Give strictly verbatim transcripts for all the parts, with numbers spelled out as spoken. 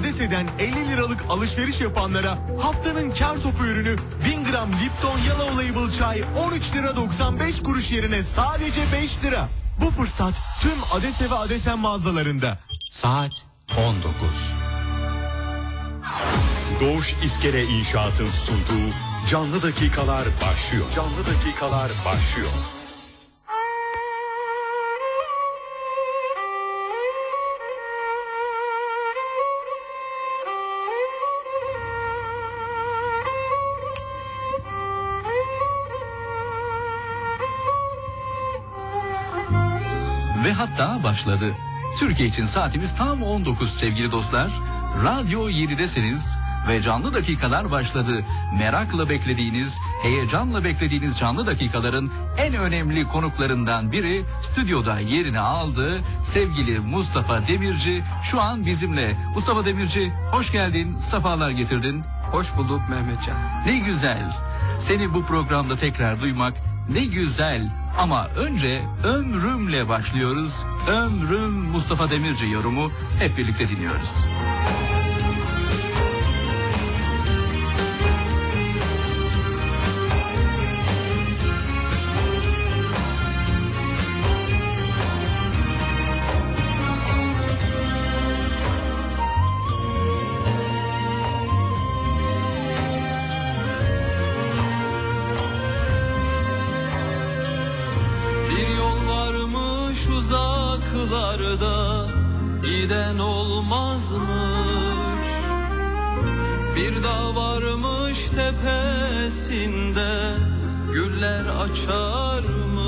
Adese'den elli liralık alışveriş yapanlara haftanın kar topu ürünü bin gram Lipton Yellow Label çay on üç lira doksan beş kuruş yerine sadece beş lira. Bu fırsat tüm Adese ve Adesen mağazalarında. Saat on dokuz. Doğuş İskele İnşaat'ın sunduğu Canlı Dakikalar başlıyor. Canlı Dakikalar başlıyor. Ve hatta başladı. Türkiye için saatimiz tam on dokuz sevgili dostlar. Radyo yedidesiniz ve canlı dakikalar başladı. Merakla beklediğiniz, heyecanla beklediğiniz canlı dakikaların en önemli konuklarından biri stüdyoda yerini aldı. Sevgili Mustafa Demirci şu an bizimle. Mustafa Demirci, hoş geldin, sefalar getirdin. Hoş bulduk Mehmetcan. Ne güzel. Seni bu programda tekrar duymak ne güzel. Ama önce ömrümle başlıyoruz. Ömrüm Mustafa Demirci yorumu hep birlikte dinliyoruz. Giden olmazmış, bir dağ varmış tepesinde güller açarmış.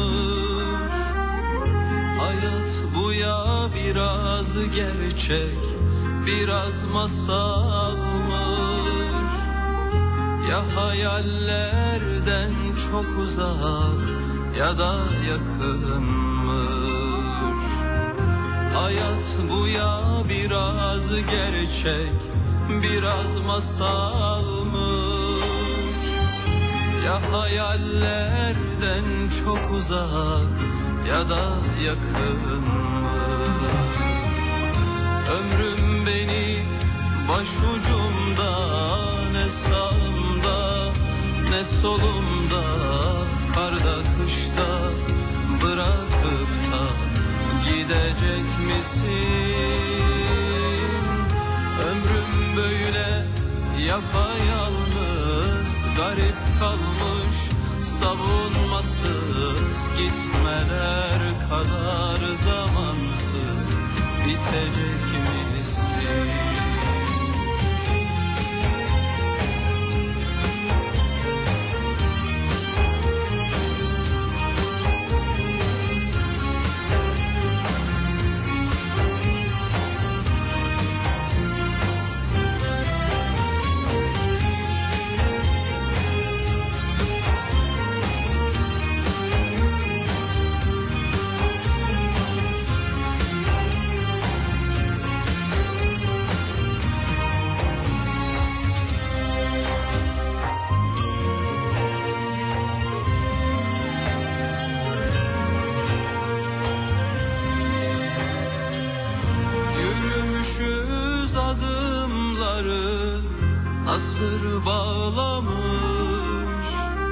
Hayat bu ya biraz gerçek, biraz masalmış. Ya hayallerden çok uzak ya da yakınmış. Hayat bu ya biraz gerçek, biraz masalmış. Ya hayallerden çok uzak ya da yakınmış. Ömrüm benim başucumda, ne sağımda ne solumda, karda kışta bırakıp da gidecek misin? Ömrüm böyle yapayalnız, garip kalmış, savunmasız, gitmeler kadar zamansız, bitecek misin? Asır bağlamış,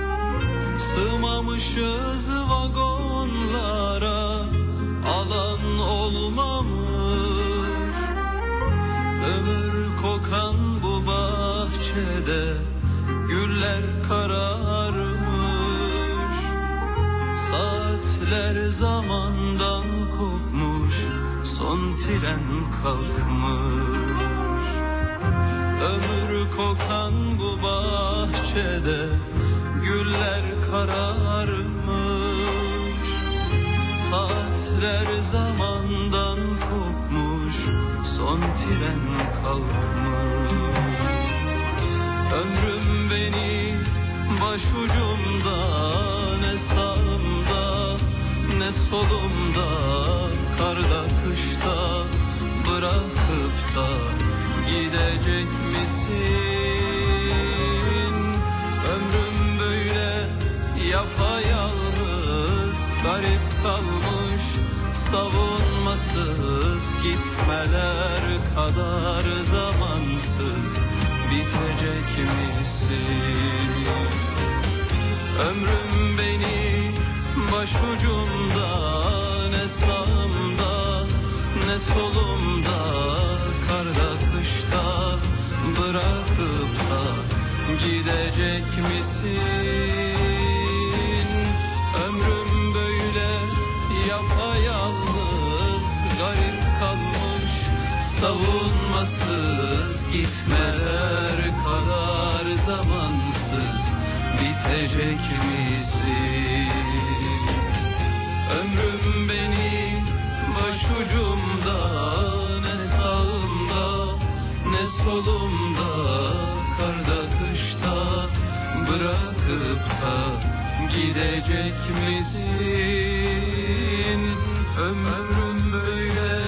sığmamışız vagonlara, alan olmamış. Ömür kokan bu bahçede güller kararmış. Saatler zamandan kopmuş, son tren kalkmış. Ömür kokan bu bahçede güller kararmış. Saatler zamandan kopmuş, son tren kalkmış. Ömrüm benim başucumda, ne sağımda ne solumda, karda kışta bırakıp da gidecek misin? Ömrüm böyle yapayalnız, garip kalmış, savunmasız, gitmeler kadar zaman bitecek misin? Ömrüm benim başucumda, ne sağımda ne solumda, karda kışta bırakıp da gidecek misin? Ömrüm böyle yapayalnız, garip kalmış, savunmasız, gitmeler kadar zamansız bitecek misin? Ömrüm benim başucumda, ne sağımda ne solumda, karda kışta bırakıp da gidecek misin? Ömrüm böyle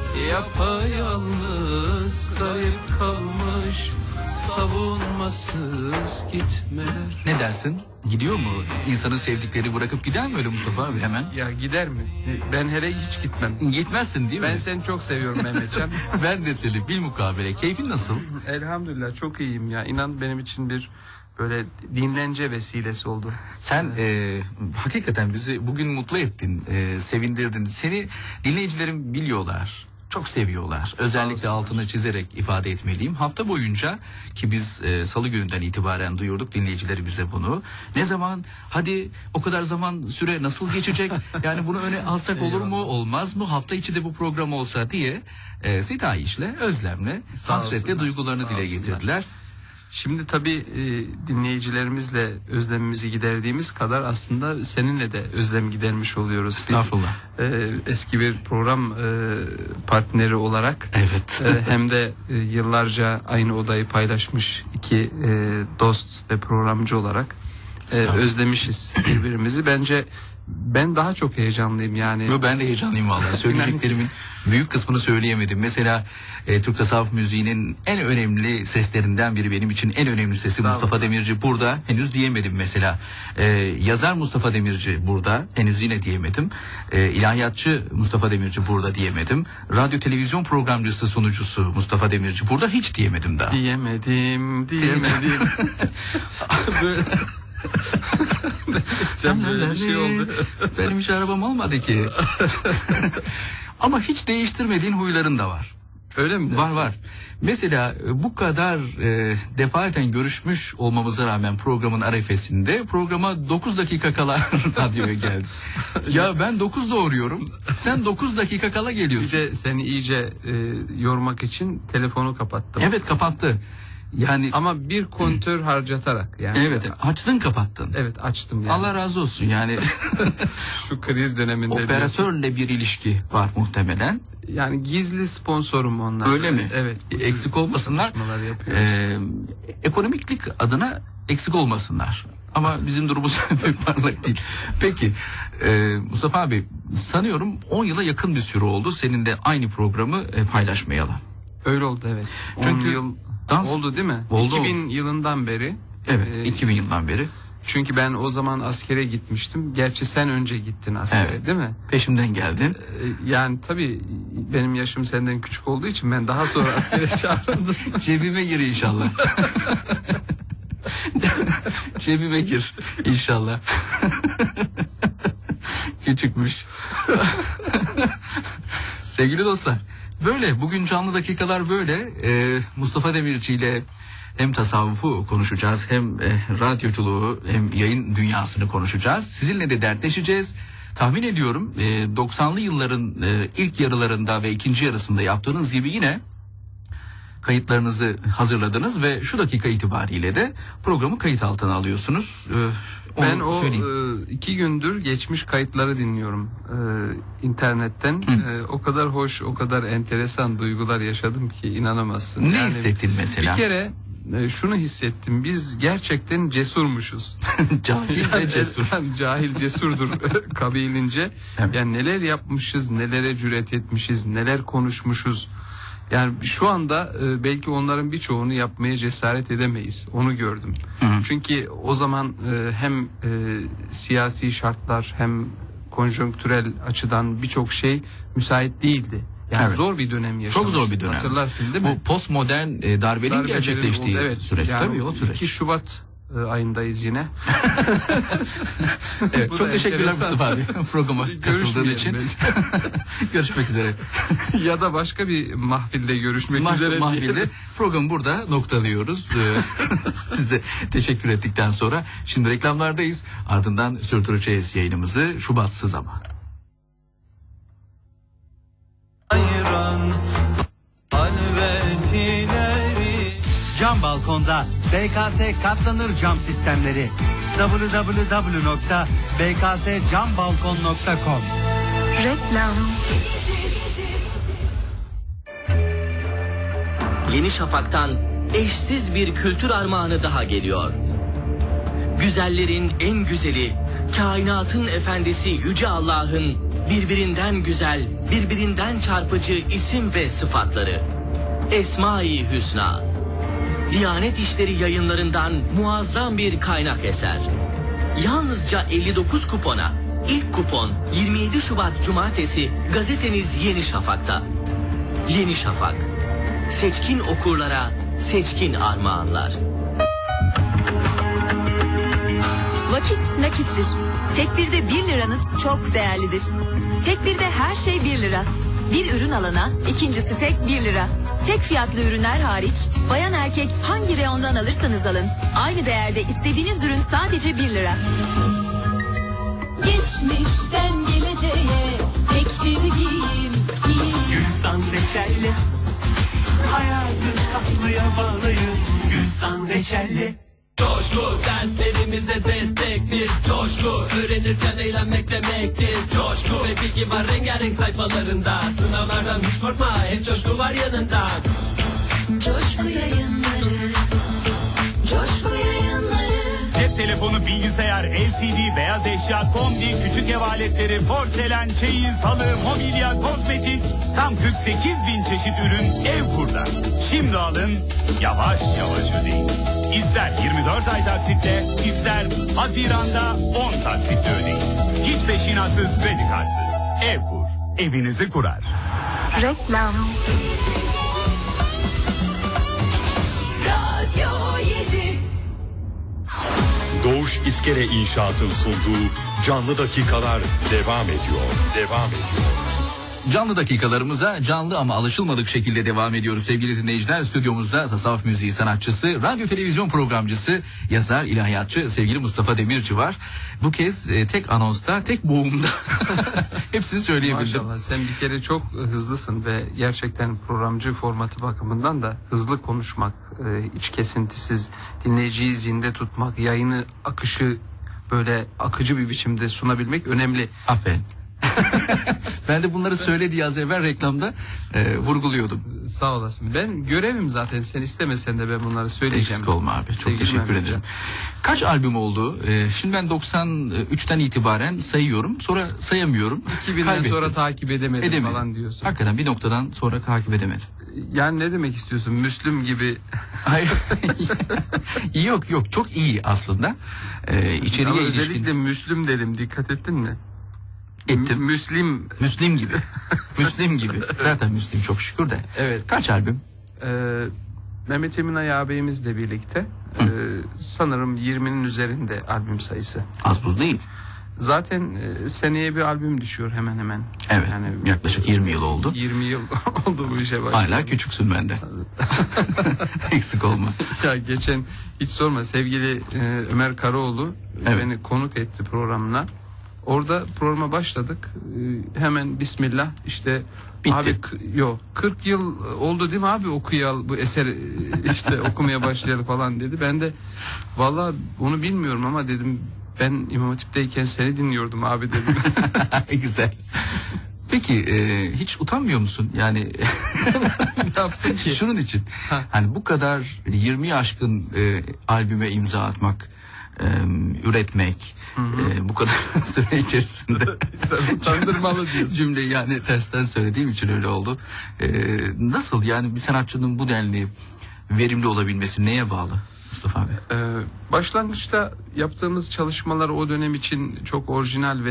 yapayalnız, kayıp kalmış, savunmasız gitmeler. Ne dersin? Gidiyor mu? İnsanın sevdikleri bırakıp gider mi öyle Mustafa abi hemen? Ya gider mi? Ben hele hiç gitmem. Gitmezsin değil mi? Ben seni çok seviyorum Mehmetcan. Ben de seni bilmukabele. Keyfin nasıl? Elhamdülillah çok iyiyim ya. İnan benim için bir böyle dinlence vesilesi oldu. Sen e, hakikaten bizi bugün mutlu ettin, e, sevindirdin. Seni dinleyicilerim biliyorlar. Çok seviyorlar. Özellikle altını çizerek ifade etmeliyim. Hafta boyunca ki biz e, salı gününden itibaren duyurduk dinleyicilerimize bunu. Ne zaman? Hadi o kadar zaman süre nasıl geçecek? Yani bunu öne alsak olur mu? Olmaz mı? Hafta içi de bu program olsa diye e, sitayişle, özlemle, Sağ hasretle olsunlar. duygularını Sağ dile olsunlar. getirdiler. Şimdi tabii e, dinleyicilerimizle özlemimizi giderdiğimiz kadar aslında seninle de özlem gidermiş oluyoruz. Biz, Estağfurullah. e, eski bir program e, partneri olarak Evet. e, hem de e, yıllarca aynı odayı paylaşmış iki e, dost ve programcı olarak e, Sağ ol. özlemişiz birbirimizi. Bence ben daha çok heyecanlıyım yani. Yo, ben de heyecanlıyım vallahi. Söyleyeceklerimin büyük kısmını söyleyemedim. Mesela e, Türk tasavvuf müziğinin en önemli seslerinden biri, benim için en önemli sesi Mustafa Demirci burada. Henüz diyemedim mesela. E, yazar Mustafa Demirci burada. Henüz yine diyemedim. E, ilahiyatçı Mustafa Demirci burada diyemedim. Radyo televizyon programcısı, sunucusu Mustafa Demirci burada, hiç diyemedim daha. Diyemedim, diyemedim. Böyle... Can böyle bir şey oldu. Benim hiç arabam olmadı ki. Ama hiç değiştirmediğin huyların da var. Öyle mi dersin? Var var. Mesela bu kadar e, defaten görüşmüş olmamıza rağmen programın arifesinde programa dokuz dakika kala radyoya geldi. Ya ben dokuz doğuruyorum. Sen dokuz dakika kala Bir geliyorsun. de seni iyice e, yormak için telefonu kapattım. Evet, kapattı. Yani Ama bir kontör harcatarak yani. evet, açtın kapattın. Evet, açtım yani. Allah razı olsun yani. Şu kriz döneminde. diyorsun. Operatörle bir ilişki var muhtemelen. Yani gizli sponsorum onlar. Öyle mi? Evet. Eksik olmasınlar. Çalışmalar yapıyoruz. Ee, ekonomiklik adına eksik olmasınlar. Ama bizim durumumuz pek parlak değil. Peki e, Mustafa abi, sanıyorum on yıla yakın bir süre oldu seninle aynı programı e, paylaşmayalı. Öyle oldu evet. Çünkü on yıl dans- oldu değil mi? Oldu, iki bin yılından beri. Evet, e, iki bin yıldan beri Çünkü ben o zaman askere gitmiştim. Gerçi sen önce gittin askere, Evet. değil mi? peşimden geldin. E, Yani tabii benim yaşım senden küçük olduğu için ben daha sonra askere çağrıldım. Cebime gir inşallah. Cebime gir inşallah. Küçükmüş. Sevgili dostlar, böyle bugün canlı dakikalar böyle. Ee, Mustafa Demirci ile hem tasavvufu konuşacağız, hem e, radyoculuğu, hem yayın dünyasını konuşacağız. Sizinle de dertleşeceğiz. Tahmin ediyorum e, doksanlı yılların e, ilk yarılarında ve ikinci yarısında yaptığınız gibi yine kayıtlarınızı hazırladınız ve şu dakika itibariyle de programı kayıt altına alıyorsunuz. Ee, onu Ben o söyleyeyim. e, iki gündür geçmiş kayıtları dinliyorum e, internetten. E, o kadar hoş, o kadar enteresan duygular yaşadım ki inanamazsın. Ne Yani hissettin mesela? Bir kere e, şunu hissettim. Biz gerçekten cesurmuşuz. Cahil ve cesur. Yani cahil cesurdur kabilince. Evet. Yani neler yapmışız, nelere cüret etmişiz, neler konuşmuşuz. Yani şu anda e, belki onların birçoğunu yapmaya cesaret edemeyiz. Onu gördüm. Hı hı. Çünkü o zaman e, hem e, siyasi şartlar hem konjonktürel açıdan birçok şey müsait değildi. Yani Evet. zor bir dönem yaşamıştık. Çok zor bir dönem. Hatırlarsın değil mi? Bu postmodern e, darbenin Darbelerin gerçekleştiği oldu, evet. süreç. Yani Tabii o süreç. iki Şubat e, ayındayız yine. Evet, Bu çok da teşekkürler enteresan. Mustafa abi programa katıldığın Görüşmeyelim için. bence. Görüşmek üzere. Ya da başka bir mahfilde görüşmek Mah- üzere. mahvilde programı burada noktalıyoruz. Ee, Size teşekkür ettikten sonra şimdi reklamlardayız. Ardından sürdüreceğiz yayınımızı. Şubatsız ama. Hayran halvetileri. Cam balkonda B K S katlanır cam sistemleri. double-u double-u double-u nokta b k s cam balkon nokta com. Reklam. Yeni Şafak'tan eşsiz bir kültür armağanı daha geliyor. Güzellerin en güzeli, kainatın efendisi Yüce Allah'ın birbirinden güzel, birbirinden çarpıcı isim ve sıfatları. Esma-i Hüsna. Diyanet İşleri Yayınlarından muazzam bir kaynak eser. Yalnızca elli dokuz kupona, ilk kupon yirmi yedi Şubat Cumartesi gazeteniz Yeni Şafak'ta. Yeni Şafak. Seçkin okurlara seçkin armağanlar. Vakit nakittir. Tek birde bir liranız çok değerlidir. Tek birde her şey bir lira. Bir ürün alana ikincisi tek bir lira. Tek fiyatlı ürünler hariç bayan erkek hangi reyondan alırsanız alın aynı değerde istediğiniz ürün sadece bir lira. Geçmişten geleceğe tek bir giyim, giyim. Gülsan reçelle. Hayatı tatlıya bağlayın. Gülsan reçelle. Coşku derslerimize destektir. Coşku öğrenirken eğlenmek demektir. Coşku ve bilgi var rengarenk sayfalarında. Sınavlardan hiç korkma, hep coşku var yanında. Coşku yayınları, coşku yayınları. Cep telefonu, bilgisayar, L C D, beyaz eşya, kombi, küçük ev aletleri, porselen, çeyiz, halı, mobilya, kozmetik. Tam kırk sekiz bin çeşit ürün Evkur'da. Şimdi alın, yavaş yavaş ödeyin. İster yirmi dört ay taksitle, ister Haziran'da on taksitle ödeyin. Hiç peşinatsız, kredi kartsız. Evkur, evinizi kurar. Reklam. Radyo yedi. Doğuş İskele İnşaat'ın sunduğu Canlı Dakikalar devam ediyor. Devam ediyor. Canlı dakikalarımıza canlı ama alışılmadık şekilde devam ediyoruz sevgili dinleyiciler. Stüdyomuzda tasavvuf müziği sanatçısı, radyo televizyon programcısı, yazar, ilahiyatçı sevgili Mustafa Demirci var. Bu kez e, tek anonsta, tek boğumda hepsini söyleyebildim. Maşallah sen bir kere çok hızlısın ve gerçekten programcı formatı bakımından da hızlı konuşmak, e, hiç kesintisiz dinleyiciyi zinde tutmak, yayını akışı böyle akıcı bir biçimde sunabilmek önemli. Aferin. Ben de bunları söylediği az evvel reklamda e, vurguluyordum. Sağ olasın. Ben görevim zaten, sen istemesen de ben bunları söyleyeceğim. Eksik olma abi. Çok Sevgili teşekkür Mehmetcan. ederim. Kaç albüm oldu? Ee, şimdi ben doksan üçten itibaren sayıyorum. Sonra sayamıyorum. iki binden Kaybettim. sonra takip edemedim, Edemedim. falan diyorsun. Hakikaten bir noktadan sonra takip edemedim. Yani ne demek istiyorsun? Müslüm gibi. Hayır. yok yok çok iyi aslında. Ee, içeriye Ama ilişkin. özellikle Müslüm dedim, dikkat ettin mi? Ettim. M- Müslim. Müslim gibi. Müslim gibi. Zaten Müslim çok şükür de. Evet. Kaç albüm? Ee, Mehmet Emin Ay ağabeyimizle birlikte e, sanırım yirminin üzerinde albüm sayısı. Az buz değil. Zaten e, seneye bir albüm düşüyor hemen hemen. Evet. Yani Yaklaşık yirmi yıl oldu. yirmi yıl oldu bu işe başladı. Hala küçüksün benden. Eksik olma. Ya geçen hiç sorma, sevgili e, Ömer Karaoğlu Evet. beni konuk etti programına. Orada programa başladık. E, hemen bismillah işte Bitti. abi k- yo kırk yıl oldu değil mi abi okuyal bu eser e, işte okumaya başlayalı falan dedi. Ben de vallahi onu bilmiyorum ama dedim ben İmam Hatip'teyken seni dinliyordum abi dedim. Güzel. Peki e, hiç utanmıyor musun? Yani Ne yaptın ki? şunun için. Hani bu kadar yirmiyi aşkın e, albüme imza atmak, e, üretmek, e, bu kadar süre içerisinde Sen utandırmalı diyorsun. cümleyi yani tersten söylediğim için öyle oldu. E, nasıl yani bir sanatçının bu denli verimli olabilmesi neye bağlı Mustafa abi? Ee, başlangıçta yaptığımız çalışmalar o dönem için çok orijinal ve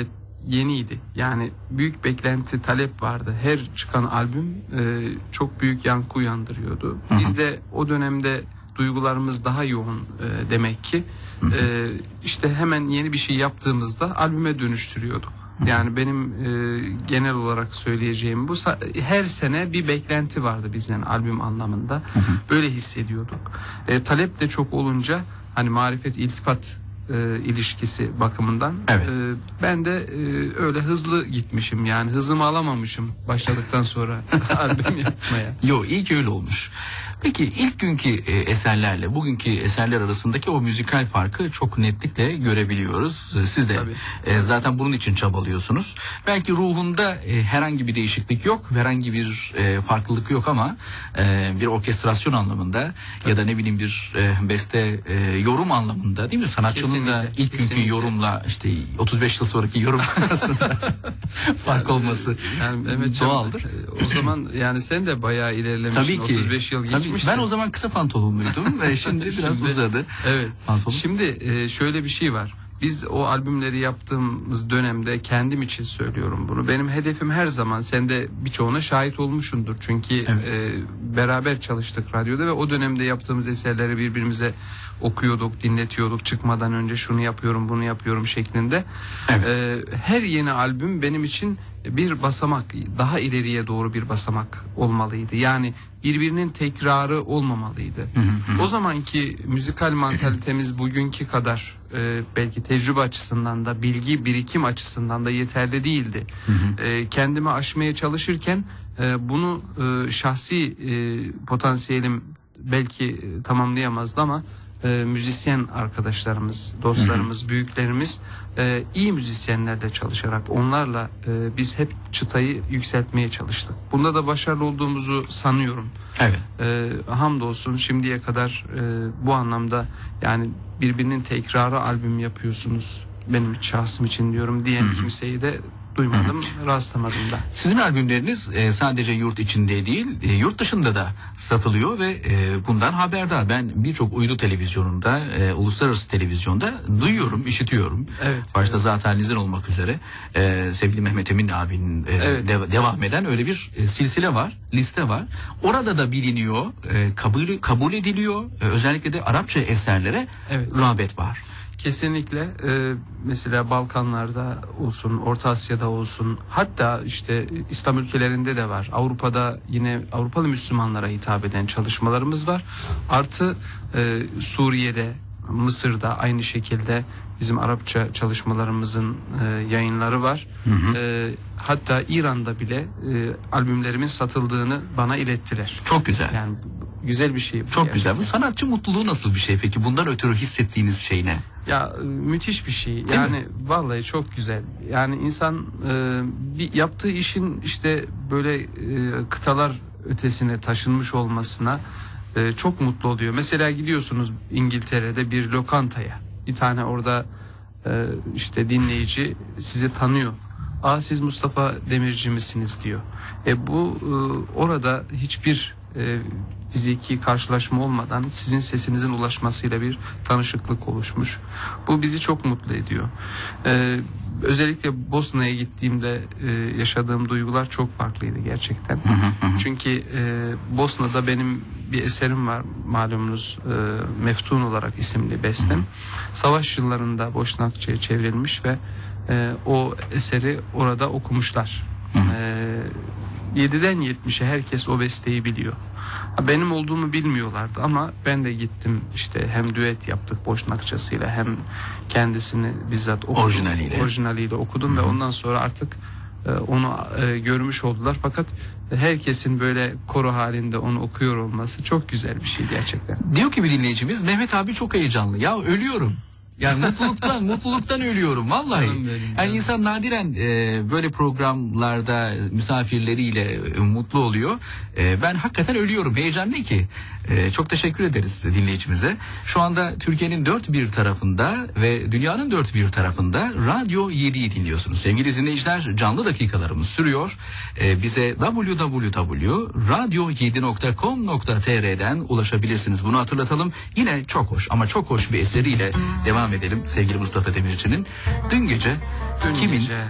yeniydi. Yani büyük beklenti, talep vardı. Her çıkan albüm e, çok büyük yankı uyandırıyordu. Hı hı. Biz de o dönemde duygularımız daha yoğun e, demek ki. E, işte hemen yeni bir şey yaptığımızda albüme dönüştürüyorduk. Yani benim e, genel olarak söyleyeceğim bu. Her sene bir beklenti vardı bizden albüm anlamında. Hı hı. Böyle hissediyorduk. E, talep de çok olunca hani marifet iltifat e, ilişkisi bakımından evet. e, ben de e, öyle hızlı gitmişim. Yani hızımı alamamışım başladıktan sonra albüm yapmaya. Yo, iyi ki öyle olmuş. Peki ilk günkü e, eserlerle bugünkü eserler arasındaki o müzikal farkı çok netlikle görebiliyoruz. Siz de e, zaten bunun için çabalıyorsunuz. Belki ruhunda e, herhangi bir değişiklik yok, herhangi bir e, farklılık yok ama e, bir orkestrasyon anlamında Tabii. ya da ne bileyim bir e, beste e, yorum anlamında değil mi? Sanatçının da ilk günkü kesinlikle. yorumla işte otuz beş yıl sonraki yorum arasında fark yani, olması yani, evet, doğaldır. O zaman yani sen de bayağı ilerlemişsin. Tabii ki. otuz beş yıl geçmiş. Ben o zaman kısa pantolonluydum ve şimdi biraz şimdi, uzadı. Evet. Pantolon. Şimdi e, şöyle bir şey var. Biz o albümleri yaptığımız dönemde kendim için söylüyorum bunu. Benim hedefim her zaman, sen de birçoğuna şahit olmuşsundur. Çünkü evet. e, beraber çalıştık radyoda ve o dönemde yaptığımız eserleri birbirimize okuyorduk, dinletiyorduk. Çıkmadan önce şunu yapıyorum, bunu yapıyorum şeklinde. Evet. E, her yeni albüm benim için bir basamak, daha ileriye doğru bir basamak olmalıydı. Yani birbirinin tekrarı olmamalıydı. Hı hı. O zamanki müzikal mantalitemiz bugünkü kadar e, belki tecrübe açısından da, bilgi birikim açısından da yeterli değildi. Hı hı. E, kendimi aşmaya çalışırken e, bunu e, şahsi e, potansiyelim belki e, tamamlayamazdı ama e, müzisyen arkadaşlarımız, dostlarımız, hı hı. büyüklerimiz e, iyi müzisyenlerle çalışarak onlarla e, biz hep çıtayı yükseltmeye çalıştık. Bunda da başarılı olduğumuzu sanıyorum. Evet. E, hamdolsun şimdiye kadar e, bu anlamda yani birbirinin tekrarı albüm yapıyorsunuz benim şahsım için diyorum diyen hı hı. kimseyi de duymadım, Hı. rastlamadım da. Sizin albümleriniz e, sadece yurt içinde değil, e, yurt dışında da satılıyor ve e, bundan haberdar. Ben birçok uydu televizyonunda, e, uluslararası televizyonda duyuyorum, işitiyorum. Evet. Başta evet. zaten Lizin olmak üzere e, sevgili Mehmet Emin abinin e, evet. de, devam eden öyle bir e, silsile var, liste var. Orada da biliniyor, e, kabul kabul ediliyor. E, özellikle de Arapça eserlere evet. rağbet var. Kesinlikle e, mesela Balkanlarda olsun, Orta Asya'da olsun, hatta işte İslam ülkelerinde de var. Avrupa'da yine Avrupalı Müslümanlara hitap eden çalışmalarımız var. Artı e, Suriye'de, Mısır'da aynı şekilde bizim Arapça çalışmalarımızın e, yayınları var. Hı hı. E, hatta İran'da bile e, albümlerimin satıldığını bana ilettiler. Çok güzel. Yani güzel bir şey. Çok gerçekten. Güzel. Bu sanatçı mutluluğu nasıl bir şey peki? Bundan ötürü hissettiğiniz şey ne? Ya müthiş bir şey. Değil yani mi? Vallahi çok güzel. Yani insan e, bir yaptığı işin işte böyle e, kıtalar ötesine taşınmış olmasına e, çok mutlu oluyor. Mesela gidiyorsunuz İngiltere'de bir lokantaya. Bir tane orada e, işte dinleyici sizi tanıyor. Aa, siz Mustafa Demirci misiniz diyor. E bu e, orada hiçbir e, fiziki karşılaşma olmadan sizin sesinizin ulaşmasıyla bir tanışıklık oluşmuş. Bu bizi çok mutlu ediyor. Ee, özellikle Bosna'ya gittiğimde e, yaşadığım duygular çok farklıydı gerçekten. Çünkü e, Bosna'da benim bir eserim var malumunuz, e, Meftun olarak isimli bestem. Savaş yıllarında Boşnakça'ya çevrilmiş ve e, o eseri orada okumuşlar. E, yediden yetmişe herkes o besteyi biliyor. Benim olduğumu bilmiyorlardı ama ben de gittim işte hem düet yaptık Boşnakçasıyla hem kendisini bizzat okudum. Orijinaliyle. Orijinaliyle okudum Hı-hı. ve ondan sonra artık e, onu e, görmüş oldular. Fakat herkesin böyle koro halinde onu okuyor olması çok güzel bir şey gerçekten. Diyor ki bir dinleyicimiz, Mehmet abi çok heyecanlı. Ya ölüyorum. Yani mutluluktan mutluluktan ölüyorum vallahi. Benim, yani insan nadiren e, böyle programlarda misafirleriyle e, mutlu oluyor. E, ben hakikaten ölüyorum. Heyecan ne ki? E, çok teşekkür ederiz dinleyicimize. Şu anda Türkiye'nin dört bir tarafında ve dünyanın dört bir tarafında Radyo yediyi dinliyorsunuz. Sevgili dinleyiciler, canlı dakikalarımız sürüyor. E, bize double-u double-u double-u nokta radyo yedi nokta com nokta t r'den ulaşabilirsiniz. Bunu hatırlatalım. Yine çok hoş ama çok hoş bir eseriyle devam edelim sevgili Mustafa Demirci'nin. Dün gece Dün kimin gece.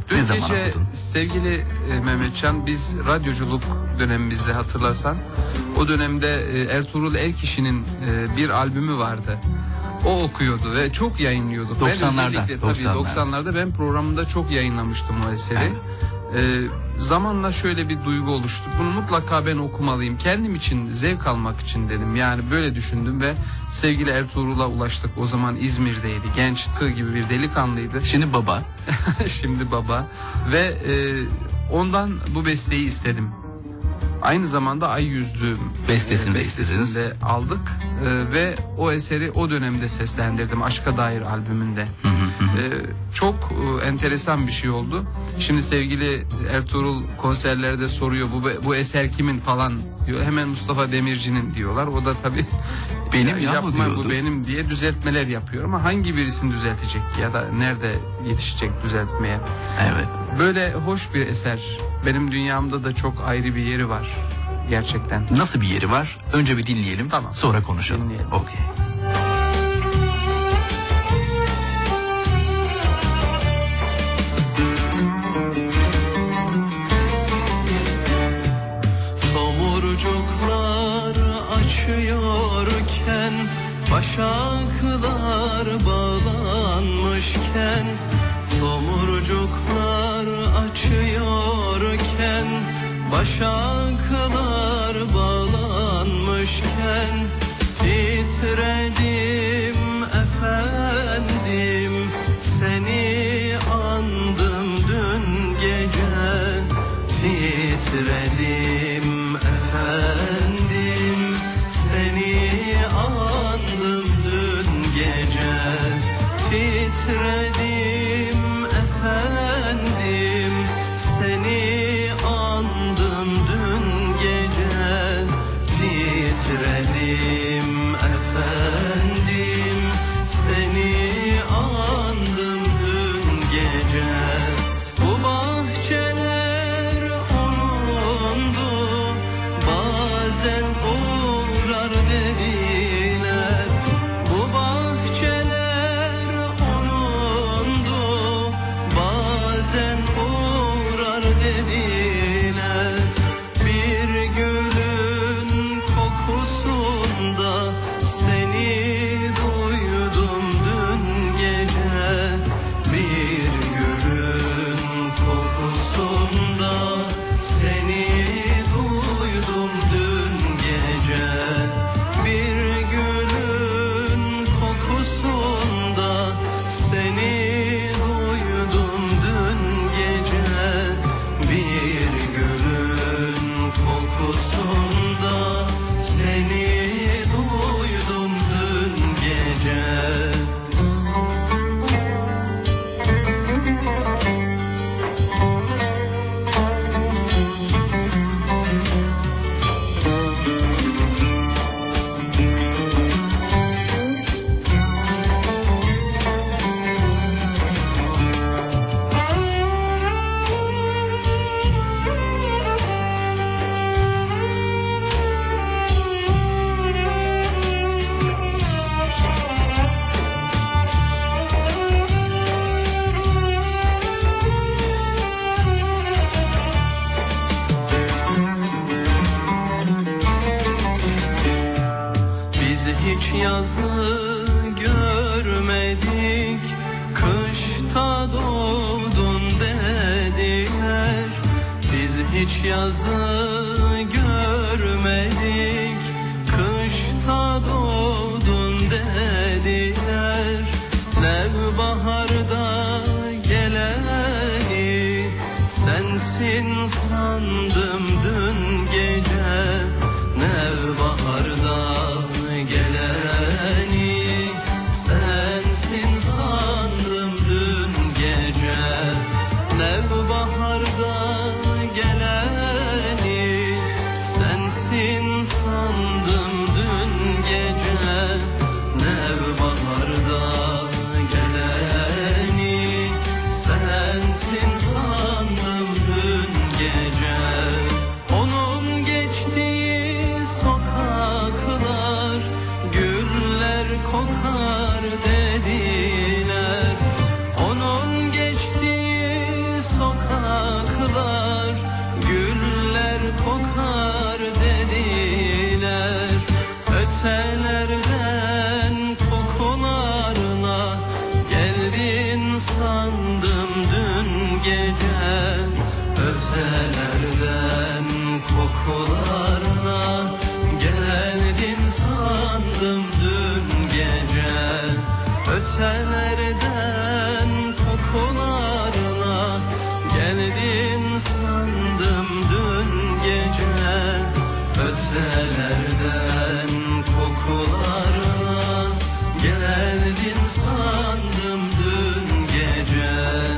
Dün Ne zaman gece okudun? sevgili e, Mehmetcan, biz radyoculuk dönemimizde hatırlarsan o dönemde e, Ertuğrul Erkiş'in e, bir albümü vardı. O okuyordu ve çok yayınlıyordu. doksanlarda, Ben özellikle tabii doksanlar. doksanlarda ben programda çok yayınlamıştım o eseri. Evet. Ee, zamanla şöyle bir duygu oluştu. Bunu mutlaka ben okumalıyım. Kendim için, zevk almak için dedim. Yani böyle düşündüm ve sevgili Ertuğrul'a ulaştık. O zaman İzmir'deydi. Genç, tığ gibi bir delikanlıydı. Şimdi baba. Şimdi baba. Ve e, ondan bu besteyi istedim. Aynı zamanda Ay Yüzlü Bestesini e, de bestesini istediniz. de aldık. E, ve o eseri o dönemde seslendirdim. Aşka Dair albümünde. E, çok e, enteresan bir şey oldu. Şimdi sevgili Ertuğrul konserlerde soruyor, bu bu eser kimin falan diyor. Hemen Mustafa Demirci'nin diyorlar. O da tabii Benim ya bu yapma, diyordu. bu benim diye düzeltmeler yapıyor ama hangi birisini düzeltecek ya da nerede yetişecek düzeltmeye? Evet. Böyle hoş bir eser. Benim dünyamda da çok ayrı bir yeri var gerçekten. Nasıl bir yeri var? Önce bir dinleyelim. Tamam. Sonra konuşalım. Dinleyelim. Okey. Tomurcuklar açıyorken, başaklar bağlanmışken, tomurcuklar açıyorken, başaklar bağlanmışken, titredim efendim, seni andım dün gece, titredim efendim, seni andım dün gece, titredim efendim, seni andım dün gece, titredim efendim, seni andım dün gece. Bu bahçeler onundu, bazen uğrar dediler. Bu bahçeler onundu, bazen uğrar dediler. Bir gülün kokusunda seni duydum dün gece. Bir gülün kokusunda seni duydum dün gece. Bir gülün kokusunda seni duydum dün gece. Bir gülün kokusunda seni duydum dün gece. Biz hiç yazı görmedik, kışta doğdun dediler. Biz hiç yazı görmedik, kışta doğdun dediler. Nevbaharda geleni sensin sandım dün gece. Nevbaharda geleni sensin sandım dün gece. Nevbaharda geleni Ötelerden kokularla geldin sandım dün gece. Ötelerden kokularla geldin sandım dün gece. Ötelerden kokularla geldin sandım dün gece. Ötelerden kokularla geldin sandım dün gece.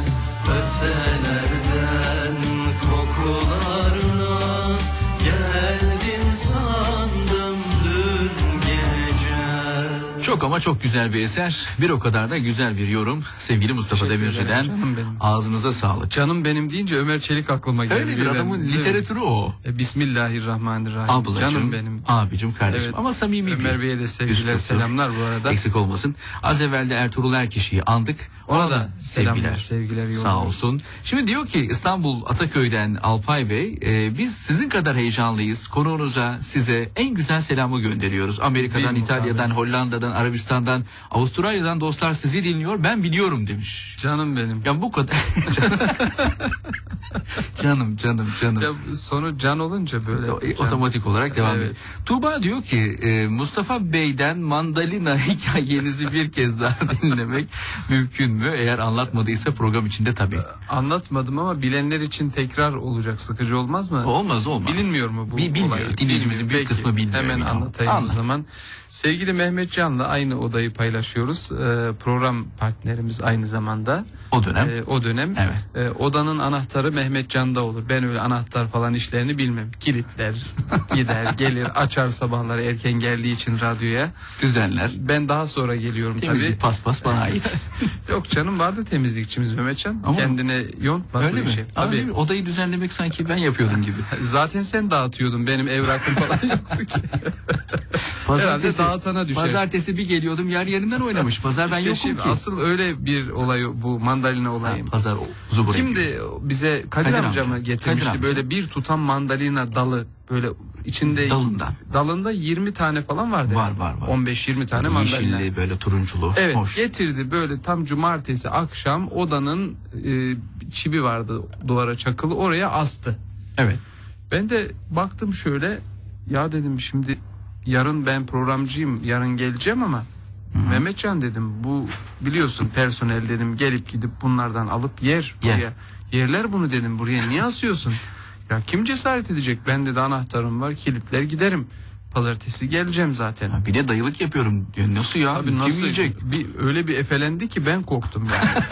Ötelerden kokularla geldin sandım dün gece. Çok ama çok güzel bir eser. Bir o kadar da güzel bir yorum. Sevgili Mustafa Teşekkür ederim Demirci'den. canım benim. Ağzınıza sağlık. Canım benim deyince Ömer Çelik aklıma geldi. Öyle bir birden, adamın değil mi? literatürü o. E, Bismillahirrahmanirrahim. Ablacığım, Canım benim. abicim, kardeşim. Evet. Ama samimi bir. Ömer Bey'e de sevgiler, üsluptur. selamlar bu arada. Eksik olmasın. Az evvel de Ertuğrul Erkişi'yi andık. Ona da selamlar, sevgiler yolluyoruz. Sağ olsun. Şimdi diyor ki İstanbul Ataköy'den Alpay Bey, e, biz sizin kadar heyecanlıyız. Konuğunuza, size en güzel selamı gönderiyoruz. Amerika'dan, Değil mi İtalya'dan, abi? Hollanda'dan, Arabistan'dan, Avustralya'dan dostlar sizi dinliyor. Ben biliyorum demiş. Canım benim. Ya bu kadar. Canım canım canım. Ya sonu can olunca böyle. O- can. Otomatik olarak devam Evet. ediyor. Tuğba diyor ki e, Mustafa Bey'den mandalina hikayenizi bir kez daha dinlemek mümkün mü? Eğer anlatmadıysa program içinde tabii. Anlatmadım ama bilenler için tekrar olacak. Sıkıcı olmaz mı? Olmaz olmaz. Bilinmiyor mu bu Bi- bilmiyor. olay? Dinleyicimizin büyük Peki, kısmı bilmiyor. Hemen Bilmiyor. anlatayım Anlat. o zaman. Sevgili Mehmet Can'la aynı odayı paylaşıyoruz. Ee, program partnerimiz aynı zamanda. O dönem. Ee, o dönem. Evet. Ee, odanın anahtarı Mehmet Can'da olur. Ben öyle anahtar falan işlerini bilmem. Kilitler, gider, gelir, açar sabahları erken geldiği için radyoya. Düzenler. Ben daha sonra geliyorum Temizlik tabii. paspas bana ait. Yok canım, vardı temizlikçimiz Mehmetcan. Ama- Kendine yontma Öyle bu mi? işi. Ama Tabii. değil mi? Odayı düzenlemek sanki ben yapıyordum gibi. Zaten sen dağıtıyordun, benim evrakım falan yoktu ki. Herhalde dağıtana düşer. Pazartesi bir geliyordum yer yerinden oynamış. Pazar ben İşte yokum şimdi ki. Asıl öyle bir olay bu mandalina olayı. Ha, pazar o- zubur ediyor. Kimdi bize Kadir, Kadir amca amca. mı getirmişti Kadir amca. böyle bir tutam mandalina dalı, böyle içinde Dalından. dalında yirmi tane falan vardı. Var, var, var. on beş yirmi tane mandalina. Yeşilli böyle turunculu. Evet, Hoş. getirdi böyle tam cumartesi akşam odanın e, çivi vardı duvara çakılı, oraya astı. Evet. Ben de baktım şöyle, ya dedim şimdi yarın ben programcıyım, yarın geleceğim ama Mehmetcan dedim, bu biliyorsun personel dedim, gelip gidip bunlardan alıp yer Yer. buraya. Yerler bunu dedim, buraya niye asıyorsun? Ya kim cesaret edecek? Ben de anahtarım var, kilitler, giderim. Pazartesi geleceğim zaten. Ha, bir de dayılık yapıyorum diyor. Nasıl ya? Abi Kim nasıl yiyecek? bir öyle bir efelendi ki ben korktum yani.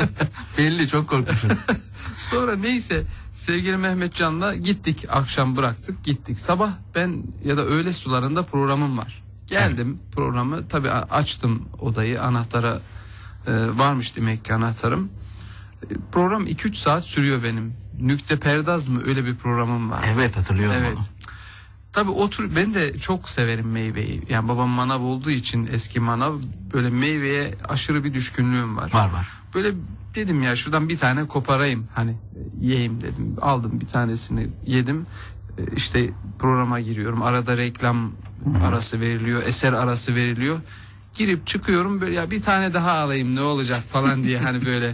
Belli, çok korkmuşum. Sonra neyse sevgili Mehmetcan'la gittik, akşam bıraktık gittik. Sabah ben ya da öğle sularında programım var. Geldim programı tabii açtım odayı, anahtara e, varmış demek ki anahtarım. E, program iki üç saat sürüyor benim. Nükte Perdaz mı, öyle bir programım var. Evet, hatırlıyorum Evet. onu. Tabii otur, ben de çok severim meyveyi. Yani babam manav olduğu için, eski manav, böyle meyveye aşırı bir düşkünlüğüm var. Var var. Böyle dedim ya şuradan bir tane koparayım, hani yiyeyim dedim. Aldım bir tanesini, yedim. E, İşte programa giriyorum. Arada reklam arası veriliyor, eser arası veriliyor. Girip çıkıyorum böyle, ya bir tane daha alayım ne olacak falan diye, hani böyle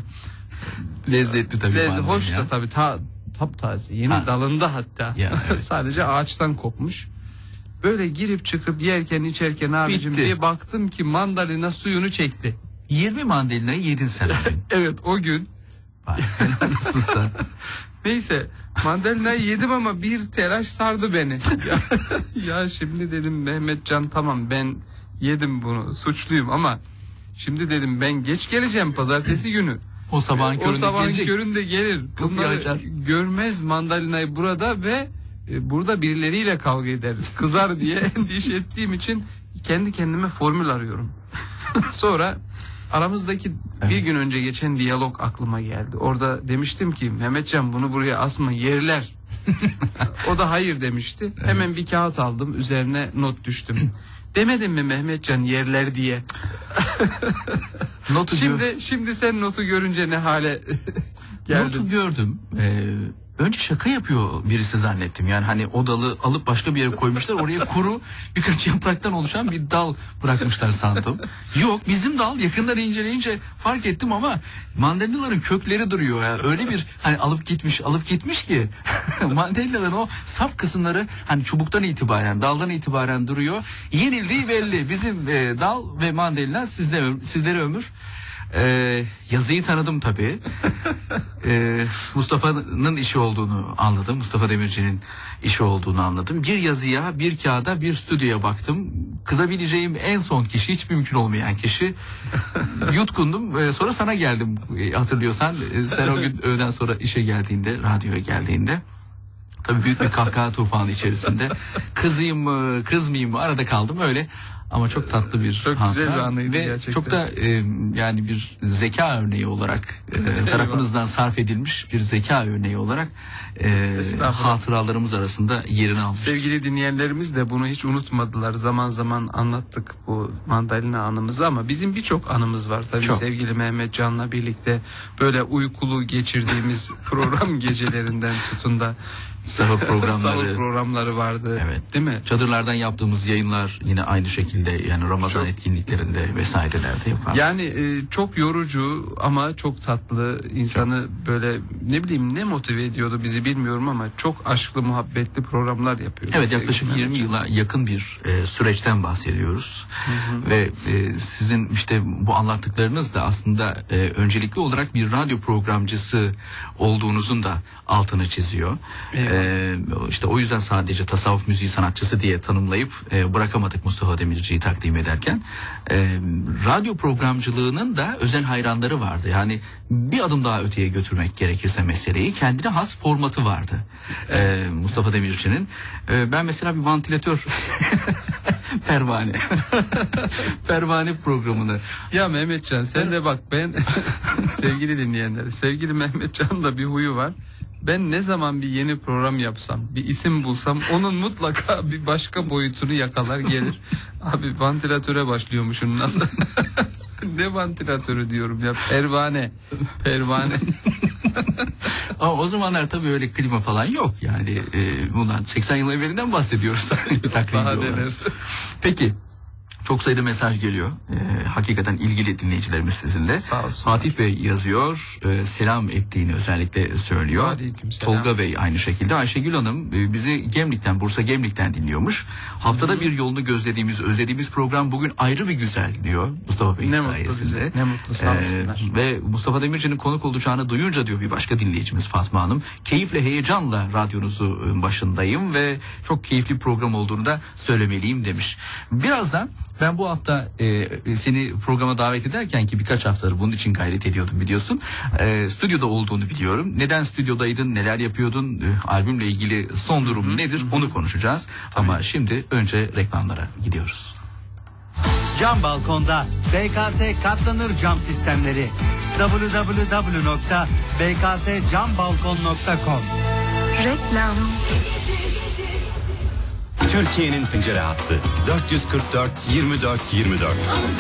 Lezzetli tabii. Lezzetli, mandalina. hoş da tabii, ta, taptaze, yeni Taze. dalında hatta. Ya, evet. Sadece ağaçtan kopmuş. Böyle girip çıkıp yerken içerken abicim Bitti. diye baktım ki mandalina suyunu çekti. yirmi mandalinayı yedin sen bugün. Evet, o gün. Vay, nasılsın sen? Neyse mandalinayı yedim ama bir telaş sardı beni. ya, ya şimdi dedim Mehmetcan, tamam ben yedim bunu, suçluyum ama şimdi dedim ben geç geleceğim pazartesi günü. O sabahın O köründe sabahın gelecek. köründe gelir. Kapıyı Bunları açar. görmez mandalinayı burada ve e, burada birileriyle kavga eder. Kızar diye endişe ettiğim için kendi kendime formül arıyorum. Sonra aramızdaki bir gün önce geçen diyalog aklıma geldi. Orada demiştim ki Mehmetcan bunu buraya asma, yerler. O da hayır demişti. Evet. Hemen bir kağıt aldım, üzerine not düştüm. Demedim mi Mehmetcan yerler diye? Notu Şimdi şimdi sen notu görünce ne hale geldin? Notu gördüm. Ee, önce şaka yapıyor birisi zannettim. Yani hani o dalı alıp başka bir yere koymuşlar. Oraya kuru birkaç yapraktan oluşan bir dal bırakmışlar sandım. Yok, bizim dal. Yakından inceleyince fark ettim ama mandalinaların kökleri duruyor ya. Öyle bir hani alıp gitmiş alıp gitmiş ki mandalinaların o sap kısımları hani çubuktan itibaren, daldan itibaren duruyor. Yenildiği belli. Bizim e, dal ve mandalina sizde, sizlere ömür. Ee, yazıyı tanıdım tabii. ee, Mustafa'nın işi olduğunu anladım. Mustafa Demirci'nin işi olduğunu anladım. Bir yazıya, bir kağıda, bir stüdyoya baktım. Kızabileceğim en son kişi, hiç mümkün olmayan kişi. Yutkundum. Ee, sonra sana geldim, ee, hatırlıyorsan. Ee, sen o gün öğleden sonra işe geldiğinde, radyoya geldiğinde. Tabii büyük bir kahkaha tufanı içerisinde. Kızayım mı, kızmayayım mı arada kaldım öyle. Ama çok tatlı bir çok hatıra. Güzel bir anıydı ve gerçekten. Çok da e, yani bir zeka örneği olarak e, tarafınızdan sarf edilmiş bir zeka örneği olarak e, hatıralarımız arasında yerini almış. Sevgili dinleyenlerimiz de bunu hiç unutmadılar. Zaman zaman anlattık bu mandalina anımızı ama bizim birçok anımız var. Tabii çok. Sevgili Mehmet Can'la birlikte böyle uykulu geçirdiğimiz program gecelerinden tutun da sahur programları. Sahur programları vardı. Evet. Değil mi? Çadırlardan yaptığımız yayınlar yine aynı şekilde, yani Ramazan çok. etkinliklerinde vesairelerde yapardık. Yani e, çok yorucu ama çok tatlı, insanı çok. böyle ne bileyim ne motive ediyordu bizi bilmiyorum ama çok aşklı muhabbetli programlar yapıyordu. Evet, yaklaşık yirmi yıla yakın bir e, süreçten bahsediyoruz. Hı hı. Ve e, sizin işte bu anlattıklarınız da aslında e, öncelikli olarak bir radyo programcısı olduğunuzun da altını çiziyor. Evet. Ee, işte o yüzden sadece tasavvuf müziği sanatçısı diye tanımlayıp e, bırakamadık Mustafa Demirci'yi takdim ederken. E, radyo programcılığının da özel hayranları vardı. Yani bir adım daha öteye götürmek gerekirse meseleyi, kendine has formatı vardı. E, Mustafa Demirci'nin. E, ben mesela bir vantilatör pervane pervane programını. Ya Mehmetcan sen de bak, ben sevgili dinleyenler, sevgili Mehmetcan'ın da bir huyu var. Ben ne zaman bir yeni program yapsam, bir isim bulsam onun mutlaka bir başka boyutunu yakalar gelir. Abi vantilatöre başlıyormuşum nasıl? Ne vantilatörü diyorum ya, pervane. Pervane. Ama o zamanlar tabii öyle klima falan yok yani. E, bundan seksen yıl evvelinden bahsediyoruz. Peki. Çok sayıda mesaj geliyor. Ee, hakikaten ilgili dinleyicilerimiz sizinle. Sağ olsun. Fatih Bey yazıyor. E, selam ettiğini özellikle söylüyor. Aleykümselam. Tolga Bey aynı şekilde. Ayşegül Hanım e, bizi Gemlik'ten, Bursa Gemlik'ten dinliyormuş. Haftada Hı-hı. bir yolunu gözlediğimiz, özlediğimiz program bugün ayrı bir güzel diyor Mustafa Bey ne sayesinde. Mutlu bize, ne mutlu sağ olsunlar. Ee, ve Mustafa Demirci'nin konuk olacağını duyunca diyor bir başka dinleyicimiz Fatma Hanım, keyifle, heyecanla radyonuzu başındayım ve çok keyifli program olduğunu da söylemeliyim demiş. Birazdan ben bu hafta e, seni programa davet ederken ki birkaç haftadır bunun için gayret ediyordum biliyorsun. E, stüdyoda olduğunu biliyorum. Neden stüdyodaydın, neler yapıyordun, e, albümle ilgili son durum Hı-hı. nedir onu konuşacağız. Tabii. Ama şimdi önce reklamlara gidiyoruz. Cam Balkon'da B K S katlanır cam sistemleri. double-u double-u double-u nokta b k s cam balkon nokta com. Reklam. Türkiye'nin pencere hattı dört yüz kırk dört yirmi dört yirmi dört.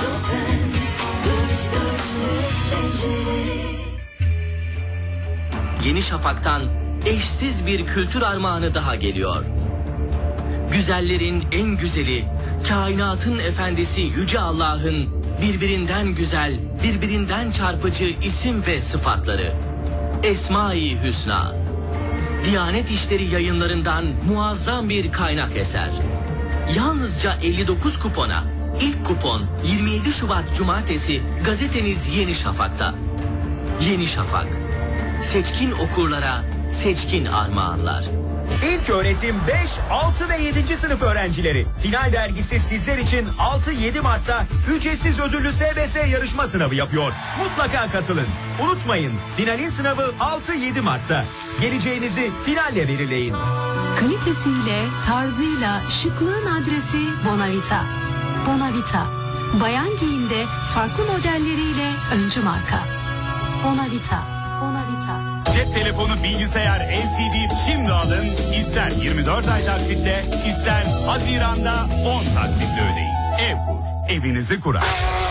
Yeni Şafak'tan eşsiz bir kültür armağanı daha geliyor. Güzellerin en güzeli, kainatın efendisi Yüce Allah'ın birbirinden güzel, birbirinden çarpıcı isim ve sıfatları. Esma-i Hüsna. Diyanet İşleri Yayınlarından muazzam bir kaynak eser. Yalnızca elli dokuz kupona, ilk kupon yirmi yedi Şubat Cumartesi gazeteniz Yeni Şafak'ta. Yeni Şafak, seçkin okurlara seçkin armağanlar. İlk öğretim beş, altı ve yedinci sınıf öğrencileri. Final dergisi sizler için altı yedi Mart'ta ücretsiz ödüllü S B S yarışma sınavı yapıyor. Mutlaka katılın. Unutmayın, finalin sınavı altı yedi Mart'ta. Geleceğinizi finalle belirleyin. Kalitesiyle, tarzıyla, şıklığın adresi Bonavita. Bonavita, bayan giyimde farklı modelleriyle öncü marka. Bonavita, Bonavita. Cep telefonu, bilgisayar, L C D şimdi alın. İster yirmi dört ay taksitle, ister Haziran'da on taksitle ödeyin. Ev kur, evinizi kurar.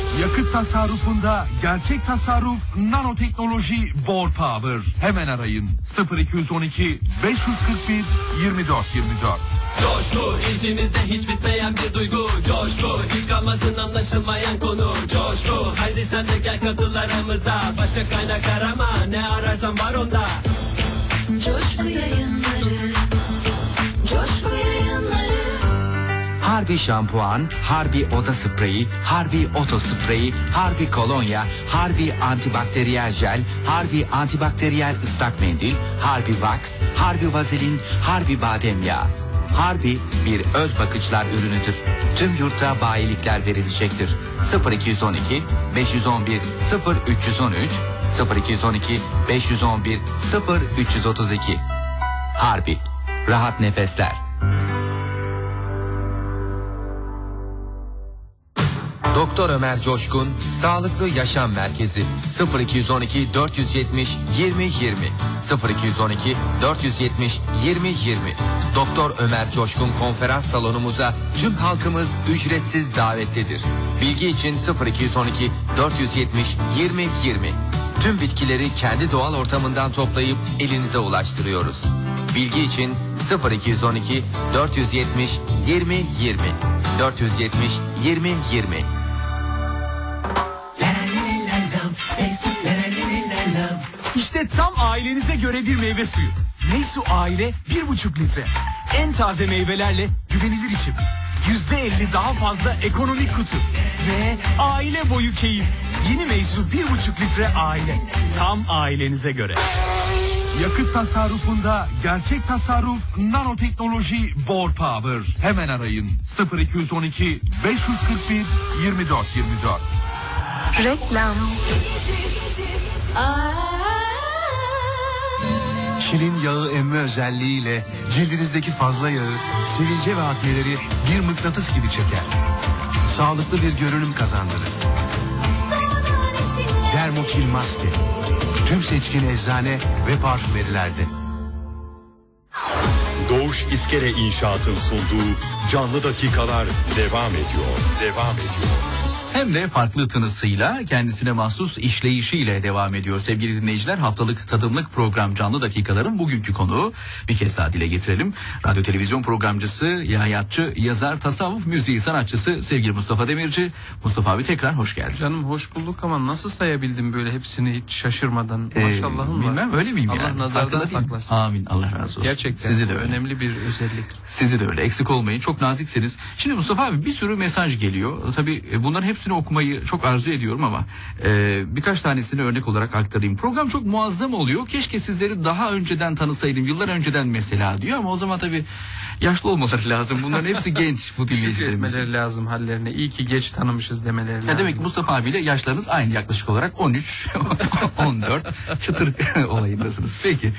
Yakıt tasarrufunda gerçek tasarruf nanoteknoloji Bor Power. Hemen arayın sıfır iki on iki beş kırk bir yirmi dört yirmi dört. Coşku içimizde hiç bitmeyen bir duygu. Coşku hiç kalmasın anlaşılmayan konu. Coşku haydi sen de gel katıl aramıza. Başka kaynak arama ne ararsan var onda. Coşku Yayınları, Coşku Yayınları. Harbi şampuan, Harbi oda spreyi, Harbi oto spreyi, Harbi kolonya, Harbi antibakteriyel jel, Harbi antibakteriyel ıslak mendil, Harbi wax, Harbi vazelin, Harbi badem yağı. Harbi bir öz bakıcılar ürünüdür. Tüm yurtta bayilikler verilecektir. sıfır iki on iki beş on bir sıfır üç on üç sıfır iki on iki beş on bir sıfır üç otuz iki. Harbi, rahat nefesler. Doktor Ömer Coşkun Sağlıklı Yaşam Merkezi sıfır iki on iki dört yüz yetmiş yirmi yirmi sıfır iki on iki dört yüz yetmiş yirmi yirmi. Doktor Ömer Coşkun konferans salonumuza tüm halkımız ücretsiz davetlidir. Bilgi için sıfır iki on iki dört yüz yetmiş yirmi yirmi. Tüm bitkileri kendi doğal ortamından toplayıp elinize ulaştırıyoruz. Bilgi için sıfır iki on iki dört yüz yetmiş yirmi yirmi dört yüz yetmiş yirmi yirmi. İşte tam ailenize göre bir meyve suyu. Meysu Aile bir buçuk litre. En taze meyvelerle güvenilir içim. Yüzde elli daha fazla ekonomik kutu. Ve aile boyu keyif. Yeni Meysu bir buçuk litre Aile. Tam ailenize göre. Yakıt tasarrufunda gerçek tasarruf nanoteknoloji Bor Power. Hemen arayın sıfır iki on iki beş kırk bir yirmi dört yirmi dört. Reklam. Şilin yağı emme özelliğiyle cildinizdeki fazla yağı, sivilce ve akneleri bir mıknatıs gibi çeker. Sağlıklı bir görünüm kazandırır. Dermokil maske. Tüm seçkin eczane ve parfümerilerde. Doğuş İskele İnşaat'ın sunduğu Canlı Dakikalar devam ediyor. Devam ediyor. Hem de farklı tınısıyla, kendisine mahsus işleyişiyle devam ediyor sevgili dinleyiciler. Haftalık tadımlık program Canlı Dakikaların bugünkü konuğu bir kez daha dile getirelim. Radyo televizyon programcısı, ilahiyatçı, yazar, tasavvuf müziği sanatçısı sevgili Mustafa Demirci. Mustafa abi tekrar hoş geldin. Canım hoş bulduk ama nasıl sayabildim böyle hepsini hiç şaşırmadan? Ee, Maşallahım var. Bilmem öyle miyim Allah yani? nazardan saklasın. Amin, Allah razı olsun. Gerçekten sizi de öyle. Önemli bir özellik. Sizi de öyle, eksik olmayın, çok naziksiniz. Şimdi Mustafa abi bir sürü mesaj geliyor. Tabii bunların hepsini okumayı çok arzu ediyorum ama e, birkaç tanesini örnek olarak aktarayım. Program çok muazzam oluyor. Keşke sizleri daha önceden tanısaydım. Yıllar önceden mesela diyor ama o zaman tabii yaşlı olmaları lazım. Bunların hepsi genç bu dinleyicilerimiz. Şükretmeleri lazım hallerine. İyi ki geç tanımışız demeleri lazım. Ya demek ki Mustafa abiyle yaşlarınız aynı yaklaşık olarak on üç on dört çıtır olayındasınız. Peki.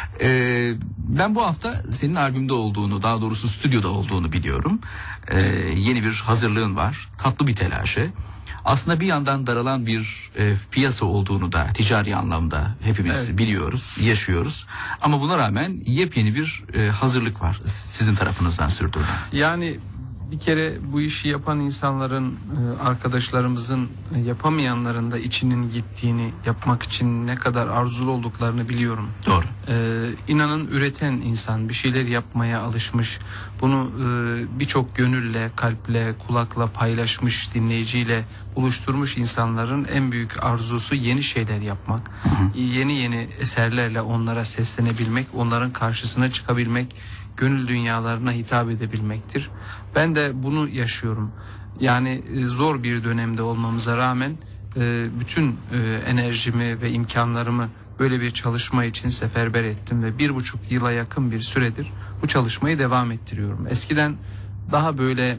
Ee, ben bu hafta senin albümde olduğunu, daha doğrusu stüdyoda olduğunu biliyorum. Ee, yeni bir hazırlığın var. Tatlı bir telaşı. Aslında bir yandan daralan bir e, piyasa olduğunu da ticari anlamda hepimiz evet. biliyoruz, yaşıyoruz. Ama buna rağmen yepyeni bir e, hazırlık var sizin tarafınızdan sürdürülen. Yani bir kere bu işi yapan insanların, arkadaşlarımızın, yapamayanların da içinin gittiğini, yapmak için ne kadar arzulu olduklarını biliyorum. Doğru. Ee, inanın üreten insan, bir şeyler yapmaya alışmış, bunu e, birçok gönülle, kalple, kulakla paylaşmış, dinleyiciyle buluşturmuş insanların en büyük arzusu yeni şeyler yapmak. Hı hı. Yeni yeni eserlerle onlara seslenebilmek, onların karşısına çıkabilmek, gönül dünyalarına hitap edebilmektir. Ben de bunu yaşıyorum. Yani zor bir dönemde olmamıza rağmen bütün enerjimi ve imkanlarımı böyle bir çalışma için seferber ettim ve bir buçuk yıla yakın bir süredir bu çalışmayı devam ettiriyorum. Eskiden daha böyle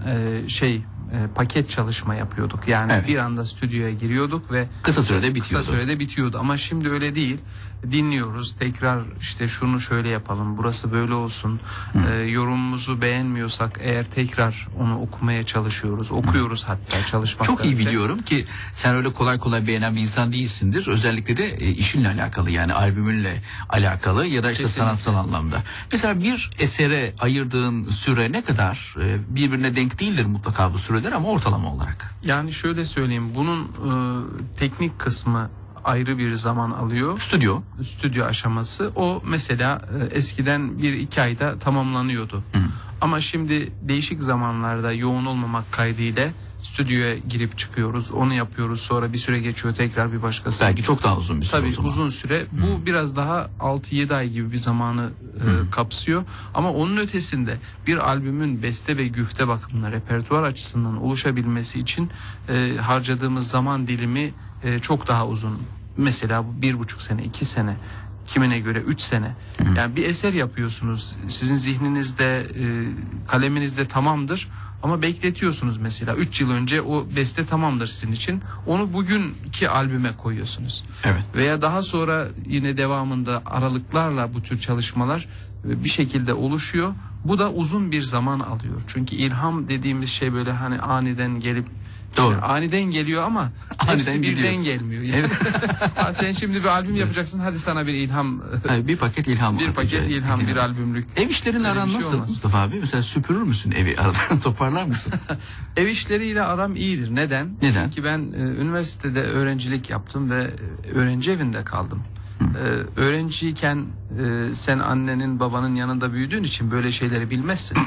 şey paket çalışma yapıyorduk. Yani evet. bir anda stüdyoya giriyorduk ve kısa sürede bitiyordu. Kısa sürede bitiyordu ama şimdi öyle değil. Dinliyoruz, tekrar işte şunu şöyle yapalım, burası böyle olsun. Ee, yorumumuzu beğenmiyorsak eğer tekrar onu okumaya çalışıyoruz. Okuyoruz hatta çalışmakta. Çok iyi biliyorum ki sen öyle kolay kolay beğenen bir insan değilsindir. Özellikle de e, işinle alakalı, yani albümünle alakalı ya da işte kesinlikle sanatsal anlamda. Mesela bir esere ayırdığın süre ne kadar? E, birbirine denk değildir mutlaka bu süre. süreler ama ortalama olarak. Yani şöyle söyleyeyim, bunun e, teknik kısmı ayrı bir zaman alıyor. Stüdyo. Stüdyo aşaması. O mesela e, eskiden bir iki ayda tamamlanıyordu. Hı. Ama şimdi değişik zamanlarda yoğun olmamak kaydıyla stüdyoya girip çıkıyoruz. Onu yapıyoruz. Sonra bir süre geçiyor, tekrar bir başkası. Belki çok daha uzun bir süre Tabii o zaman. uzun süre. Bu Hı. biraz daha altı yedi ay gibi bir zamanı e, kapsıyor. Ama onun ötesinde bir albümün beste ve güfte bakımından, repertuar açısından oluşabilmesi için e, harcadığımız zaman dilimi e, çok daha uzun. Mesela bu bir buçuk sene, iki sene, kimine göre üç sene. Yani bir eser yapıyorsunuz. Sizin zihninizde, e, kaleminizde tamamdır. Ama bekletiyorsunuz mesela. Üç yıl önce o beste tamamdır sizin için. Onu bugünkü albüme koyuyorsunuz. Evet. Veya daha sonra yine devamında aralıklarla bu tür çalışmalar e, bir şekilde oluşuyor. Bu da uzun bir zaman alıyor. Çünkü ilham dediğimiz şey böyle hani aniden gelip Doğru. Yani aniden geliyor ama hepsi Aniden birden gidiyor. gelmiyor. Yani ha, sen şimdi bir albüm yapacaksın, hadi sana bir ilham. Hayır, bir paket ilham. Bir paket ilham, bir albümlük. Ev işlerinle Öyle aran bir şey nasıl olmaz. Mustafa abi? Mesela süpürür müsün evi? Aradan toparlar mısın? Ev işleriyle aram iyidir. Neden? Neden? Çünkü ben e, üniversitede öğrencilik yaptım ve e, öğrenci evinde kaldım. E, öğrenciyken e, sen annenin babanın yanında büyüdüğün için böyle şeyleri bilmezsin.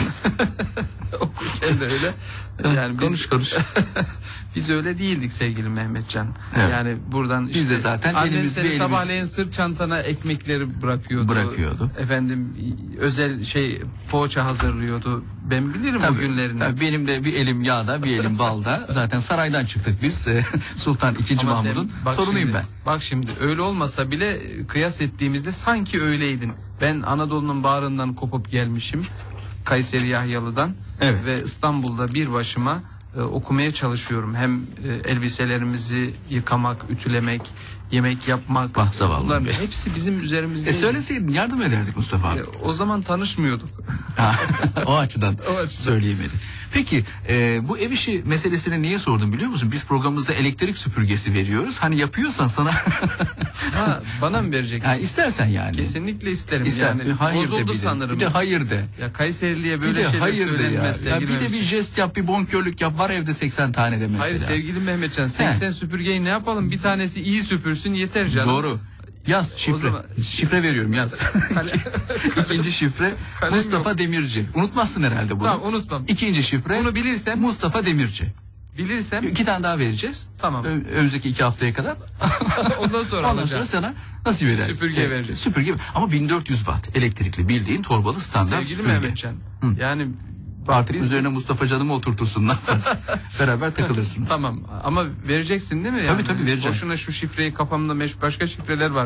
Okurken de öyle. Yani konuş biz, konuş. Biz öyle değildik sevgili Mehmetcan. Evet. Yani buradan Biz işte de zaten annen elimiz seni bir elimiz- sabahleyin sırt çantana ekmekleri bırakıyordu. Bırakıyordu. Efendim özel şey poğaça hazırlıyordu. Ben bilirim o günlerini. Tabii benim de bir elim yağda, bir elim balda. Zaten saraydan çıktık biz. Sultan ikinci. Ama sen- Mahmud'un bak torunuyum şimdi, ben. Bak şimdi öyle olmasa bile kıyas ettiğimizde sanki öyleydin. Ben Anadolu'nun bağrından kopup gelmişim. Kayseri Yahyalı'dan. Evet. Ve İstanbul'da bir başıma e, okumaya çalışıyorum. Hem e, elbiselerimizi yıkamak, ütülemek, yemek yapmak. Vah zavallım Bunların be. hepsi bizim üzerimizde. E söyleseydin yardım ederdik Mustafa abi. E, o zaman tanışmıyorduk. Ha, o açıdan O açıdan. söyleyemedi. Peki e, bu ev işi meselesini niye sordum biliyor musun? Biz programımızda elektrik süpürgesi veriyoruz. Hani yapıyorsan sana Ha, bana mı vereceksin? yani istersen yani. Kesinlikle isterim. İster, Yani hayır de bozuldu bir de. sanırım. Bir de hayır de. Ya Kayserili'ye Bir böyle de şeyler hayır de ya. söylenmez. Ya sevgili bir de bir Mehmetcan. jest yap, bir bonkörlük yap. Var evde seksen tane de mesela. Hayır sevgili Mehmetcan, seksen süpürgeyi ne yapalım? Bir tanesi iyi süpürsün yeter canım. Doğru. Yaz şifre. zaman- Şifre veriyorum yaz. İkinci şifre Kalem Mustafa yok. Demirci. Unutmazsın herhalde bunu. Tamam, unutmam. İkinci şifre Bunu bilirsem, Mustafa Demirci. bilirsem İki tane daha vereceğiz. Tamam. Ö- önümüzdeki iki haftaya kadar. ondan sonra Ondan alacağım. sonra sana nasip ederiz. Süpürge Sen- vereceğiz. Süpürge. Ama bin dört yüz watt elektrikli bildiğin torbalı standart Sevgili süpürge. Mehmetcan. Hı. Yani bak Artık biz- üzerine Mustafa Can'ımı oturtursun. Ne yaparsın? Beraber takılırsınız. Tamam ama vereceksin değil mi? Tabii, yani? tabii, vereceğim. Boşuna şu şifreyi kafamda meş başka şifreler var.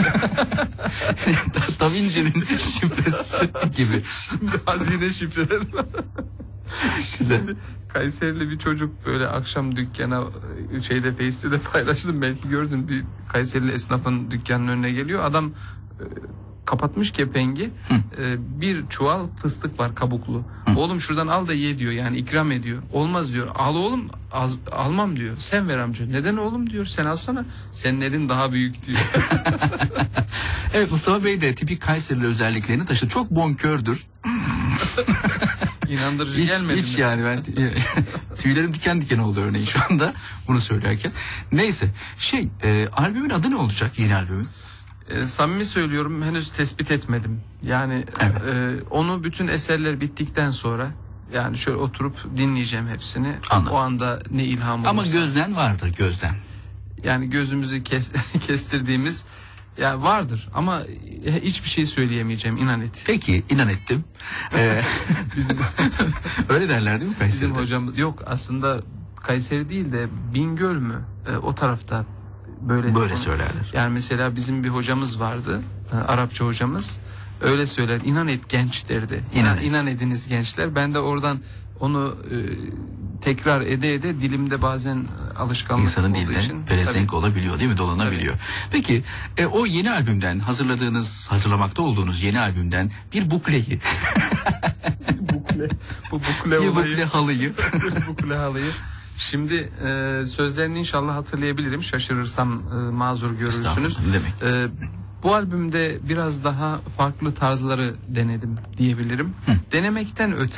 Da Vinci'nin şifresi gibi. Hazine şifreler var. Güzel. Kayserili bir çocuk böyle akşam dükkana şeyde Face'te de paylaştım, belki gördün, bir Kayserili esnafın dükkanının önüne geliyor. Adam e, kapatmış kepengi, e, bir çuval fıstık var kabuklu. Oğlum şuradan al da ye diyor, yani ikram ediyor. Olmaz diyor. Al oğlum, al, almam diyor. Sen ver amca. Neden oğlum diyor, sen alsana. Senin elin daha büyük diyor. Evet, Mustafa Bey de tipik Kayserili özelliklerini taşıdı. Çok bonkördür. İnandırıcı hiç, gelmedi hiç mi? yani ben tüylerim diken diken oldu örneğin şu anda bunu söylerken. Neyse şey e, albümün adı ne olacak, yeni albümün? E, samimi söylüyorum, henüz tespit etmedim. Yani Evet. e, onu bütün eserler bittikten sonra, yani şöyle oturup dinleyeceğim hepsini. Anladım. O anda ne ilham Ama olursa. gözden vardır, gözden. Yani gözümüzü kes, kestirdiğimiz ya vardır ama hiçbir şey söyleyemeyeceğim, inan et. Peki, inan ettim. Ee, Bizim öyle derler değil mi Kayseri'de? bizim hocam yok aslında, Kayseri değil de Bingöl mü? E, o tarafta böyle Böyle söylerler. Yani mesela bizim bir hocamız vardı, e, Arapça hocamız. Öyle söyler. İnan et genç derdi. İnan İnan, et. inan ediniz gençler. Ben de oradan onu e, tekrar ede ede dilimde bazen alışkanlık İnsanın olduğu diline için. pelesenk Tabii. olabiliyor değil mi? Dolanabiliyor. Peki e, o yeni albümden hazırladığınız, hazırlamakta olduğunuz yeni albümden bir bukleyi, bukle, bu bukle bir olayı. bukle halıyı. bukle halıyı. Şimdi e, sözlerini inşallah hatırlayabilirim. Şaşırırsam e, mazur görürsünüz. Estağfurullah, ne demek? E, bu albümde biraz daha farklı tarzları denedim diyebilirim. Denemekten öte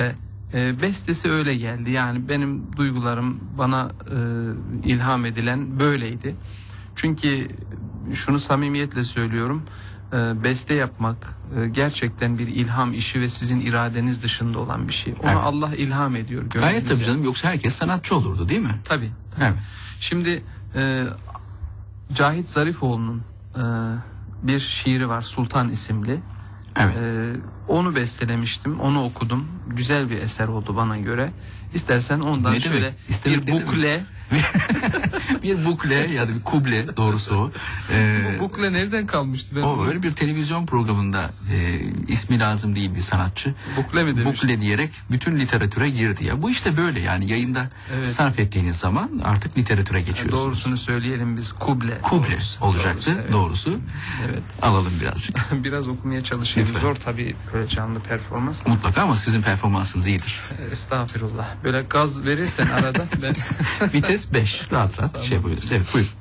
E, bestesi öyle geldi. Yani benim duygularım bana e, ilham edilen böyleydi. Çünkü şunu samimiyetle söylüyorum. E, beste yapmak e, gerçekten bir ilham işi ve sizin iradeniz dışında olan bir şey. Ona Evet. Allah ilham ediyor. Gayet tabii gönlünüze. canım, yoksa herkes sanatçı olurdu değil mi? Tabii. tabii. Evet. Şimdi e, Cahit Zarifoğlu'nun e, bir şiiri var, Sultan isimli. Evet. E, onu bestelemiştim, onu okudum. Güzel bir eser oldu bana göre. İstersen ondan Ne şöyle demek? İstemek bir ne demek? bukle. Bir bukle ya da bir kuble, doğrusu o. Ee, Bu bukle nereden kalmıştı? Ben o öyle bir televizyon programında e, ismi lazım değil bir sanatçı. Bukle mi demiş? Bukle diyerek bütün literatüre girdi ya. Bu işte böyle yani, yayında Evet. sarf ettiğiniz zaman artık literatüre geçiyorsunuz. Doğrusunu söyleyelim biz, kuble. Kuble Doğrusu. olacaktı Doğrusu, evet. doğrusu. Evet. Alalım birazcık. Biraz okumaya çalışayım. Lütfen. Zor tabii böyle canlı performans. Mutlaka, ama sizin performansınız iyidir. Estağfurullah. Böyle gaz verirsen arada ben... Vites beş. Rahat rahat Tamam. şey yapabiliriz. Evet, buyur.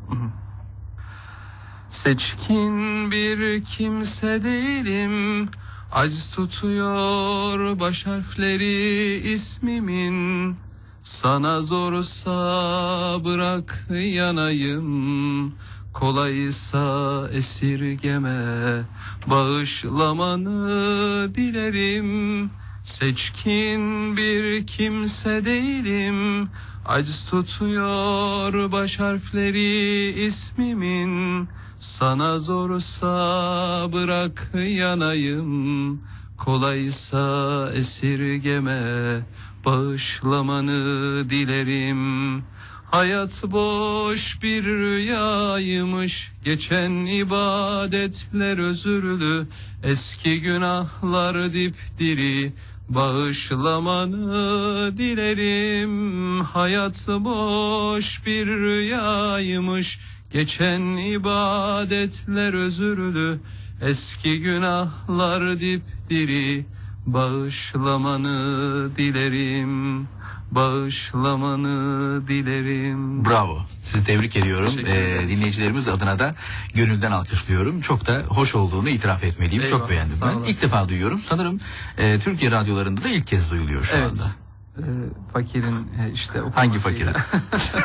Seçkin bir kimse değilim, aciz tutuyor baş harfleri ismimin. Sana zorsa bırak yanayım, kolaysa esirgeme, bağışlamanı dilerim. Seçkin bir kimse değilim, aciz tutuyor baş harfleri ismimin. Sana zorsa bırak yanayım, kolaysa esirgeme, bağışlamanı dilerim. Hayat boş bir rüyaymış, geçen ibadetler özürlü, eski günahlar dipdiri, bağışlamanı dilerim. Hayat boş bir rüyaymış, geçen ibadetler özürlü, eski günahlar dipdiri, bağışlamanı dilerim. Bağışlamanı dilerim. Bravo. Sizi tebrik ediyorum. Teşekkür ederim. Ee, dinleyicilerimiz adına da gönülden alkışlıyorum. Çok da hoş olduğunu itiraf etmeliyim. Eyvallah, Çok beğendim sağ ben. olasın. İlk defa duyuyorum. Sanırım e, Türkiye radyolarında da ilk kez duyuluyor şu Evet. anda. Ee, fakirin e, işte Hangi okumasıyla. fakirin?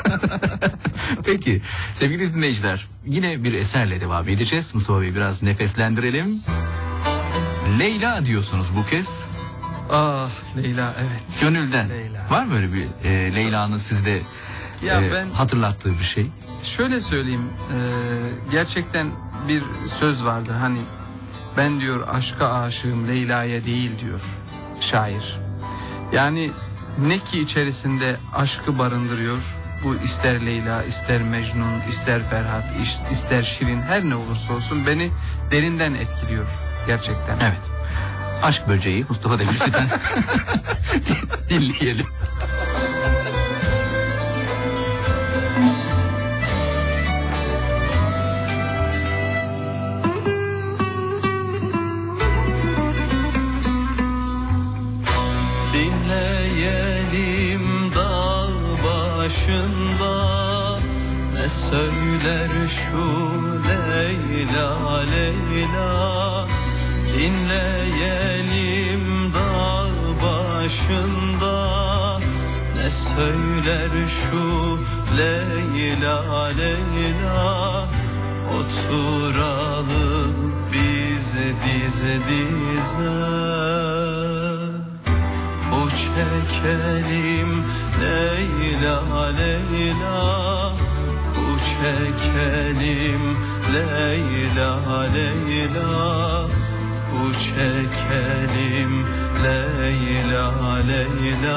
Peki sevgili dinleyiciler, yine bir eserle devam edeceğiz. Mustafa Bey, biraz nefeslendirelim. Leyla diyorsunuz bu kez. Ah Leyla, evet. Gönülden. Leyla. Var mı öyle bir e, Leyla'nın sizde Ya e, ben- hatırlattığı bir şey? Şöyle söyleyeyim, e, gerçekten bir söz vardır hani, ben diyor aşka aşığım Leyla'ya değil diyor şair. Yani ne ki içerisinde aşkı barındırıyor, bu ister Leyla, ister Mecnun, ister Ferhat, is- ister Şirin, her ne olursa olsun beni derinden etkiliyor gerçekten. Evet. Aşk Böceği Mustafa Demirci'den dinleyelim. Dinleyelim dağ başında, ne söyler şu Leyla Leyla. Dinleyelim dağ başında, ne söyler şu Leyla Leyla. Oturalım biz diz dize, bu çekelim Leyla Leyla, bu çekelim Leyla Leyla, bu çekelim Leyla Leyla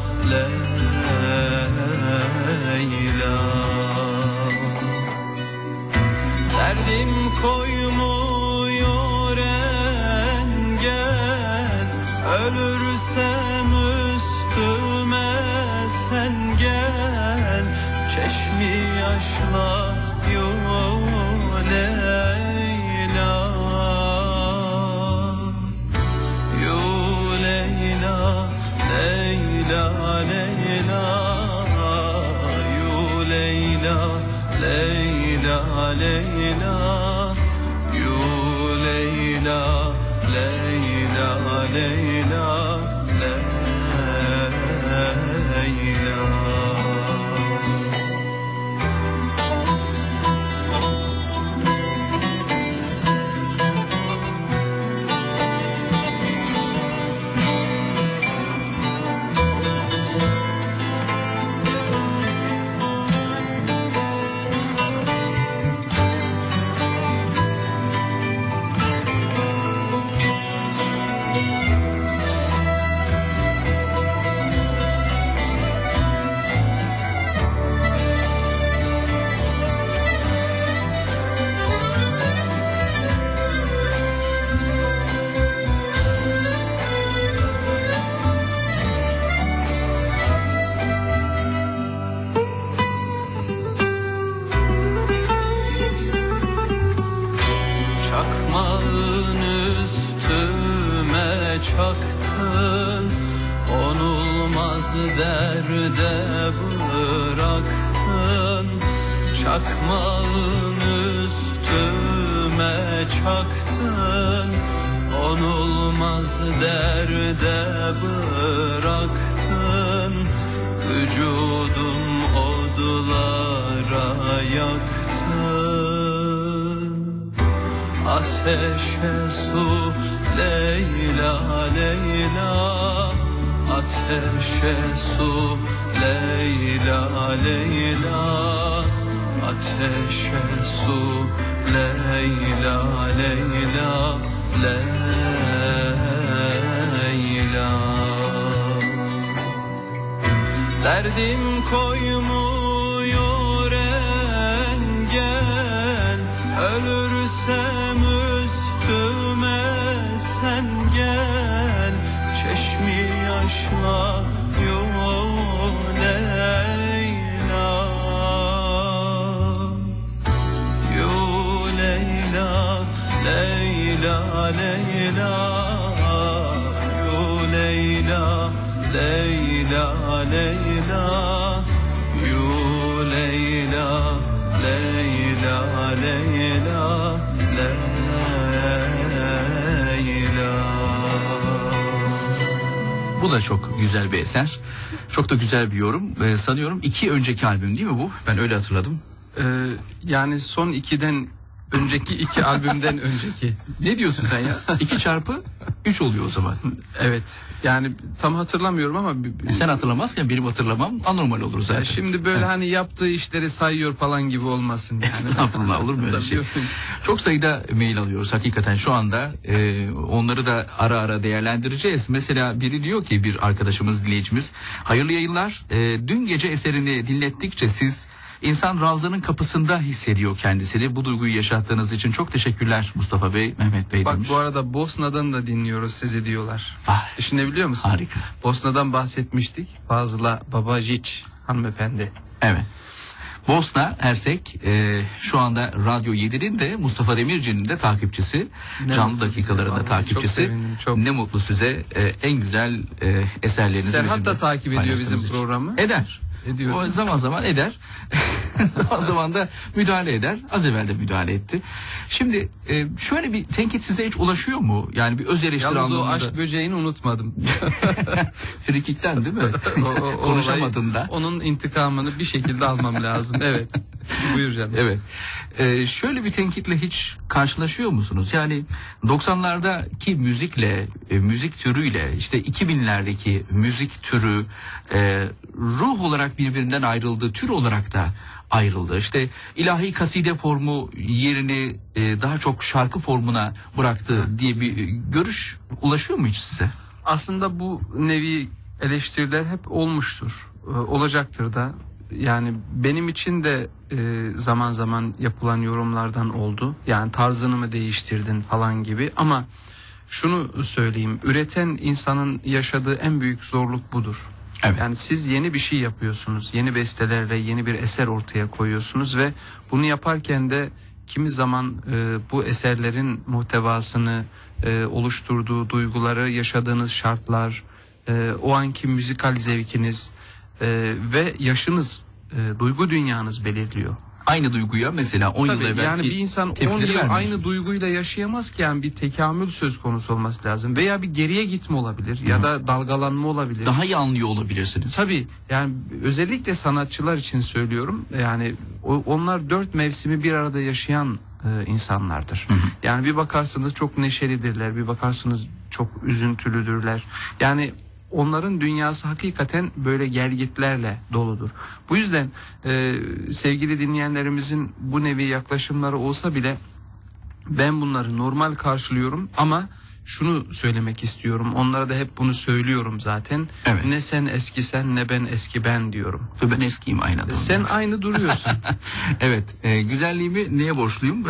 Leyla. Derdim koymuyor engel, ölürsem üstüme sen gel. Çeşmi yaşla yu Leyla, yu Leyla, Leyla Leyla, yu Leyla, Leyla Leyla, yu Leyla, Leyla Leyla, Leyla. derde bıraktın, çakmağın üstüme çaktın, onulmaz derde bıraktın, vücudum odlara yaktın. Ateşe su Leyla Leyla, ateşe su Leyla Leyla, ateşe su Leyla Leyla Leyla. Derdim koymuyor engel, ölürsem üstüme sen gel, çeşmi yaşla yol Leyla. Yol Leyla, Leyla, Leyla, Yol Leyla, Leyla, Leyla, Yol Leyla, Leyla, Leyla, Leyla. Bu da çok güzel bir eser. Çok da güzel bir yorum. Ee, sanıyorum iki önceki albüm değil mi bu? Ben öyle hatırladım. Ee, yani son ikiden önceki iki albümden önceki. Ne diyorsun sen ya? İki çarpı üç oluyor o zaman. Evet. Yani tam hatırlamıyorum ama... E sen hatırlamazken benim hatırlamam anormal olur zaten. Ya şimdi böyle hani yaptığı işleri sayıyor falan gibi olmasın yani. Estağfurullah, olur mu öyle şey? Çok sayıda mail alıyoruz hakikaten şu anda. Ee, onları da ara ara değerlendireceğiz. Mesela biri diyor ki, bir arkadaşımız, dinleyicimiz, hayırlı yayınlar. Ee, dün gece eserini dinlettikçe siz... İnsan Ravza'nın kapısında hissediyor kendisini. Bu duyguyu yaşattığınız için çok teşekkürler Mustafa Bey, Mehmet Bey Bak demiş. bu arada Bosna'dan da dinliyoruz sizi diyorlar. Vay. Düşünebiliyor musun? Harika. Bosna'dan bahsetmiştik. Fazla Babajic hanımefendi. Evet. Bosna Hersek e, şu anda Radyo yedi'nin de Mustafa Demirci'nin de takipçisi. Ne Canlı dakikalarında size, takipçisi. çok sevindim, çok. Ne mutlu size. E, en güzel e, eserlerinizi Serhat bizimle da takip ediyor paylaştığınız bizim için. programı. Eder. Ediyor. O zaman zaman eder. zaman zaman da müdahale eder. Az evvel de müdahale etti. Şimdi e, şöyle bir tenkit size hiç ulaşıyor mu? Yani bir öz eleştiri Yalnız anlamında. o aşk böceğini unutmadım. Frikikten değil mi? o, o, Konuşamadın da. Onun intikamını bir şekilde almam lazım. Evet. Buyur canım. Evet. Ee, şöyle bir tenkitle hiç karşılaşıyor musunuz? Yani doksanlardaki müzikle, e, müzik türüyle, işte iki binlerdeki müzik türü e, ruh olarak birbirinden ayrıldı, tür olarak da ayrıldı. İşte ilahi kaside formu yerini e, daha çok şarkı formuna bıraktı diye bir e, görüş ulaşıyor mu hiç size? Aslında bu nevi eleştiriler hep olmuştur. Ee, olacaktır da. Yani benim için de e, zaman zaman yapılan yorumlardan oldu. Yani tarzını mı değiştirdin falan gibi. Ama şunu söyleyeyim. Üreten insanın yaşadığı en büyük zorluk budur. Evet. Yani siz yeni bir şey yapıyorsunuz. Yeni bestelerle yeni bir eser ortaya koyuyorsunuz ve bunu yaparken de kimi zaman e, bu eserlerin muhtevasını, e, oluşturduğu duyguları, yaşadığınız şartlar, e, o anki müzikal zevkiniz e, ve yaşınız, e, duygu dünyanız belirliyor. Aynı duyguya mesela on yıl Tabii, evvelki yani bir insan on tepkileri yıl aynı vermiyorsunuz. duyguyla yaşayamaz ki, yani bir tekamül söz konusu olması lazım. Veya bir geriye gitme olabilir ya da dalgalanma olabilir. Daha iyi anlıyor olabilirsiniz. Tabii yani özellikle sanatçılar için söylüyorum. Yani o, onlar dört mevsimi bir arada yaşayan e, insanlardır. Hı hı. Yani bir bakarsınız çok neşelidirler, bir bakarsınız çok üzüntülüdürler. Yani onların dünyası hakikaten böyle gelgitlerle doludur. Bu yüzden e, sevgili dinleyenlerimizin bu nevi yaklaşımları olsa bile ben bunları normal karşılıyorum ama şunu söylemek istiyorum. Onlara da hep bunu söylüyorum zaten. Evet. Ne sen eskisen ne ben eski ben diyorum. Ben eskiyim aynı adam. Sen aynı duruyorsun. Evet. E, güzelliğimi neye borçluyum?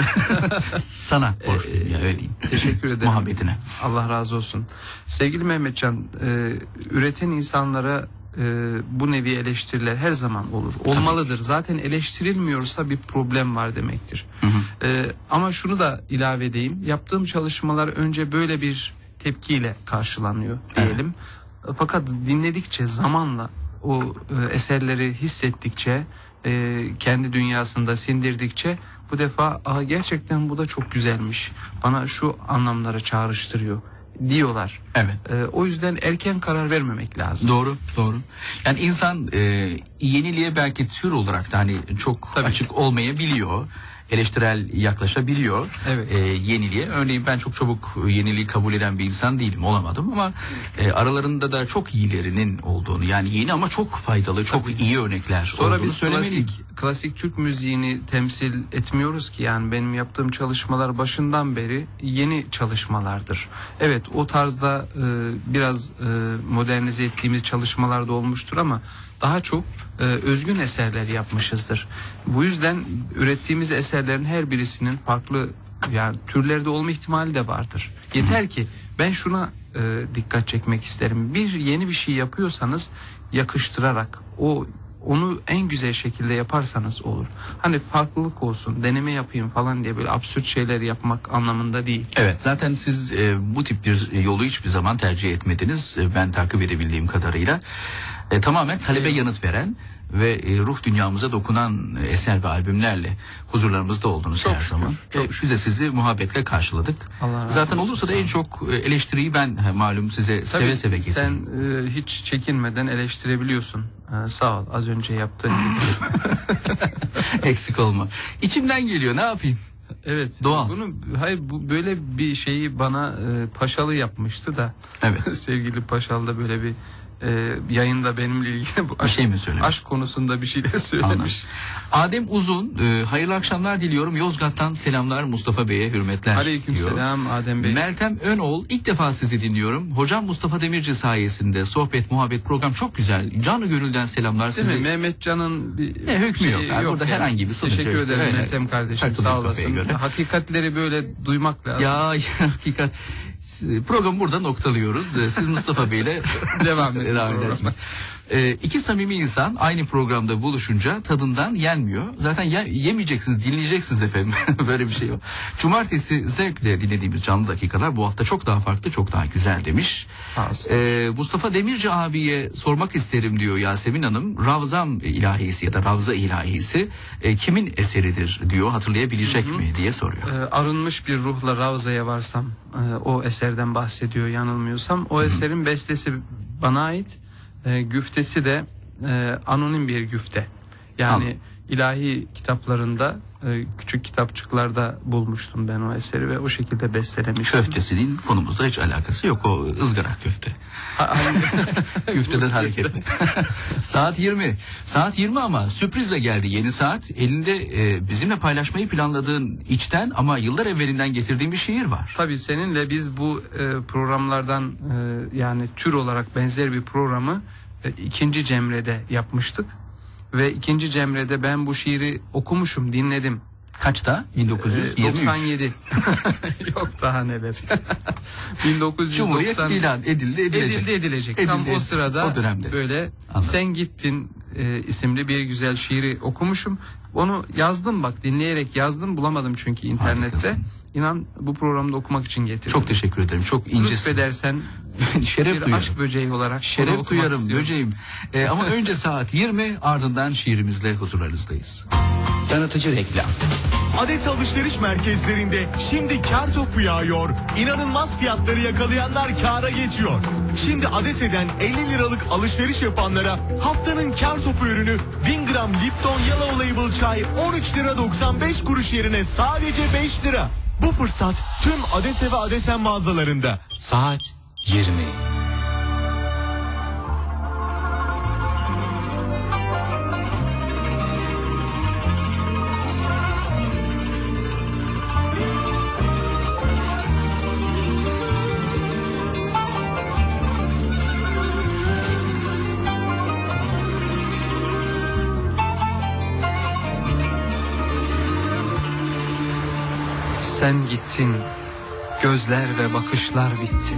Sana borçluyum ya, öyle diyeyim. Teşekkür ederim. Muhabbetine. Allah razı olsun. Sevgili Mehmetcan, e, üreten insanlara e, bu nevi eleştiriler her zaman olur. Olmalıdır. Zaten eleştirilmiyorsa bir problem var demektir. Hı hı. E, ama şunu da ilave edeyim. Yaptığım çalışmalar önce böyle bir tepkiyle karşılanıyor diyelim. Evet. Fakat dinledikçe zamanla o e, eserleri hissettikçe, e, kendi dünyasında sindirdikçe bu defa Aa, gerçekten bu da çok güzelmiş, bana şu anlamlara çağrıştırıyor diyorlar. Evet. E, o yüzden erken karar vermemek lazım. Doğru, doğru. Yani insan e, yeniliğe belki tür olarak da hani çok Tabii. açık olmayabiliyor. Eleştirel yaklaşabiliyor Evet. e, yeniliğe. Örneğin ben çok çabuk yeniliği kabul eden bir insan değilim, olamadım ama e, aralarında da çok iyilerinin olduğunu, yani yeni ama çok faydalı, çok Tabii. iyi örnekler Sonra olduğunu biz söylemeliyim. klasik, klasik Türk müziğini temsil etmiyoruz ki, yani benim yaptığım çalışmalar başından beri yeni çalışmalardır. Evet, o tarzda e, biraz e, modernize ettiğimiz çalışmalar da olmuştur ama daha çok e, özgün eserler yapmışızdır. Bu yüzden ürettiğimiz eserlerin her birisinin farklı yani türlerde olma ihtimali de vardır. Yeter ki ben şuna e, dikkat çekmek isterim. Bir yeni bir şey yapıyorsanız yakıştırarak, o onu en güzel şekilde yaparsanız olur. Hani farklılık olsun, deneme yapayım falan diye böyle absürt şeyler yapmak anlamında değil. Evet, zaten siz e, bu tip bir yolu hiçbir zaman tercih etmediniz. E, ben takip edebildiğim kadarıyla. E, tamamen talebe Evet. yanıt veren ve e, ruh dünyamıza dokunan eser ve albümlerle huzurlarımızda oldunuz Çok her şükür, zaman. çok E, biz de sizi muhabbetle karşıladık. Allah razı Zaten olsun, olursa da sağ en olun. çok e, eleştiriyi ben he, malum size Tabii seve seve getiririm. sen e, hiç çekinmeden eleştirebiliyorsun. E, sağ ol, az önce yaptığın gibi. Eksik olma. İçimden geliyor, ne yapayım? Evet. Doğal. Bunu hayır, bu böyle bir şeyi bana e, Paşalı yapmıştı da. Evet. Sevgili Paşalı da böyle bir e, yayında benimle ilgili bu Bir şey mi söylemiş? aşk konusunda bir şeyler söylemiş. Adem Uzun, e, hayırlı akşamlar diliyorum. Yozgat'tan selamlar, Mustafa Bey'e hürmetler. Aleykümselam Adem Bey. Meltem Önoğul, ilk defa sizi dinliyorum. Hocam Mustafa Demirci sayesinde sohbet, muhabbet, program çok güzel. Canı gönülden selamlar Değil size. mi? Mehmetcan'ın bir Ne, hükmü yok. şeyi Yani burada herhangi bir sınır Teşekkür yok işte, ederim öyle. Meltem kardeşim, Takılıyor sağ kafaya olasın. göre. Hakikatleri böyle duymak lazım. Ya, ya hakikat. Programı burada noktalıyoruz. Siz Mustafa Bey'le Devam edin devam programa. edersiniz. Ee, iki samimi insan aynı programda buluşunca tadından yenmiyor. Zaten ye- yemeyeceksiniz, dinleyeceksiniz efendim. Böyle bir şey yok. Cumartesi zevkle dinlediğimiz canlı dakikalar bu hafta çok daha farklı, çok daha güzel demiş. Sağ olsun. Ee, Mustafa Demirci abiye sormak isterim diyor Yasemin Hanım. Ravzam ilahisi ya da Ravza ilahisi e, kimin eseridir diyor, hatırlayabilecek Hı hı. mi diye soruyor. Ee, arınmış bir ruhla Ravza'ya varsam, e, o eserden bahsediyor yanılmıyorsam. O eserin bestesi bana ait, e, güftesi de e, anonim bir güfte. Yani Anladım. ilahi kitaplarında, e, küçük kitapçıklarda bulmuştum ben o eseri ve o şekilde bestelemiştim. Köftesinin konumuzda hiç alakası yok, o ızgara köfte. Güfteden hareketli. Saat yirmi. Saat yirmi ama sürprizle geldi yeni saat. Elinde e, bizimle paylaşmayı planladığın içten ama yıllar evvelinden getirdiğin bir şiir var. Tabii seninle biz bu e, programlardan e, yani tür olarak benzer bir programı e, ikinci Cemre'de yapmıştık. Ve ikinci Cemre'de ben bu şiiri okumuşum, dinledim. Kaçta? bin dokuz yüz yirmi üç. doksan yedi. Yok daha neler. bin dokuz yüz doksan. Cumhuriyet ilan edildi, edilecek. Edildi edilecek. Edildi, Tam o edildi. sırada O dönemde. böyle Anladım. Sen Gittin e, isimli bir güzel şiiri okumuşum. Onu yazdım, bak dinleyerek yazdım, bulamadım çünkü internette. Harikasın. İnan bu programda okumak için getirdim. Çok teşekkür ederim. Çok incesin. Lütfedersen Şeref bir duyarım. aşk böceği olarak bunu Şeref okumak duyarım istiyorum. böceğim. Ee, ama önce saat yirmi, ardından şiirimizle huzurlarınızdayız. Tanıtıcı reklam. Ades alışveriş merkezlerinde şimdi kar topu yağıyor. İnanılmaz fiyatları yakalayanlar kâra geçiyor. Şimdi Adese'den elli liralık alışveriş yapanlara haftanın kar topu ürünü bin gram Lipton Yellow Label çay on üç lira doksan beş kuruş yerine sadece beş lira. Bu fırsat tüm Adese ve Adesen mağazalarında. Saat yirmi. Sen gittin, gözler ve bakışlar bitti.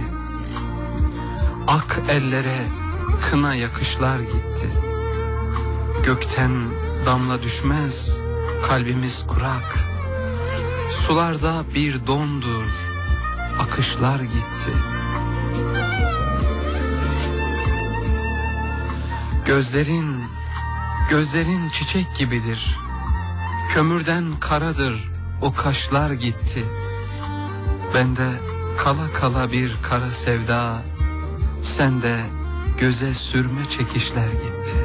Ak ellere kına yakışlar gitti. Gökten damla düşmez, kalbimiz kurak. Sularda bir dondur, akışlar gitti. Gözlerin, gözlerin çiçek gibidir. Kömürden karadır o kaşlar gitti. Bende kala kala bir kara sevda, sende göze sürme çekişler gitti.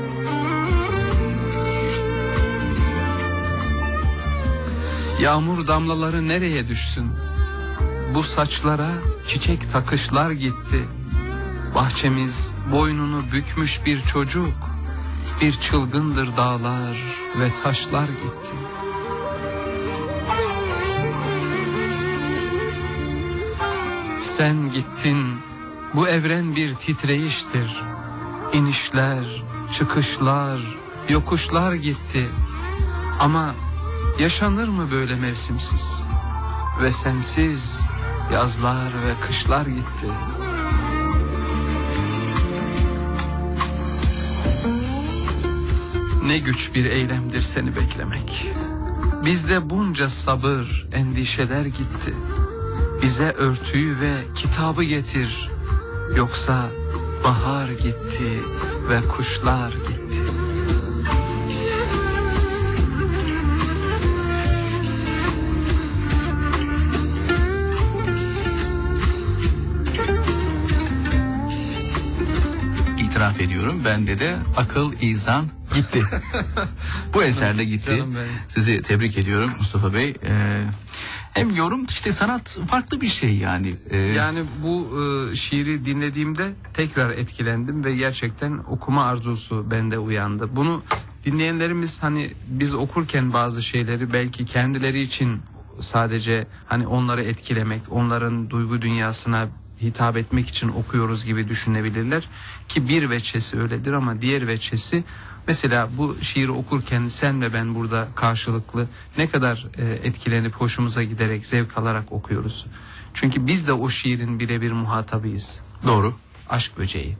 Yağmur damlaları nereye düşsün? Bu saçlara çiçek takışlar gitti. Bahçemiz boynunu bükmüş bir çocuk, bir çılgındır dağlar ve taşlar gitti. Sen gittin, bu evren bir titreyiştir. İnişler, çıkışlar, yokuşlar gitti. Ama yaşanır mı böyle mevsimsiz? Ve sensiz yazlar ve kışlar gitti. Ne güç bir eylemdir seni beklemek. Bizde bunca sabır, endişeler gitti. Bize örtüyü ve kitabı getir. Yoksa bahar gitti ve kuşlar gitti. İtiraf ediyorum, bende de akıl, izan gitti. Bu eserle gitti. Sizi tebrik ediyorum Mustafa Bey. Ee, hem yorum, işte sanat farklı bir şey yani. Ee, Yani bu e, şiiri dinlediğimde tekrar etkilendim ve gerçekten okuma arzusu bende uyandı. Bunu dinleyenlerimiz, hani biz okurken bazı şeyleri belki kendileri için sadece hani onları etkilemek, onların duygu dünyasına hitap etmek için okuyoruz gibi düşünebilirler ki bir veçesi öyledir, ama diğer veçesi mesela bu şiiri okurken sen ve ben burada karşılıklı ne kadar e, etkilenip hoşumuza giderek, zevk alarak okuyoruz. Çünkü biz de o şiirin birebir muhatabıyız. Doğru. Aşk böceği.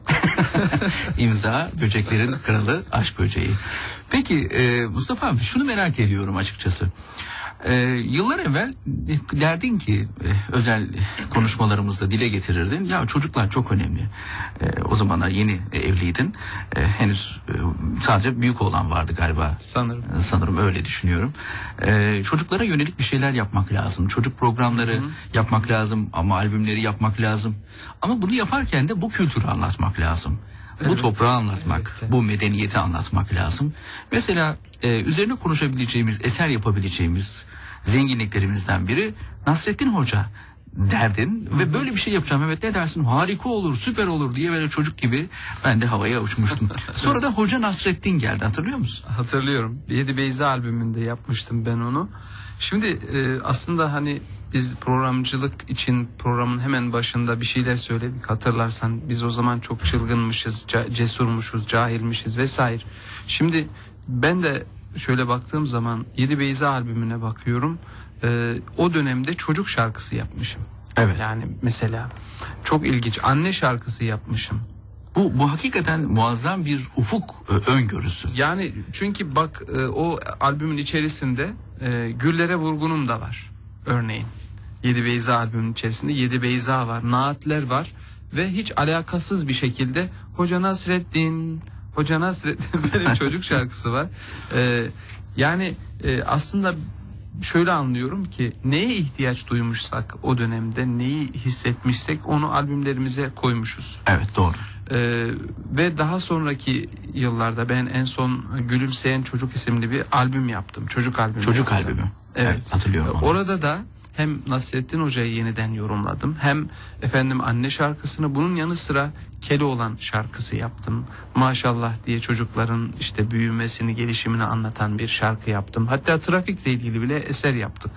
İmza, böceklerin kralı, aşk böceği. Peki e, Mustafa abi, şunu merak ediyorum açıkçası. Ee, yıllar evvel derdin ki e, özel konuşmalarımızda dile getirirdin, ya çocuklar çok önemli. E, o zamanlar yeni e, evliydin. E, henüz e, sadece büyük oğlan vardı galiba. Sanırım. E, sanırım öyle düşünüyorum. E, çocuklara yönelik bir şeyler yapmak lazım. Çocuk programları Hı-hı. yapmak lazım, ama albümleri yapmak lazım. Ama bunu yaparken de bu kültürü anlatmak lazım. Evet. Bu toprağı anlatmak, evet. bu medeniyeti anlatmak lazım. Mesela e, üzerine konuşabileceğimiz, eser yapabileceğimiz zenginliklerimizden biri Nasrettin Hoca derdin. Hı-hı. Ve böyle bir şey yapacağım, evet ne dersin, harika olur, süper olur diye böyle çocuk gibi ben de havaya uçmuştum. Sonra da Hoca Nasrettin geldi, hatırlıyor musun? Hatırlıyorum. Yedi Beyza albümünde yapmıştım ben onu. Şimdi e, aslında hani biz programcılık için programın hemen başında bir şeyler söyledik, hatırlarsan. Biz o zaman çok çılgınmışız, ca- cesurmuşuz, cahilmişiz vesaire. Şimdi ben de şöyle baktığım zaman Yedi Beyza albümüne bakıyorum. Ee, o dönemde çocuk şarkısı yapmışım. Evet. Yani mesela çok ilginç, anne şarkısı yapmışım. Bu, bu hakikaten muazzam bir ufuk e, öngörüsü. Yani çünkü bak e, o albümün içerisinde e, Güllere Vurgunum da var. Örneğin Yedi Beyza albümünün içerisinde Yedi Beyza var, naatler var ve hiç alakasız bir şekilde Hoca Nasreddin, Hoca Nasreddin benim çocuk şarkısı var. Ee, yani e, aslında şöyle anlıyorum ki neye ihtiyaç duymuşsak o dönemde, neyi hissetmişsek onu albümlerimize koymuşuz. Evet, doğru. Ee, ve daha sonraki yıllarda ben en son Gülümseyen Çocuk isimli bir albüm yaptım. Çocuk albümü. Çocuk yaptım. albümü. Evet. evet hatırlıyorum onu. Orada da hem Nasrettin Hoca'yı yeniden yorumladım, hem efendim anne şarkısını, bunun yanı sıra Keloğlan şarkısı yaptım. Maşallah diye çocukların işte büyümesini, gelişimini anlatan bir şarkı yaptım. Hatta trafikle ilgili bile eser yaptık.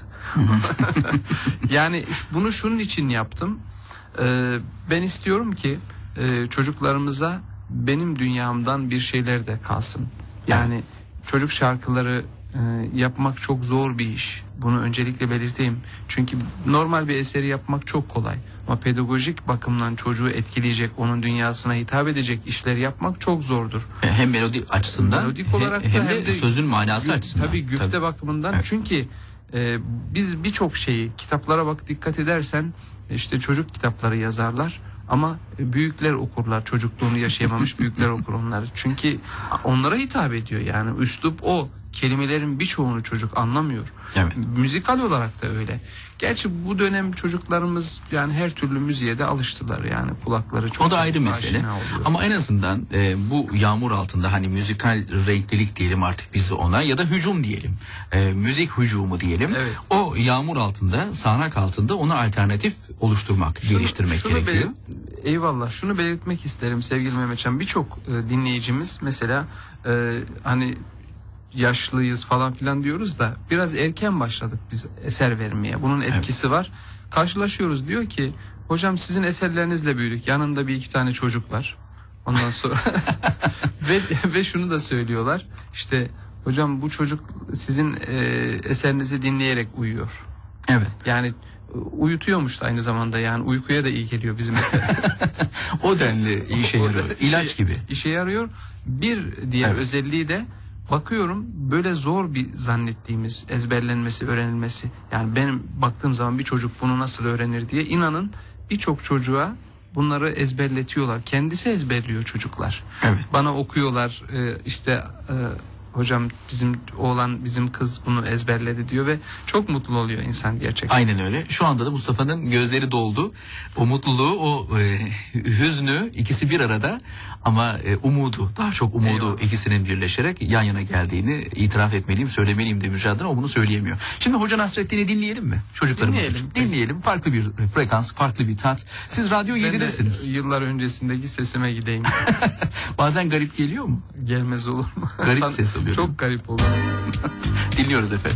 Yani bunu şunun için yaptım. Ee, ben istiyorum ki e, çocuklarımıza benim dünyamdan bir şeyler de kalsın. Yani çocuk şarkıları e, yapmak çok zor bir iş. Bunu öncelikle belirteyim. Çünkü normal bir eseri yapmak çok kolay. Ama pedagojik bakımdan çocuğu etkileyecek, onun dünyasına hitap edecek işleri yapmak çok zordur. Hem melodi açısından Melodik olarak hem, da, hem de, de sözün manası gü- açısından. Tabii güfte tabii. bakımından. Evet. Çünkü e, biz birçok şeyi, kitaplara bak dikkat edersen işte çocuk kitapları yazarlar. Ama büyükler okurlar, çocukluğunu yaşayamamış büyükler okur onları. Çünkü onlara hitap ediyor yani, üslup o. Kelimelerin birçoğunu çocuk anlamıyor. Evet. Müzikal olarak da öyle. Gerçi bu dönem çocuklarımız yani her türlü müziğe de alıştılar yani, kulakları çok o da ayrı mesele. Ama en azından e, bu yağmur altında hani müzikal renklilik diyelim artık biz ona, ya da hücum diyelim. E, müzik hücumu diyelim. Evet. O yağmur altında, sağanak altında ona alternatif oluşturmak, şunu, geliştirmek şunu gerekiyor. Belir- eyvallah. Şunu belirtmek isterim sevgili Mehmetcan. Birçok e, dinleyicimiz mesela e, hani yaşlıyız falan filan diyoruz da biraz erken başladık biz eser vermeye. Bunun etkisi evet. var. Karşılaşıyoruz, diyor ki hocam sizin eserlerinizle büyüdük. Yanında bir iki tane çocuk var. Ondan sonra ve ve şunu da söylüyorlar. İşte hocam bu çocuk sizin e, eserinizi dinleyerek uyuyor. Evet. Yani uyutuyormuş da aynı zamanda, yani uykuya da iyi geliyor bizim eser. O denli işe yarıyor. İlaç gibi. İşe yarıyor. Bir diğer evet. özelliği de, bakıyorum böyle zor bir zannettiğimiz ezberlenmesi, öğrenilmesi. Yani benim baktığım zaman bir çocuk bunu nasıl öğrenir diye, inanın birçok çocuğa bunları ezberletiyorlar. Kendisi ezberliyor çocuklar. Evet. Bana okuyorlar işte hocam bizim oğlan, bizim kız bunu ezberledi diyor ve çok mutlu oluyor insan gerçekten. Aynen öyle. Şu anda da Mustafa'nın gözleri doldu. O mutluluğu, o e, hüznü ikisi bir arada, ama e, umudu, daha çok umudu Eyvallah. ikisinin birleşerek yan yana geldiğini itiraf etmeliyim, söylemeliyim Demirci adına, o bunu söyleyemiyor. Şimdi Hoca Nasreddin'i dinleyelim mi? Çocuklarımız dinleyelim. için. Dinleyelim. Farklı bir frekans, farklı bir tat. Siz Radyo yedidesiniz. Ben de yıllar öncesindeki sesime gideyim. Bazen garip geliyor mu? Gelmez olur mu? Garip ses oluyor. Çok garip olur. Dinliyoruz efendim.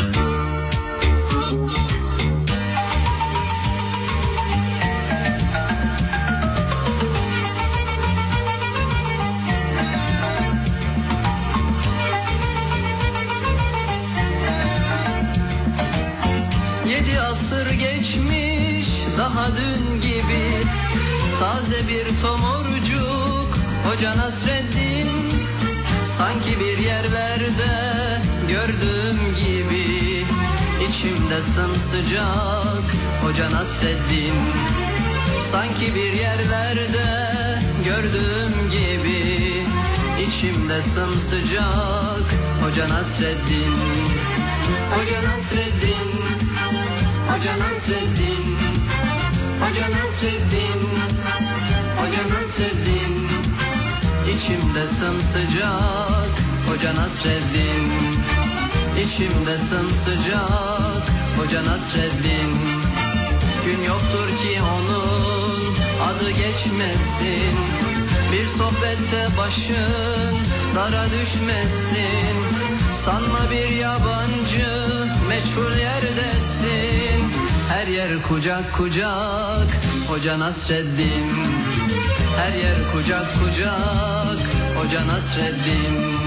Yedi asır geçmiş daha dün gibi, taze bir tomurcuk Hoca Nasreddin. Sanki bir yerlerde gördüğüm gibi, içimde sımsıcak Hoca Nasreddin. Sanki bir yerlerde gördüğüm gibi, içimde sımsıcak Hoca Nasreddin. Hoca Nasreddin, Hoca Nasreddin, Hoca Nasreddin, Hoca Nasreddin. İçimde sımsıcak Hoca Nasreddin. İçimde sımsıcak Hoca Nasreddin. Gün yoktur ki onun adı geçmesin, bir sohbette başın dara düşmesin. Sanma bir yabancı meçhul yerdesin, her yer kucak kucak Hoca Nasreddin. Her yer kucak kucak Hoca Nasreddin.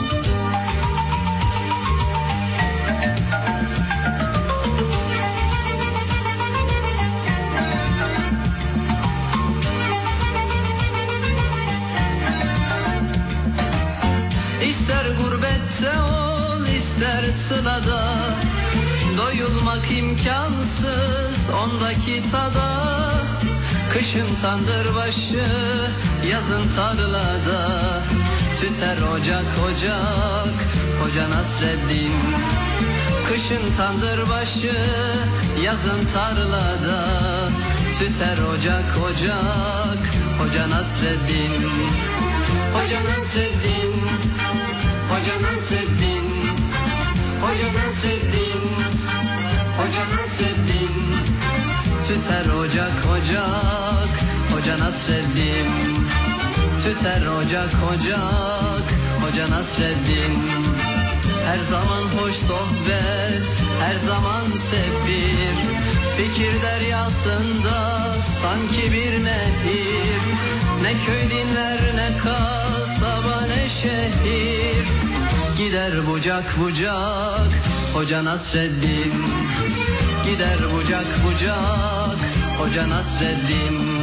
İster gurbette ol, ister sılada, doyulmak imkansız ondaki tada. Kışın tandır başı, yazın tarlada, tüter ocak ocak Hoca Nasreddin. Kışın tandır başı, yazın tarlada, tüter ocak ocak Hoca Nasreddin. Hoca Nasreddin, Hoca Nasreddin, Hoca Nasreddin, Hoca Nasreddin. Tüter ocak ocak Hoca Nasreddin. Tüter ocak ocak Hoca Nasreddin. Her zaman hoş sohbet, her zaman sefir, fikir deryasında sanki bir nehir. Ne köy dinler, ne kasaba, ne şehir, gider bucak bucak Hoca Nasreddin. Gider bucak bucak Hoca Nasreddin.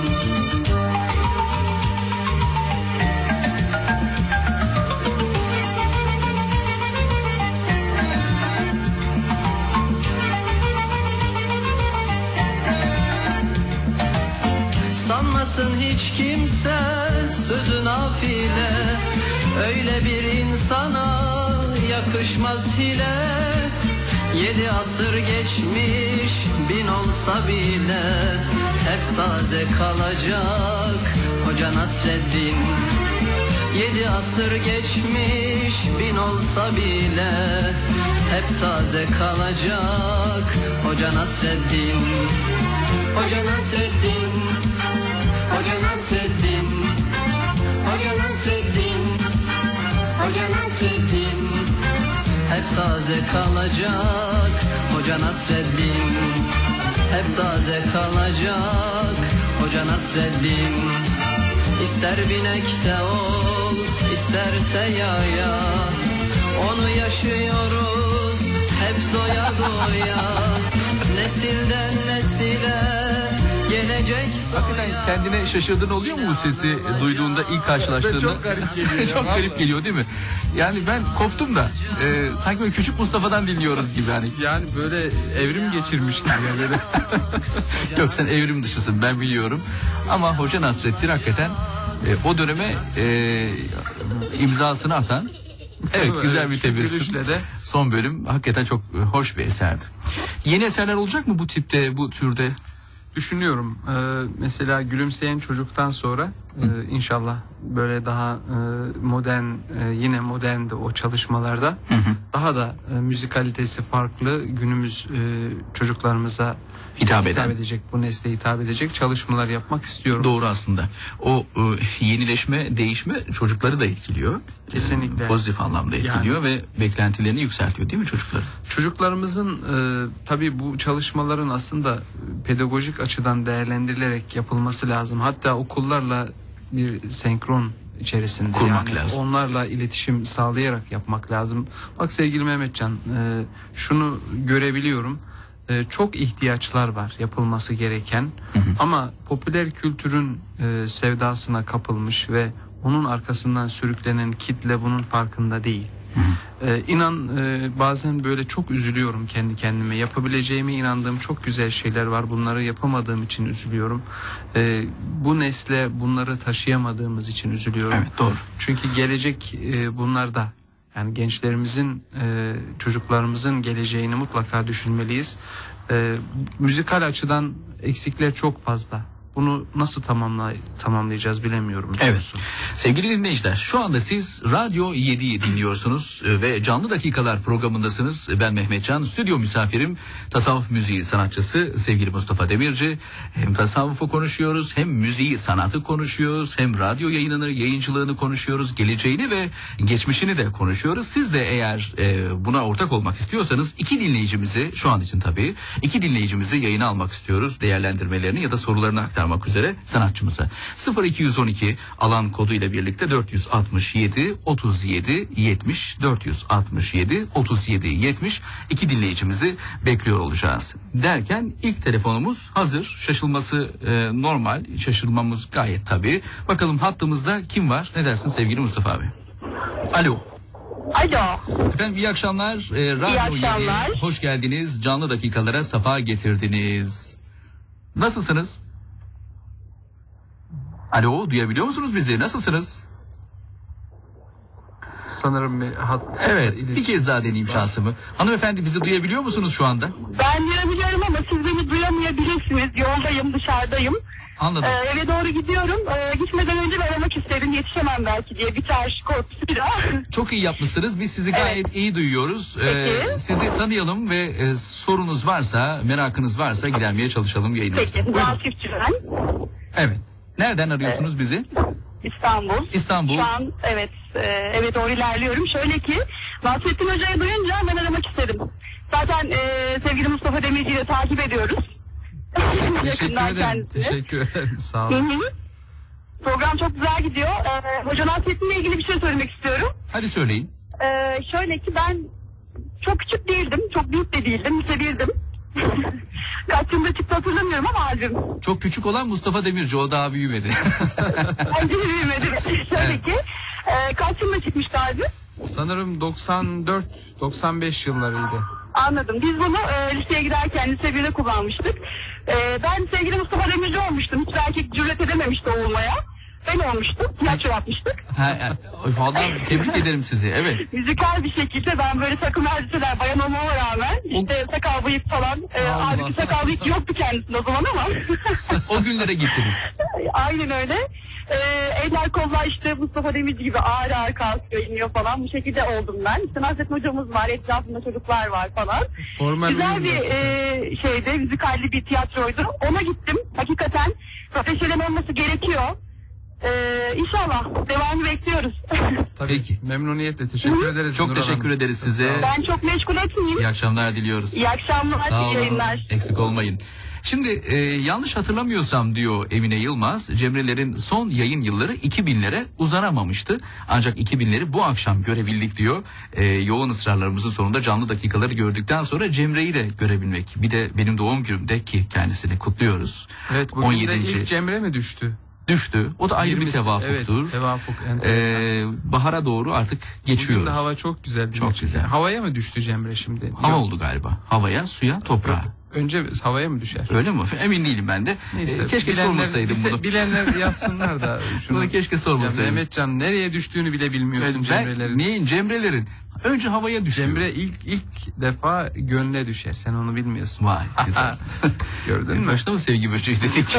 Sanma hiç kimse sözü nafile. Öyle bir insana yakışmaz hile. Yedi asır geçmiş bin olsa bile hep taze kalacak Hoca Nasreddin. Yedi asır geçmiş bin olsa bile hep taze kalacak Hoca Nasreddin. Hoca Nasreddin, Hoca Nasreddin, Hoca Nasreddin, Hoca Nasreddin. Hep taze kalacak Hoca Nasreddin. Hep taze kalacak Hoca Nasreddin. İster binekte ol, isterse yaya, onu yaşıyoruz hep doya doya. Nesilden nesile gelecek soya. Hakikaten kendine şaşırdığın oluyor mu bu sesi duyduğunda, ilk karşılaştığında? Çok garip geliyor. Çok garip geliyor değil mi? Yani ben koptum da e, sanki böyle küçük Mustafa'dan dinliyoruz gibi hani. Yani böyle evrim geçirmiş gibi yani böyle. Yok, sen evrim dışısın, ben biliyorum. Ama Hoca Nasreddin hakikaten e, o döneme e, imzasını atan, evet, güzel bir tebessüm. De. Son bölüm hakikaten çok hoş bir eserdi. Yeni eserler olacak mı bu tipte, bu türde? Düşünüyorum. Ee, mesela Gülümseyen Çocuk'tan sonra e, inşallah böyle daha e, modern, e, yine modern de o çalışmalarda hı hı. daha da e, müzikalitesi farklı, günümüz e, çocuklarımıza hitap, hitap eden. edecek, bu nesle hitap edecek çalışmalar yapmak istiyorum. Doğru aslında. O e, yenileşme, değişme çocukları da etkiliyor. Kesinlikle. E, pozitif anlamda etkiliyor yani, ve beklentilerini yükseltiyor değil mi çocuklar? Çocuklarımızın e, tabii bu çalışmaların aslında pedagojik açıdan değerlendirilerek yapılması lazım. Hatta okullarla bir senkron içerisinde kurmak yani lazım. Onlarla iletişim sağlayarak yapmak lazım. Bak sevgili Mehmetcan, e, şunu görebiliyorum. E, çok ihtiyaçlar var yapılması gereken. Hı hı. Ama popüler kültürün e, sevdasına kapılmış ve onun arkasından sürüklenen kitle bunun farkında değil. Ee, inan e, bazen böyle çok üzülüyorum kendi kendime. Yapabileceğime inandığım çok güzel şeyler var. Bunları yapamadığım için üzülüyorum. Ee, bu nesle bunları taşıyamadığımız için üzülüyorum. Evet, doğru. Çünkü gelecek e, bunlarda. Yani gençlerimizin, e, çocuklarımızın geleceğini mutlaka düşünmeliyiz. E, müzikal açıdan eksikler çok fazla. Bunu nasıl tamamlay tamamlayacağız bilemiyorum. Evet. Sevgili dinleyiciler, şu anda siz Radyo yediyi dinliyorsunuz ve Canlı Dakikalar programındasınız. Ben Mehmetcan, stüdyo misafirim tasavvuf müziği sanatçısı sevgili Mustafa Demirci. Hem tasavvufu konuşuyoruz, hem müziği, sanatı konuşuyoruz, hem radyo yayınını, yayıncılığını konuşuyoruz, geleceğini ve geçmişini de konuşuyoruz. Siz de eğer e, buna ortak olmak istiyorsanız iki dinleyicimizi, şu an için tabii, iki dinleyicimizi yayına almak istiyoruz. Değerlendirmelerini ya da sorularını aktarmak üzere sanatçımıza. sıfır iki yüz on iki alan kodu ile birlikte dört yüz altmış yedi otuz yedi yetmiş dört yüz altmış yedi otuz yedi yetmiş iki dinleyicimizi bekliyor olacağız. Derken ilk telefonumuz hazır. Şaşılması e, normal. Şaşırmamız gayet tabii. Bakalım hattımızda kim var? Ne dersin sevgili Mustafa abi? Alo. Alo. Efendim iyi akşamlar. E, Radyo yedi. Hoş geldiniz. Canlı dakikalara safa getirdiniz. Nasılsınız? Alo, duyabiliyor musunuz bizi? Nasılsınız? Sanırım bir hat... Evet, bir kez daha deneyeyim şansımı. Hanımefendi, bizi duyabiliyor musunuz şu anda? Ben duyabiliyorum ama siz beni duyamayabilirsiniz. Yoldayım, dışarıdayım. Anladım. Ee, eve doğru gidiyorum. Ee, gitmeden önce aramak istedim. Yetişemem belki diye. Biter korkusu bir daha. Çok iyi yapmışsınız. Biz sizi gayet evet. iyi duyuyoruz. Ee, sizi tanıyalım ve e, sorunuz varsa, merakınız varsa gidermeye çalışalım yayınımızda. Peki, Nasip Çiven. Evet. Nereden arıyorsunuz evet. bizi? İstanbul. İstanbul. Şu an evet e, eve doğru ilerliyorum. Şöyle ki Nasrettin Hoca'yı duyunca ben aramak istedim. Zaten e, sevgili Mustafa Demirci'yi de takip ediyoruz. Teşekkür ederim. Kendisine. Teşekkür ederim. Sağ olun. Hı hı. Program çok güzel gidiyor. Ee, Hoca Nasrettin'le ilgili bir şey söylemek istiyorum. Hadi söyleyin. Ee, şöyle ki ben çok küçük değildim. Çok büyük de değildim. Lise birdim. Kaç yılında çıktı hatırlamıyorum ama albüm. Çok küçük olan Mustafa Demirci, o daha büyümedi. Bence büyümedi. Şöyle evet. ki e, kaç yılında çıkmıştı albüm? Sanırım doksan dört doksan beş yıllarıydı. Anladım. Biz bunu e, liseye giderken lise birde kullanmıştık. Ee, ben sevgili Mustafa Demirci olmuştum. Hiç erkek cüret edememişti olmaya. Ben olmuştum. Tiyatro yapmıştık. Ha, vallahi tebrik ederim sizi. Evet. Müzikal bir şekilde ben böyle takım elbiseler bayan olmama rağmen işte sakal bıyık falan. E, halbuki sakal bıyık yoktu kendisinde o zaman ama. O günlere gittiniz. Aynen öyle. Ee, eller kollar işte Mustafa Demirci gibi ağır ağır kalkıyor iniyor falan. Bu şekilde oldum ben. İşte Nasrettin hocamız var. Etrafında çocuklar var falan. Formal Güzel bir e, şeyde müzikalli bir tiyatroydu. Ona gittim. Hakikaten profesyonel olması gerekiyor. Ee, inşallah devamını bekliyoruz. Peki. Memnuniyetle teşekkür ederiz. Çok Nur teşekkür Hanım. ederiz size. Ben çok meşgul etmeyeyim. İyi akşamlar diliyoruz. İyi akşamlar, Sağ iyi olun. yayınlar. Eksik olmayın. Şimdi e, yanlış hatırlamıyorsam diyor Emine Yılmaz, Cemre'lerin son yayın yılları iki binlere uzanamamıştı. Ancak iki binleri bu akşam görebildik diyor. E, yoğun ısrarlarımızın sonunda canlı dakikaları gördükten sonra Cemre'yi de görebilmek. Bir de benim doğum günümde ki kendisini kutluyoruz. Evet, bugün on de yedinci ilk Cemre mi düştü? Düştü. O da ayrı yirmisi, bir tevafuktur. Evet, tevafuk enteresan. Ee, bahara doğru artık geçiyoruz. Bugün de hava çok güzel. Çok güzel. Havaya mı düştü Cemre şimdi? Hava Yok. oldu galiba. Havaya, suya, toprağa. Önce havaya mı düşer? Öyle mi? Emin değilim ben de. Neyse, Ee, keşke bilenler, sormasaydım bize, bunu. Bilenler yazsınlar da. Şunu, Bunu keşke sormasaydım. Ya Mehmetcan nereye düştüğünü bile bilmiyorsun Ben, Cemre'lerin. neyin? Cemre'lerin. Önce havaya düşüyor. Cemre ilk ilk defa gönle düşer. Sen onu bilmiyorsun. Vay güzel. Gördün mü? Başta mı sevgi böceği dedik?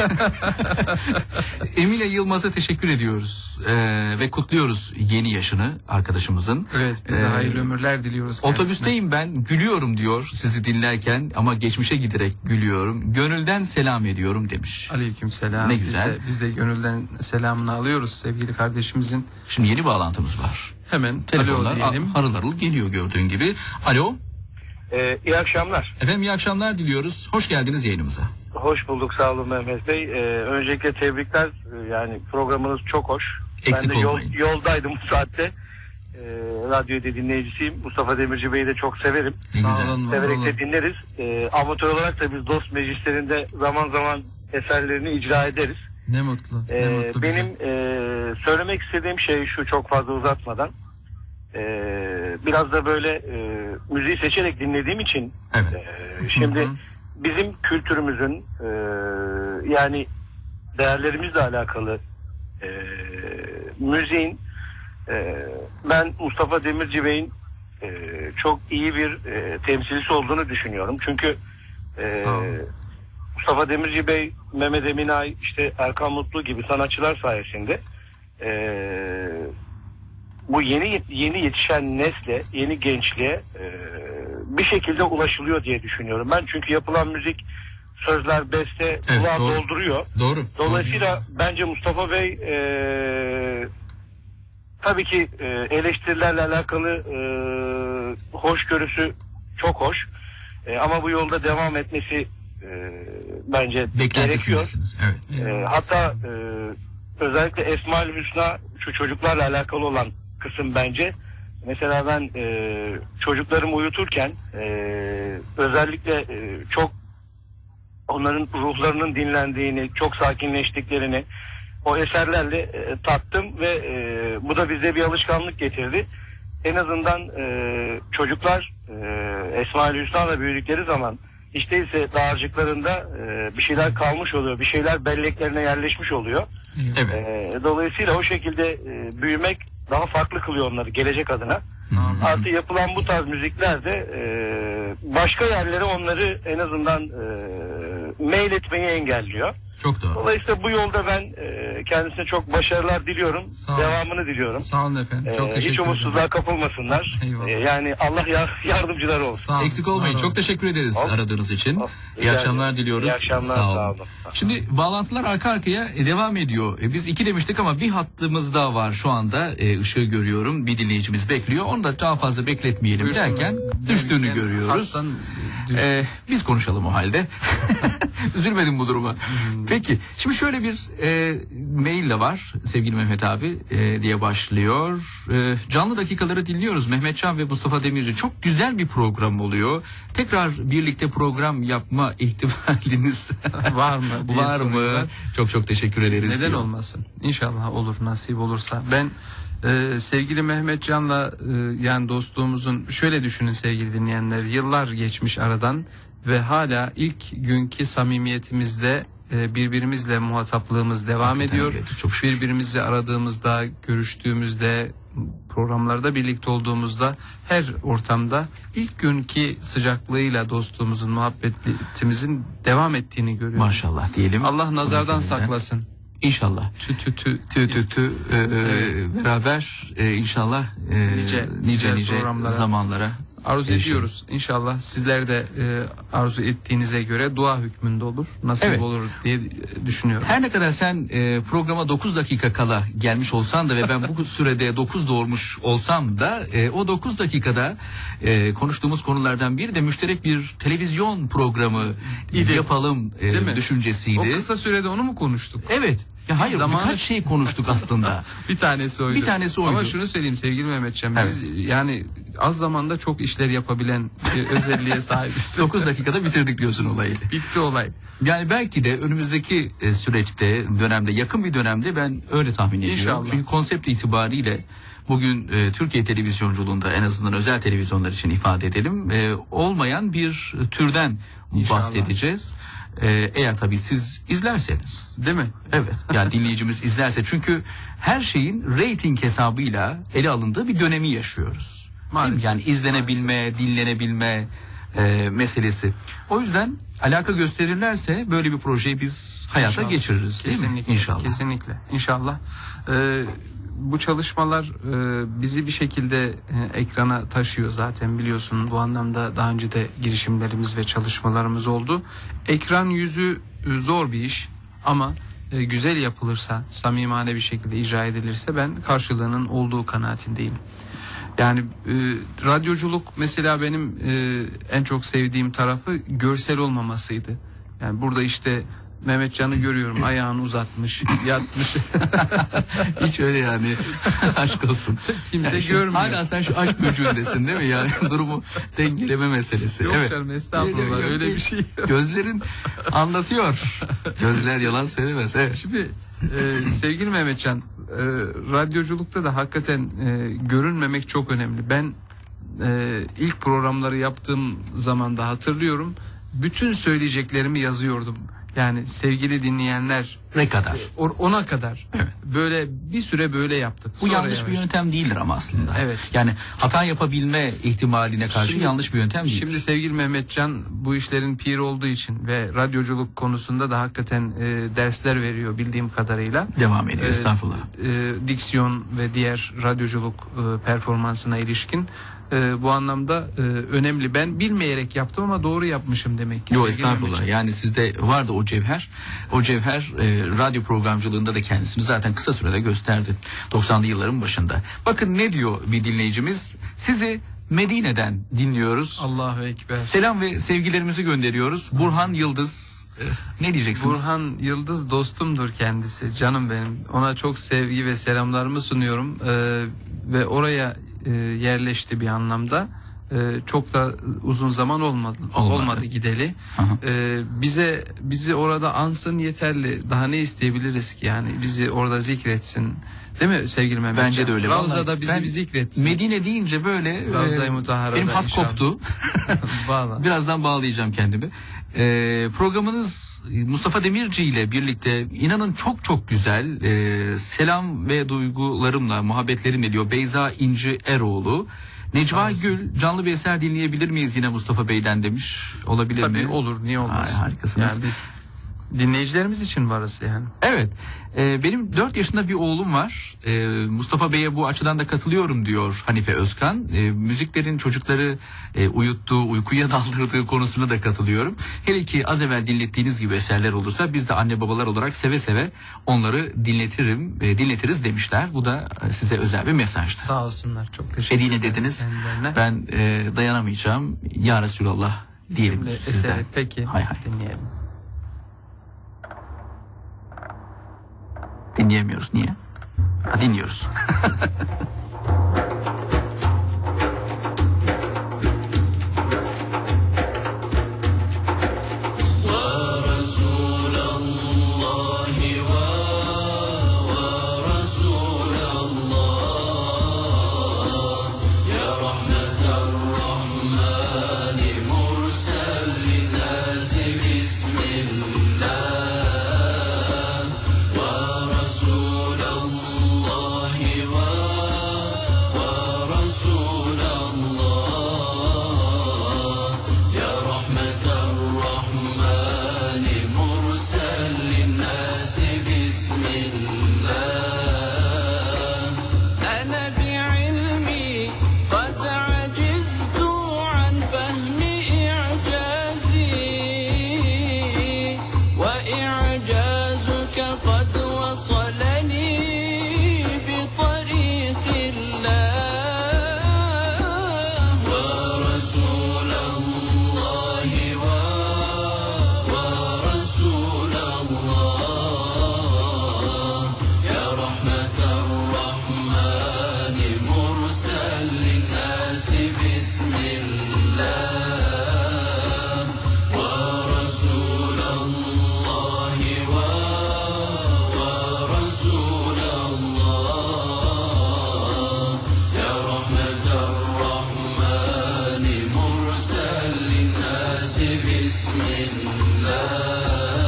Emine Yılmaz'a teşekkür ediyoruz. Ee, ve kutluyoruz yeni yaşını arkadaşımızın. Evet, biz de Ee, hayırlı ömürler diliyoruz kendisine. Otobüsteyim ben, gülüyorum diyor sizi dinlerken ama geçmişe giderek gülüyorum. Gönülden selam ediyorum demiş. Aleyküm selam. Ne Biz güzel. de, biz de gönülden selamını alıyoruz sevgili kardeşimizin. Şimdi yeni bağlantımız var. Hemen alo Telefonlar diyelim. harıl harıl geliyor gördüğün gibi. Alo. Ee, iyi akşamlar. Efendim iyi akşamlar diliyoruz. Hoş geldiniz yayınımıza. Hoş bulduk, sağ olun Mehmet Bey. Ee, öncelikle tebrikler. Ee, Yani programınız çok hoş. Eksik ben de yol, olmayın. yoldaydım bu saatte. Ee, radyoda dinleyicisiyim. Mustafa Demirci Bey'i de çok severim. Sağ olun. Severek var de olun. dinleriz. Ee, amatör olarak da biz dost meclislerinde zaman zaman eserlerini icra ederiz. Ne mutlu. Ne Ee, mutlu bize. benim e, söylemek istediğim şey şu, çok fazla uzatmadan. Ee, biraz da böyle e, müziği seçerek dinlediğim için e, şimdi Hı hı. bizim kültürümüzün e, yani değerlerimizle alakalı e, müziğin e, ben Mustafa Demirci Bey'in e, çok iyi bir e, temsilcisi olduğunu düşünüyorum. Çünkü e, Sağ olun. Mustafa Demirci Bey, Mehmet Eminay, işte Erkan Mutlu gibi sanatçılar sayesinde e, bu yeni yeni yetişen nesle, yeni gençliğe e, bir şekilde ulaşılıyor diye düşünüyorum. Ben çünkü yapılan müzik, sözler, beste Evet, kulağı doğru. dolduruyor. Doğru. Dolayısıyla bence Mustafa Bey e, tabii ki e, eleştirilerle alakalı e, hoşgörüsü çok hoş. E, ama bu yolda devam etmesi e, bence gerekiyor. Beklentisindesiniz. Evet. E, hatta e, özellikle Esma-ül Hüsna, şu çocuklarla alakalı olan kısım bence. Mesela ben e, çocuklarımı uyuturken e, özellikle e, çok onların ruhlarının dinlendiğini, çok sakinleştiklerini o eserlerle e, tattım ve e, bu da bize bir alışkanlık getirdi. En azından e, çocuklar e, Esma-ül Hüsna'la büyüdükleri zaman hiç değilse dağarcıklarında e, bir şeyler kalmış oluyor, bir şeyler belleklerine yerleşmiş oluyor. Evet. E, dolayısıyla o şekilde e, büyümek daha farklı kılıyor onları gelecek adına. Artı yapılan bu tarz müzikler de e, başka yerlere onları en azından e, mail etmeyi engelliyor. Çok doğru. Dolayısıyla bu yolda ben e, kendisine çok başarılar diliyorum. Sağ olun. Devamını diliyorum. Sağ olun efendim. Çok E, teşekkür hiç ederim. umutsuzluğa kapılmasınlar. Eyvallah. E, yani Allah yar- yardımcıları olsun. Sağ olun. Eksik olmayın. Var olun. Çok teşekkür ederiz Hop. aradığınız için. Hop. İyi Rica akşamlar ederim. diliyoruz. İyi akşamlar, Sağ olun. sağ olun. Şimdi bağlantılar arka arkaya e, devam ediyor. E, biz iki demiştik ama bir hattımız daha var şu anda. E, ışığı görüyorum. Bir dinleyicimiz bekliyor. Onu da daha fazla bekletmeyelim Buyursun. derken düştüğünü Derken görüyoruz. hattan düş- E, biz konuşalım o halde. Üzülmedim bu duruma. Peki şimdi şöyle bir e, mail de var sevgili Mehmet abi e, diye başlıyor. E, canlı dakikaları dinliyoruz. Mehmetcan ve Mustafa Demirci çok güzel bir program oluyor. Tekrar birlikte program yapma ihtimaliniz Var mı diye var mı? soruyorlar. Çok çok teşekkür ederiz. Neden diyor. olmasın? İnşallah olur, nasip olursa. Ben e, sevgili Mehmetcan'la e, yani dostluğumuzun, şöyle düşünün sevgili dinleyenler, yıllar geçmiş aradan. ve hala ilk günkü samimiyetimizde e, birbirimizle muhataplığımız devam Hakikaten ediyor. öyle, çok şükür. Birbirimizi aradığımızda, görüştüğümüzde, programlarda birlikte olduğumuzda, her ortamda ilk günkü sıcaklığıyla dostluğumuzun, muhabbetimizin devam ettiğini görüyoruz. Maşallah diyelim. Allah nazardan Bunun saklasın. İnşallah. Tü tü tü. Tü tü tü e, Evet. beraber e, inşallah e, Nice, nice nice nice programlara zamanlara arzu erişelim. ediyoruz. İnşallah sizler de e, arzu ettiğinize göre dua hükmünde olur, nasip Evet. olur diye düşünüyorum. Her ne kadar sen e, programa dokuz dakika kala gelmiş olsan da ve ben bu sürede dokuz doğurmuş olsam da e, o dokuz dakikada e, konuştuğumuz konulardan biri de müşterek bir televizyon programı yapalım e, Değil mi? düşüncesiydi. O kısa sürede onu mu konuştuk? Evet. Ya hayır, Zamanı- birkaç şey konuştuk aslında. Bir tanesi oydu. Bir tanesi oydu. Ama şunu söyleyeyim sevgili Mehmetciğim, biz yani az zamanda çok işler yapabilen bir özelliğe sahibiz. dokuz dakikada bitirdik diyorsun olayı. Bitti olay. Yani belki de önümüzdeki e, süreçte, dönemde, yakın bir dönemde ben öyle tahmin ediyorum. İnşallah. Çünkü konsept itibariyle bugün e, Türkiye televizyonculuğunda, en azından özel televizyonlar için ifade edelim, e, olmayan bir türden İnşallah. bahsedeceğiz. E, eğer tabii siz izlerseniz. Değil mi? Evet. Yani dinleyicimiz izlerse, çünkü her şeyin reyting hesabıyla ele alındığı bir dönemi yaşıyoruz. Maalesef. Yani izlenebilme, dinlenebilme e, meselesi. O yüzden alaka gösterirlerse böyle bir projeyi biz hayata İnşallah. geçiririz, değil mi? Kesinlikle, İnşallah. Kesinlikle. İnşallah. Ee, bu çalışmalar e, bizi bir şekilde e, ekrana taşıyor zaten, biliyorsun. Bu anlamda daha önce de girişimlerimiz ve çalışmalarımız oldu. Ekran yüzü e, zor bir iş ama e, güzel yapılırsa, samimane bir şekilde icra edilirse ben karşılığının olduğu kanaatindeyim. Yani e, radyoculuk mesela benim e, en çok sevdiğim tarafı görsel olmamasıydı. Yani burada işte Mehmetcan'ı görüyorum, ayağını uzatmış, yatmış. Hiç öyle yani. Aşk olsun. Kimse Yani şu- görmüyor. Hala sen şu aşk böcüğündesin değil mi? Yani durumu dengeleme meselesi. Yok Evet. canım, estağfurullah, Yok, öyle yok. bir şey yok. Gözlerin anlatıyor. Gözler yalan söylemez. Evet. Şimdi e, sevgili Mehmetcan, e, radyoculukta da hakikaten e, görünmemek çok önemli. Ben e, ilk programları yaptığım zaman da hatırlıyorum. Bütün söyleyeceklerimi yazıyordum. Yani sevgili dinleyenler, ne kadar? Ona kadar. Evet. Böyle bir süre böyle yaptık. Bu Sonra yanlış bir yavaş- yöntem değildir ama aslında. Evet. Yani hata yapabilme ihtimaline karşı Şimdi- yanlış bir yöntem değil. Şimdi sevgili Mehmetcan bu işlerin piri olduğu için ve radyoculuk konusunda da hakikaten e, dersler veriyor bildiğim kadarıyla. Devam ediyor, estağfurullah. E, diksiyon ve diğer radyoculuk e, performansına ilişkin e, bu anlamda e, önemli. Ben bilmeyerek yaptım ama doğru yapmışım demek ki. Yok sevgili estağfurullah. Mehmetcan. Yani sizde vardı o cevher. O cevher e, radyo programcılığında da kendisini zaten kısa sürede gösterdi. doksanlı yılların başında. Bakın ne diyor bir dinleyicimiz. Sizi Medine'den dinliyoruz. Allahu Ekber. Selam ve sevgilerimizi gönderiyoruz. Burhan Yıldız. e, Ne diyeceksiniz? Burhan Yıldız dostumdur kendisi, canım benim. Ona çok sevgi ve selamlarımı sunuyorum. Ee, ve oraya e, yerleşti bir anlamda. Ee, çok da uzun zaman olmadı Olmadı. olmadı gideli. Ee, bize bizi orada ansın yeterli. Daha ne isteyebiliriz ki yani? Bizi orada zikretsin. Değil mi sevgili Mehmet? Bence de öyle. Ravza'da Vallahi bizi ben bir zikretsin. Medine deyince böyle Ravza-i e, Mutahhara'da benim hat inşallah. koptu. Bağla. Birazdan bağlayacağım kendimi. Ee, programınız Mustafa Demirci ile birlikte inanın çok çok güzel. Ee, selam ve duygularımla, muhabbetlerimle diyor Beyza İnci Eroğlu. Necva Gül, canlı bir eser dinleyebilir miyiz yine Mustafa Bey'den demiş. Olabilir Tabii mi? olur, niye olmasın? Ay, harikasınız. Yani biz dinleyicilerimiz için varız yani. Evet. Ee, benim dört yaşında bir oğlum var. Ee, Mustafa Bey'e bu açıdan da katılıyorum diyor Hanife Özkan. Ee, müziklerin çocukları e, uyuttuğu, uykuya daldırdığı konusuna da katılıyorum. Hele ki az evvel dinlettiğiniz gibi eserler olursa biz de anne babalar olarak seve seve onları dinletirim, e, dinletiriz demişler. Bu da e, size özel bir mesajdı. Sağ olsunlar. Çok teşekkür Medine ederim dediniz. kendilerine. Ben e, dayanamayacağım. Ya Resulallah diyelim İsimli sizden. eseri peki Hay hay. dinleyelim. Dinleyemiyoruz. Niye? Ha, dinliyoruz. يا رحمة الرحمن مرسل لنا Bismillah ve Resulallah ve Resulallah ya rahmeter rahmani mursel linnâsi Bismillah.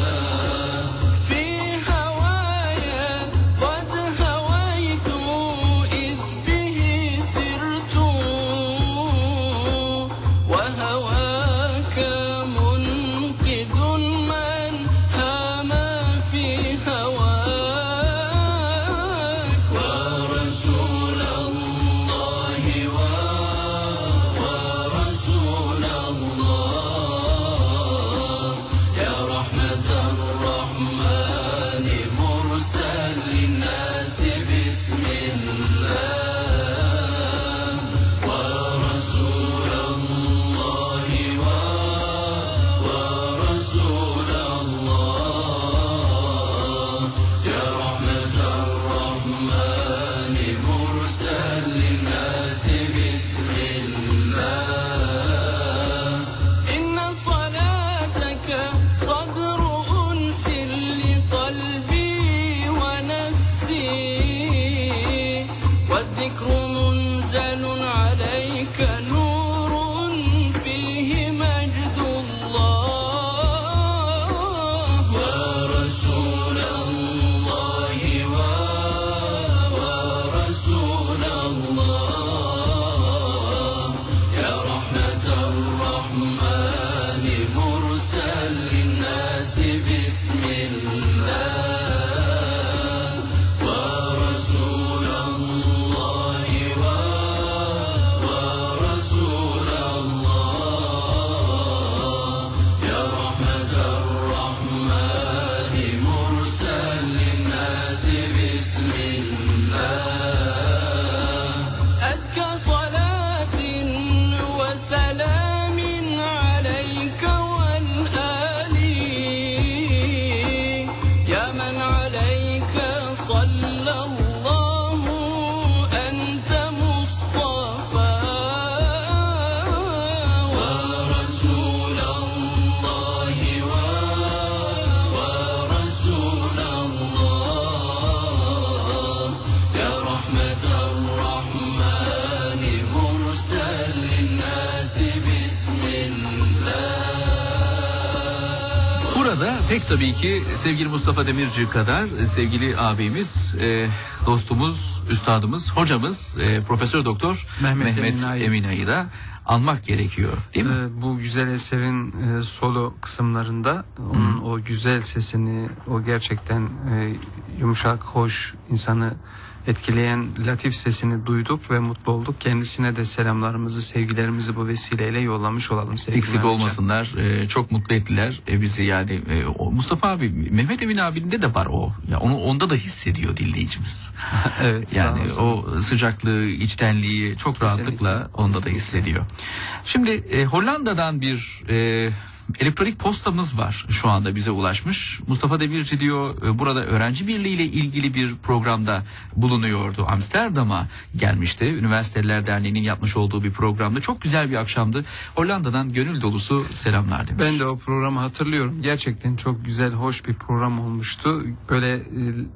Pek tabii ki sevgili Mustafa Demirci kadar sevgili abimiz, e, dostumuz, üstadımız, hocamız, e, Profesör Doktor Mehmet, Mehmet Eminay'ı da anmak gerekiyor, değil mi? Ee, bu güzel eserin e, solo kısımlarında onun hmm. o güzel sesini, o gerçekten e, yumuşak, hoş, insanı etkileyen latif sesini duyduk ve mutlu olduk. Kendisine de selamlarımızı, sevgilerimizi bu vesileyle yollamış olalım. Eksik olmasınlar. Ee, çok mutlu ettiler e, bizi yani. E, o Mustafa abi, Mehmet Emin abinde de var o. Ya onu onda da hissediyor dinleyicimiz. Evet. Yani o sıcaklığı, içtenliği çok Kesinlikle. rahatlıkla onda Kesinlikle. da hissediyor. Şimdi e, Hollanda'dan bir e, elektronik postamız var şu anda bize ulaşmış. Mustafa Demirci diyor burada öğrenci birliği ile ilgili bir programda bulunuyordu. Amsterdam'a gelmişti. Üniversiteler Derneği'nin yapmış olduğu bir programda. Çok güzel bir akşamdı. Hollanda'dan gönül dolusu selamlar demiş. Ben de o programı hatırlıyorum. Gerçekten çok güzel, hoş bir program olmuştu. Böyle e,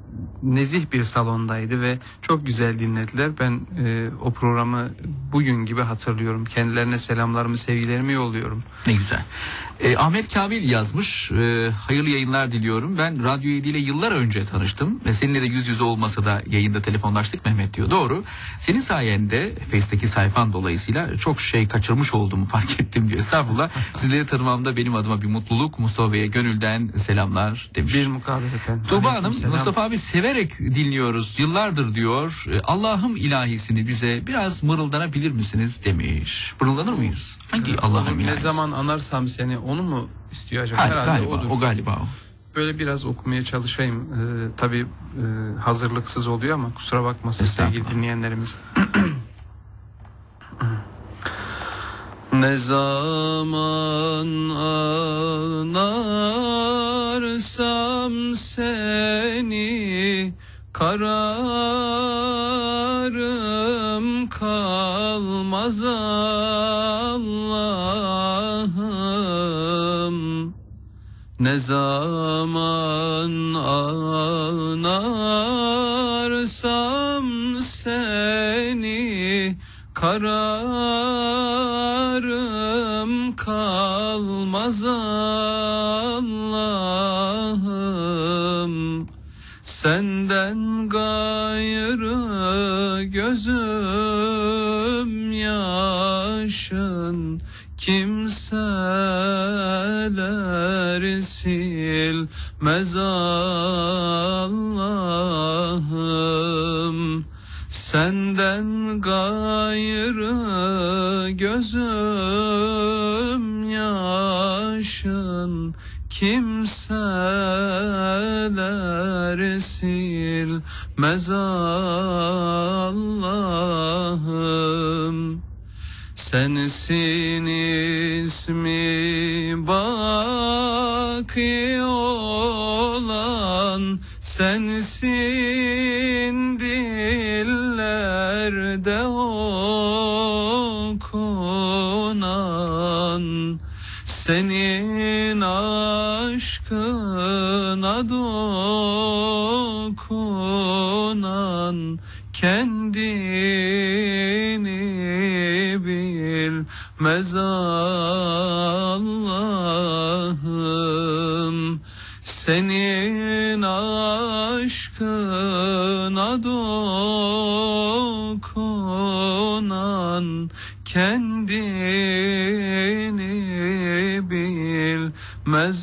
nezih bir salondaydı ve çok güzel dinlediler. Ben e, o programı bugün gibi hatırlıyorum. Kendilerine selamlarımı, sevgilerimi yolluyorum. Ne güzel. E, Ahmet Kamil yazmış. E, hayırlı yayınlar diliyorum. Ben Radyo yedi ile yıllar önce tanıştım. Ve seninle de yüz yüze olmasa da yayında telefonlaştık Mehmet diyor. Doğru. Senin sayende Face'teki sayfan dolayısıyla çok şey kaçırmış olduğumu fark ettim diyor. Estağfurullah. Sizleri tanımamda benim adıma bir mutluluk. Mustafa Bey'e gönülden selamlar demiş. Bir mukabele efendim. Tuğba Hanım, selam. Mustafa abi severek dinliyoruz. Yıllardır diyor. Allah'ım ilahisini bize biraz mırıldanabilir misiniz demiş. Mırıldanır mıyız? Hangi Evet, Allah'ım ilahisi? ilahisi? Ne zaman anarsam seni onu mu istiyor acaba? Hayır, Herhalde galiba, odur. o galiba o. Böyle biraz okumaya çalışayım. Ee, tabii e, hazırlıksız oluyor ama kusura bakmasın sevgili dinleyenlerimiz. Ne zaman anarsam seni kararım kalmaz Ne zaman anarsam seni, kararım kalmaz Allah'ım. Senden gayrı gözüm yaşın kimseler silmez Allah'ım. Senden gayrı gözüm yaşın kimseler silmez Allah'ım. Sensin ismi baki olan, sensin dillerde okunan, senin aşkına dokunan kendini bilmez Allah'ım. Senin aşkına dokunan kendini bilmez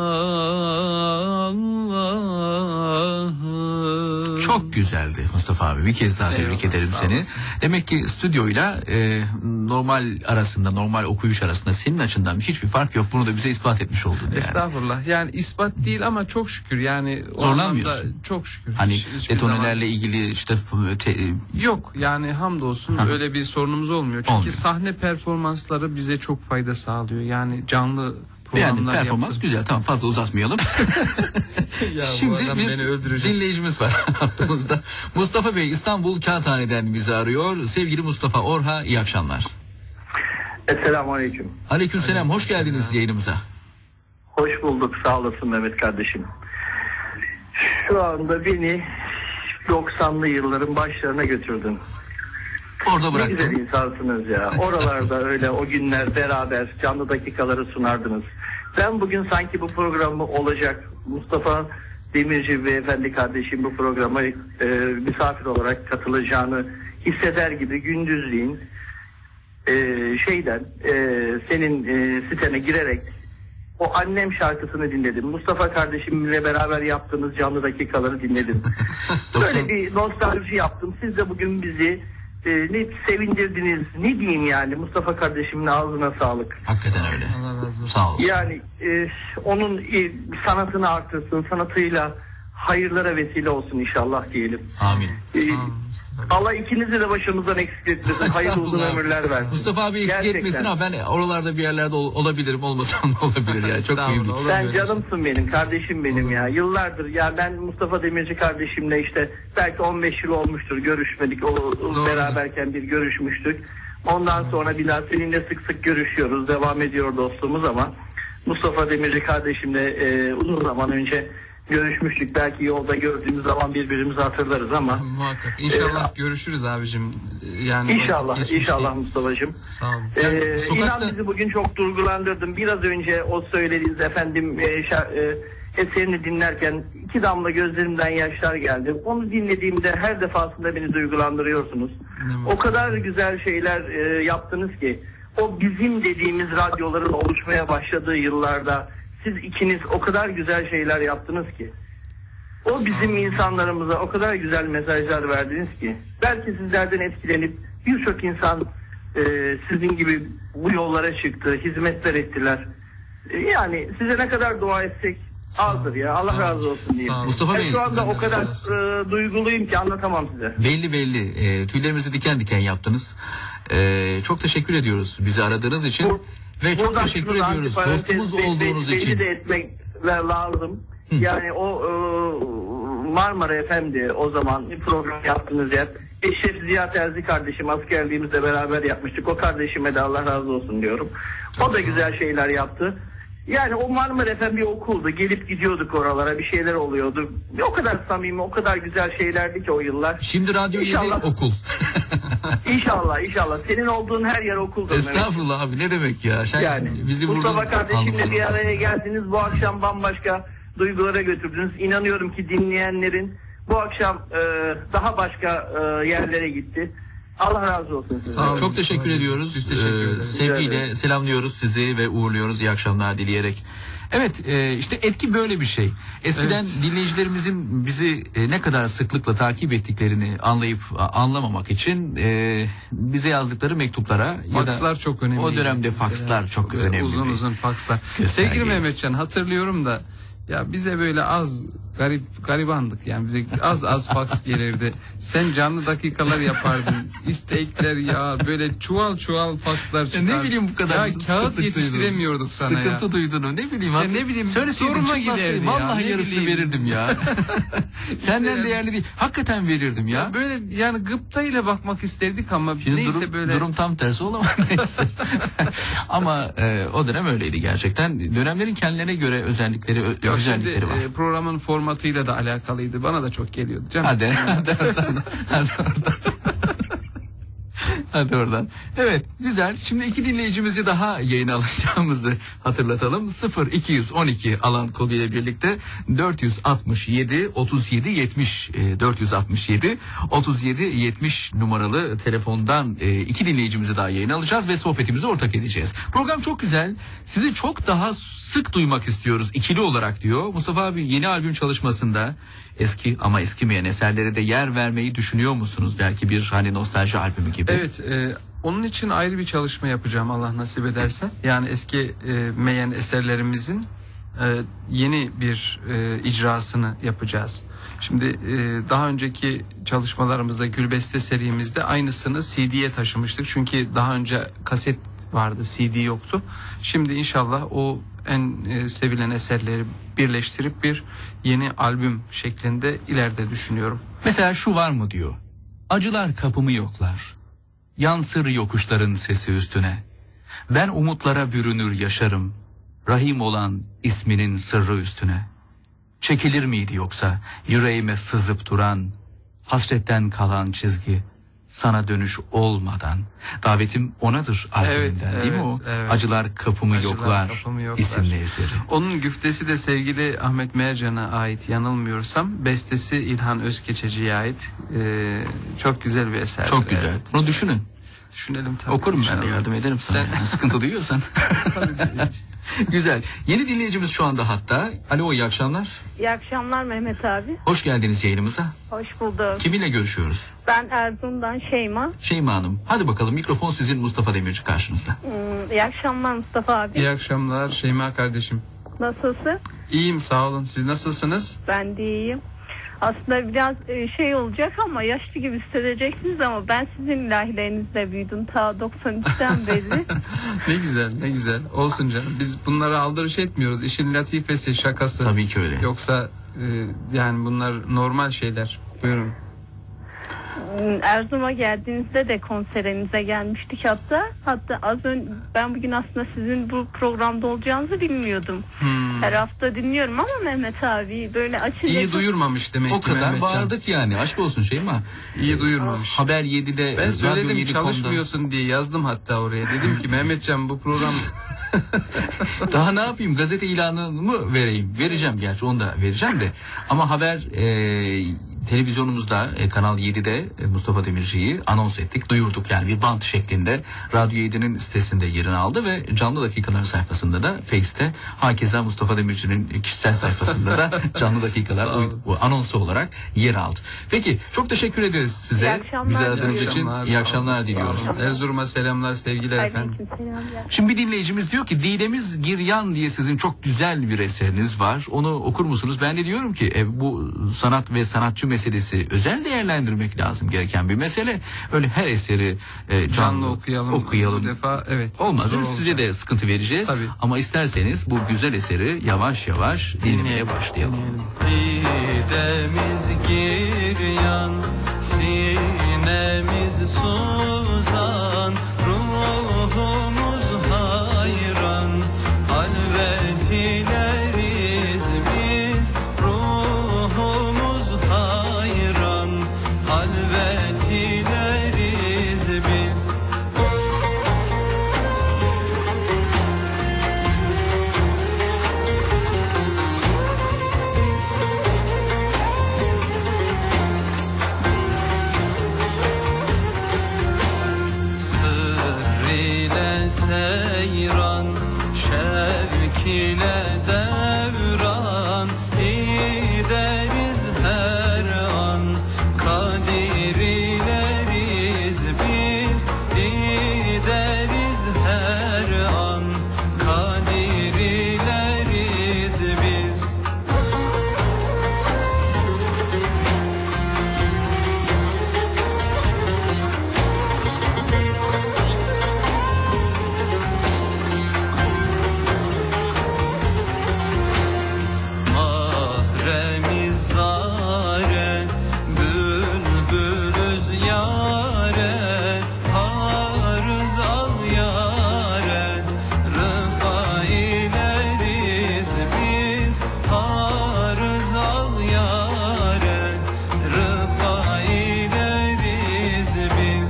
Allah'ım. Çok güzeldi Mustafa abi. Bir kez daha tebrik Eyvallah, ederim sağ seni. olasın. Demek ki stüdyoyla e, normal arasında, normal okuyuş arasında senin açından hiçbir fark yok. Bunu da bize ispat etmiş oldun yani. Estağfurullah. Yani ispat değil ama çok şükür yani o Zorlanmıyorsun. anlamda çok şükür. Hani Hiç- hiçbir detonelerle zaman- ilgili işte te- Yok yani hamdolsun Hı. öyle bir sorunumuz olmuyor. Çünkü Olmuyor. sahne performansları bize çok fayda sağlıyor. Yani canlı yani programlar performans yaptığımız- güzel, tamam, fazla uzatmayalım. Ya bu Şimdi adam bir beni öldürecek. dinleyicimiz var hattımızda. Mustafa Bey İstanbul Kağıthane'den bizi arıyor. Sevgili Mustafa Orha, iyi akşamlar. Esselamu Aleyküm. Aleykümselam, hoş geldiniz yayınımıza. Hoş bulduk, sağ olasın Mehmet kardeşim. Şu anda beni doksanlı yılların başlarına götürdün. Orada Ne bıraktın. güzel insansınız ya. Oralarda öyle o günler beraber canlı dakikaları sunardınız. Ben bugün sanki bu programı olacak Mustafa Demirci beyefendi kardeşim bu programa e, misafir olarak katılacağını hisseder gibi gündüzliğin e, şeyden e, senin e, sitene girerek o annem şarkısını dinledim. Mustafa kardeşimle beraber yaptığınız canlı dakikaları dinledim. Böyle bir nostalji yaptım. Siz de bugün bizi e, ne sevindirdiniz. Ne diyeyim yani, Mustafa kardeşimin ağzına sağlık. Hakikaten öyle. Allah razı olsun. Sağ olun. Yani e, onun e, sanatını artırsın, sanatıyla hayırlara vesile olsun inşallah diyelim. Amin. E, Allah ikinizi de başımızdan eksik etmesin. Hayırlı uzun Estağfurullah. ömürler versin. Mustafa abi eksik Gerçekten. etmesin ama ben oralarda bir yerlerde ol- olabilirim, olmasam da olabilir yani. Çok mühim değil. Sen canımsın benim, kardeşim benim ya. Yıllardır ya ben Mustafa Demirci kardeşimle işte belki on beş yıl olmuştur görüşmedik. O, o beraberken bir görüşmüştük. Ondan sonra bir daha seninle sık sık görüşüyoruz. Devam ediyor dostluğumuz ama Mustafa Demirci kardeşimle e, uzun zaman önce görüşmüştük. Belki yolda gördüğümüz zaman birbirimizi hatırlarız ama Muhakkak. İnşallah görüşürüz abicim. Yani İnşallah, geçmiş inşallah değil. Mustafa'cığım. Sağ olun. Ee, sokakta- İnan bizi bugün çok duygulandırdın. Biraz önce o söylediğiniz efendim e, şa- e, eserini dinlerken iki damla gözlerimden yaşlar geldi. Onu dinlediğimde her defasında beni duygulandırıyorsunuz. O kadar güzel şeyler e, yaptınız ki o bizim dediğimiz radyoların oluşmaya başladığı yıllarda siz ikiniz o kadar güzel şeyler yaptınız ki. O bizim insanlarımıza o kadar güzel mesajlar verdiniz ki. Belki sizlerden etkilenip birçok insan e, sizin gibi bu yollara çıktı, hizmetler ettiler. E, yani size ne kadar dua etsek azdır ya. Allah razı olsun diyeyim. Mustafa Ben Bey, şu anda sizden o kadar e, duyguluyum ki anlatamam size. Belli belli. E, tüylerimizi diken diken yaptınız. E, çok teşekkür ediyoruz bizi aradığınız için. Ve çok Buradan teşekkür şunu da ediyoruz antiparantez dostumuz belli- olduğunuz belli için. de etmekler lazım. Yani o e, Marmara Efendi o zaman bir program yaptığınız yer. Eşref Ziya Terzi kardeşim askerliğimizle beraber yapmıştık. O kardeşime de Allah razı olsun diyorum. O da güzel şeyler yaptı. Yani o Marmara F M bir okuldu. Gelip gidiyorduk oralara, bir şeyler oluyordu. O kadar samimi, o kadar güzel şeylerdi ki o yıllar. Şimdi Radyo İnşallah- yedi okul. İnşallah inşallah. Senin olduğun her yer okuldur. Estağfurullah abi, ne demek ya. Sen Yani bizi vurdun. Mustafa kardeşimle alnımızın bir araya ortasına. geldiniz. Bu akşam bambaşka duygulara götürdünüz. İnanıyorum ki dinleyenlerin bu akşam e, daha başka e, yerlere gitti. Allah razı olsun size. Çok teşekkür ediyoruz. Biz teşekkür Ee, ederiz. sevgiyle selamlıyoruz sizi ve uğurluyoruz. İyi akşamlar dileyerek. Evet, e, işte etki böyle bir şey. Eskiden dinleyicilerimizin bizi e, ne kadar sıklıkla takip ettiklerini anlayıp a- anlamamak için e, bize yazdıkları mektuplara ya da Fakslar çok önemli. o dönemde fakslar çok Böyle önemli. Uzun uzun fakslar. Gösterge. Sevgili Mehmetcan, hatırlıyorum da ya bize böyle az garip garibandık yani, bize az az faks gelirdi. Sen canlı dakikalar yapardın. İstekler ya, böyle çuval çuval fakslar çıkardı. Ya ne bileyim bu kadar Ya sıkıntı kağıt duydun. yetiştiremiyorduk sana ya. Sıkıntı duyduğunu ne bileyim. Ya hatır- ne bileyim, Söyleseydin zoruma çıkmaz giderdi şey. ya, Vallahi ne yarısını bileyim. verirdim ya. Senden değerli değil. Hakikaten verirdim ya. Ya böyle yani gıptayla bakmak isterdik ama Şimdi neyse durum, böyle. durum tam tersi olamaz neyse. Ama e, o dönem öyleydi gerçekten. Dönemlerin kendilerine göre özellikleri, ö- Yok, şimdi güzellikleri var. e, programın formatıyla da alakalıydı. Bana da çok geliyordu canım. Hadi, hadi oradan. Hadi oradan. Hadi oradan. Evet, güzel. Şimdi iki dinleyicimizi daha yayına alacağımızı hatırlatalım. sıfır iki on iki alan kodu ile birlikte dört altı yedi otuz yedi yetmiş e, dört altı yedi otuz yedi yetmiş numaralı telefondan e, iki dinleyicimizi daha yayına alacağız ve sohbetimizi ortak edeceğiz. Program çok güzel. Sizi çok daha sık duymak istiyoruz ikili olarak diyor. Mustafa abi, yeni albüm çalışmasında eski ama eskimeyen eserlere de yer vermeyi düşünüyor musunuz? Belki bir hani nostalji albümü gibi. Evet, e, onun için ayrı bir çalışma yapacağım Allah nasip ederse. Yani eski e, meyen eserlerimizin e, yeni bir e, icrasını yapacağız. Şimdi e, daha önceki çalışmalarımızda, Gülbeste serimizde aynısını C D'ye taşımıştık. Çünkü daha önce kaset vardı, C D yoktu. Şimdi inşallah o en e, sevilen eserleri birleştirip bir yeni albüm şeklinde ileride düşünüyorum. Mesela şu var mı diyor. Acılar kapımı yoklar. Yansır yokuşların sesi üstüne. Ben umutlara bürünür yaşarım. Rahim olan isminin sırrı üstüne. Çekilir miydi yoksa yüreğime sızıp duran hasretten kalan çizgi sana dönüş olmadan? Davetim onadır albümünden, Evet, değil mi evet, o? evet. Acılar kapımı Acılar yoklar, kapımı yoklar. isimli eseri. Onun güftesi de sevgili Ahmet Mercan'a ait yanılmıyorsam. Bestesi İlhan Özkeçeci'ye ait. Ee, çok güzel bir eser. Çok güzel. Evet. Bunu düşünün. Düşünelim tabii. Okurum ben de, İnşallah. yardım ederim sana. Sen- Yani. Sıkıntı duyuyorsan. Güzel. Yeni dinleyicimiz şu anda hatta. Alo, iyi akşamlar. İyi akşamlar Mehmet abi. Hoş geldiniz yayınımıza. Hoş bulduk. Kiminle görüşüyoruz? Ben Erzurum'dan Şeyma. Şeyma Hanım. Hadi bakalım, mikrofon sizin, Mustafa Demirci karşınızda. Hmm, iyi akşamlar Mustafa abi. İyi akşamlar Şeyma kardeşim. Nasılsın? İyiyim, sağ olun. Siz nasılsınız? Ben de iyiyim. Aslında biraz e, şey olacak ama yaşlı gibi hissedeceksiniz ama ben sizin ilahilerinizle büyüdüm ta doksan üçten beri. Ne güzel, ne güzel. Olsun canım. Biz bunlara aldırış etmiyoruz. İşin latifesi, şakası. Tabii ki öyle. Yoksa e, yani bunlar normal şeyler. Buyurun. Hmm, Erzurum'a geldiğinizde de konserinize gelmiştik hatta. Hatta az önce ben bugün aslında sizin bu programda olacağınızı bilmiyordum. Hmm. Her hafta dinliyorum ama Mehmet abi böyle açınca... İyi duyurmamış demek O ki kadar Mehmetcan. bağırdık yani. Aşk olsun Şeyma. İyi duyurmamış. Haber yedide, Ben Radyo söyledim yedi nokta com'da. çalışmıyorsun diye yazdım hatta oraya. Dedim ki Mehmetcan bu program Daha ne yapayım, gazete ilanını mı vereyim? Vereceğim gerçi, onu da vereceğim de. Ama haber e, televizyonumuzda e, Kanal yedide e, Mustafa Demirci'yi anons ettik, duyurduk yani bir bant şeklinde. Radyo yedinin sitesinde yerini aldı ve canlı dakikalar sayfasında da Face'te, hakeza Mustafa Demirci'nin kişisel sayfasında da canlı dakikalar Sağ olun. uy- bu anonsu olarak yer aldı. Peki, çok teşekkür ederiz size. İyi akşamlar Bizi diliyorum. aradığınız için iyi akşamlar diliyoruz. Erzurum'a selamlar, sevgiler efendim. Aleykümselam. Şimdi bir dinleyicimiz diyor ki Didemiz Giryan diye sizin çok güzel bir eseriniz var. Onu okur musunuz? Ben de diyorum ki e, bu sanat ve sanatçı meselesi özel değerlendirmek lazım gereken bir mesele. Öyle her eseri e, canlı, Canlı okuyalım. okuyalım. Bu defa evet. Olmaz. Zor Size olacak. de sıkıntı vereceğiz. Tabii. Ama isterseniz bu güzel eseri yavaş yavaş dinlemeye başlayalım. Midemiz giryan, sinemiz suzan, ruhumuz hayran, halvet devran, şevk ile devran, gideriz her an, kadir ileriz biz, gideriz her an, kadir ileriz biz. Mahremiz zare, bülbülüz yare, harız al yare, rıfaileriz biz, harız al yare, rıfaileriz biz.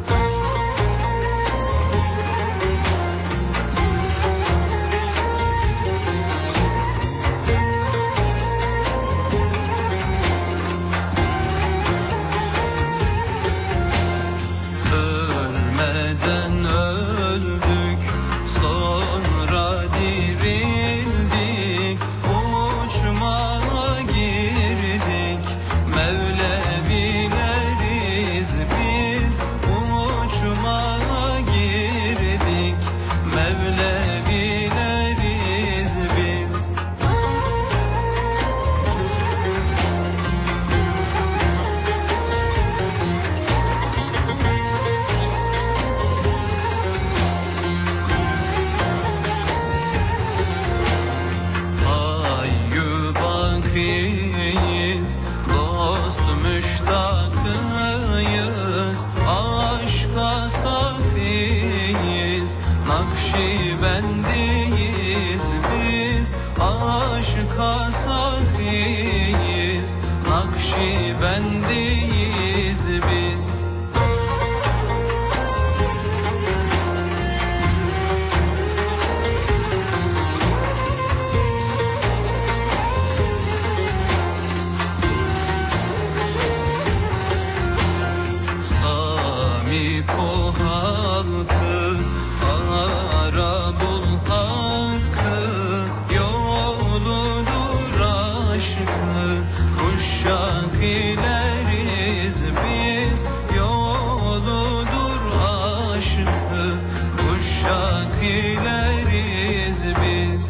Ölmeden öldük, sonra dirildik, uçmaya girdik, Mevlevileriz biz, uçmaya girdik, Mevlevileriz biz. Hayyü bakiyiz, dost müştakıyız, aşka safiyiz, Nakşibendiyiz biz, aşka safiyiz, Nakşibendiyiz biz. Samiko halkı, Arabul hakkı, yoludur aşkı, uşak ileriz biz, yoludur aşkı, uşak ileriz biz.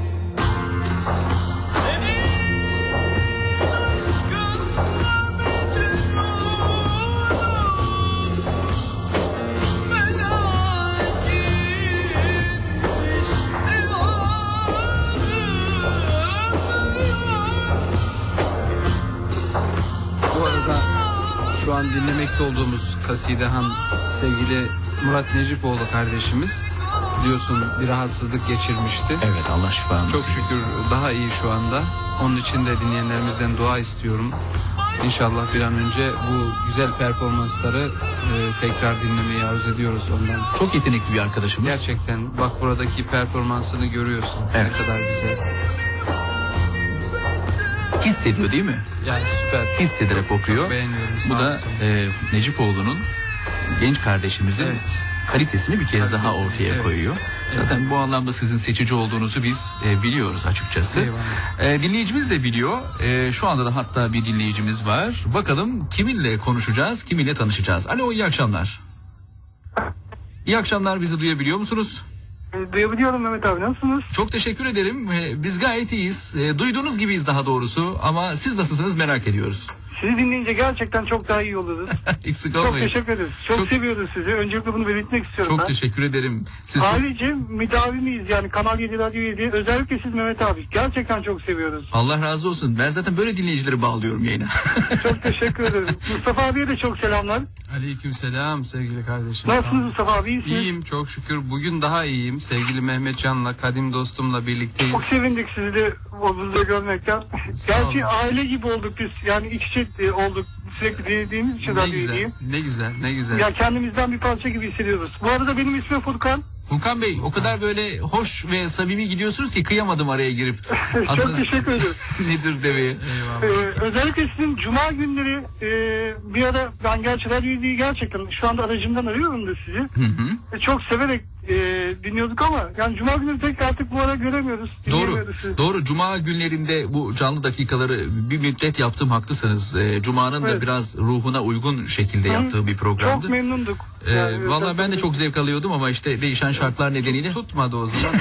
Bu arada şu an dinlemekte olduğumuz kasidehan sevgili Murat Necipoğlu kardeşimiz, biliyorsun bir rahatsızlık geçirmişti. Evet, Allah şifanı Çok versin. şükür daha iyi şu anda. Onun için de dinleyenlerimizden dua istiyorum. İnşallah bir an önce bu güzel performansları e, tekrar dinlemeyi arzu ediyoruz ondan. Çok yetenekli bir arkadaşımız. Gerçekten bak buradaki performansını görüyorsun. Evet. Ne kadar güzel. Hissediyor değil mi? Yani süper. Hissederek okuyor. Çok beğeniyorum. Bu Sağ da olsun. e, Necipoğlu'nun genç kardeşimizin kalitesini bir kez daha Kalitesini, ortaya evet. koyuyor. Zaten bu anlamda sizin seçici olduğunuzu biz e, biliyoruz açıkçası. Eyvallah. E, dinleyicimiz de biliyor. E, şu anda da hatta bir dinleyicimiz var. Bakalım kiminle konuşacağız, kiminle tanışacağız. Alo, iyi akşamlar. İyi akşamlar, bizi duyabiliyor musunuz? Duyabiliyorum Mehmet abi, nasılsınız? Çok teşekkür ederim. E, biz gayet iyiyiz. E, duyduğunuz gibiyiz daha doğrusu, ama siz nasılsınız merak ediyoruz. Sizi dinleyince gerçekten çok daha iyi oluruz. Eksik Çok olmayın. teşekkür ederiz. Çok, Çok- seviyoruz sizi. Öncelikle bunu belirtmek istiyorum Çok ben. teşekkür ederim. Siz Ailece müdavimiyiz yani Kanal yedi Radyo yedi. Özellikle siz Mehmet abi. Gerçekten çok seviyoruz. Allah razı olsun. Ben zaten böyle dinleyicileri bağlıyorum yayına. Çok teşekkür ederim. Mustafa abiye de çok selamlar. Aleykümselam sevgili kardeşim. Nasılsınız Mustafa abi? İyisiniz? İyiyim çok şükür. Bugün daha iyiyim. Sevgili Mehmet Can'la, kadim dostumla birlikteyiz. Çok sevindik sizi de omuzda görmekten. Gerçi aile gibi olduk biz. Yani iç içe olduk. Sürekli dinlediğimiz için Ne radyoyu güzel, diyeyim. ne güzel, ne güzel. Ya kendimizden bir parça gibi hissediyoruz. Bu arada benim ismim Furkan. Furkan Bey, o kadar böyle hoş ve samimi gidiyorsunuz ki kıyamadım araya girip. Çok teşekkür ederim. Nedir demeye. Ee, özellikle sizin cuma günleri e, bir ara ben gerçi radyoyu değil gerçekten şu anda aracımdan arıyorum da sizi. Hı hı. E, çok severek e, dinliyorduk ama yani cuma günü pek artık bu ara göremiyoruz. Doğru. Doğru. Cuma günlerinde bu canlı dakikaları bir müddet yaptım, haklısınız. E, Cuma'nın Evet. da biraz ruhuna uygun şekilde Hı. yaptığı bir programdı. Çok memnunduk. E, Yani, Valla ben de çok zevk alıyordum ama işte değişen şartlar nedeniyle. Tutmadı o zaman.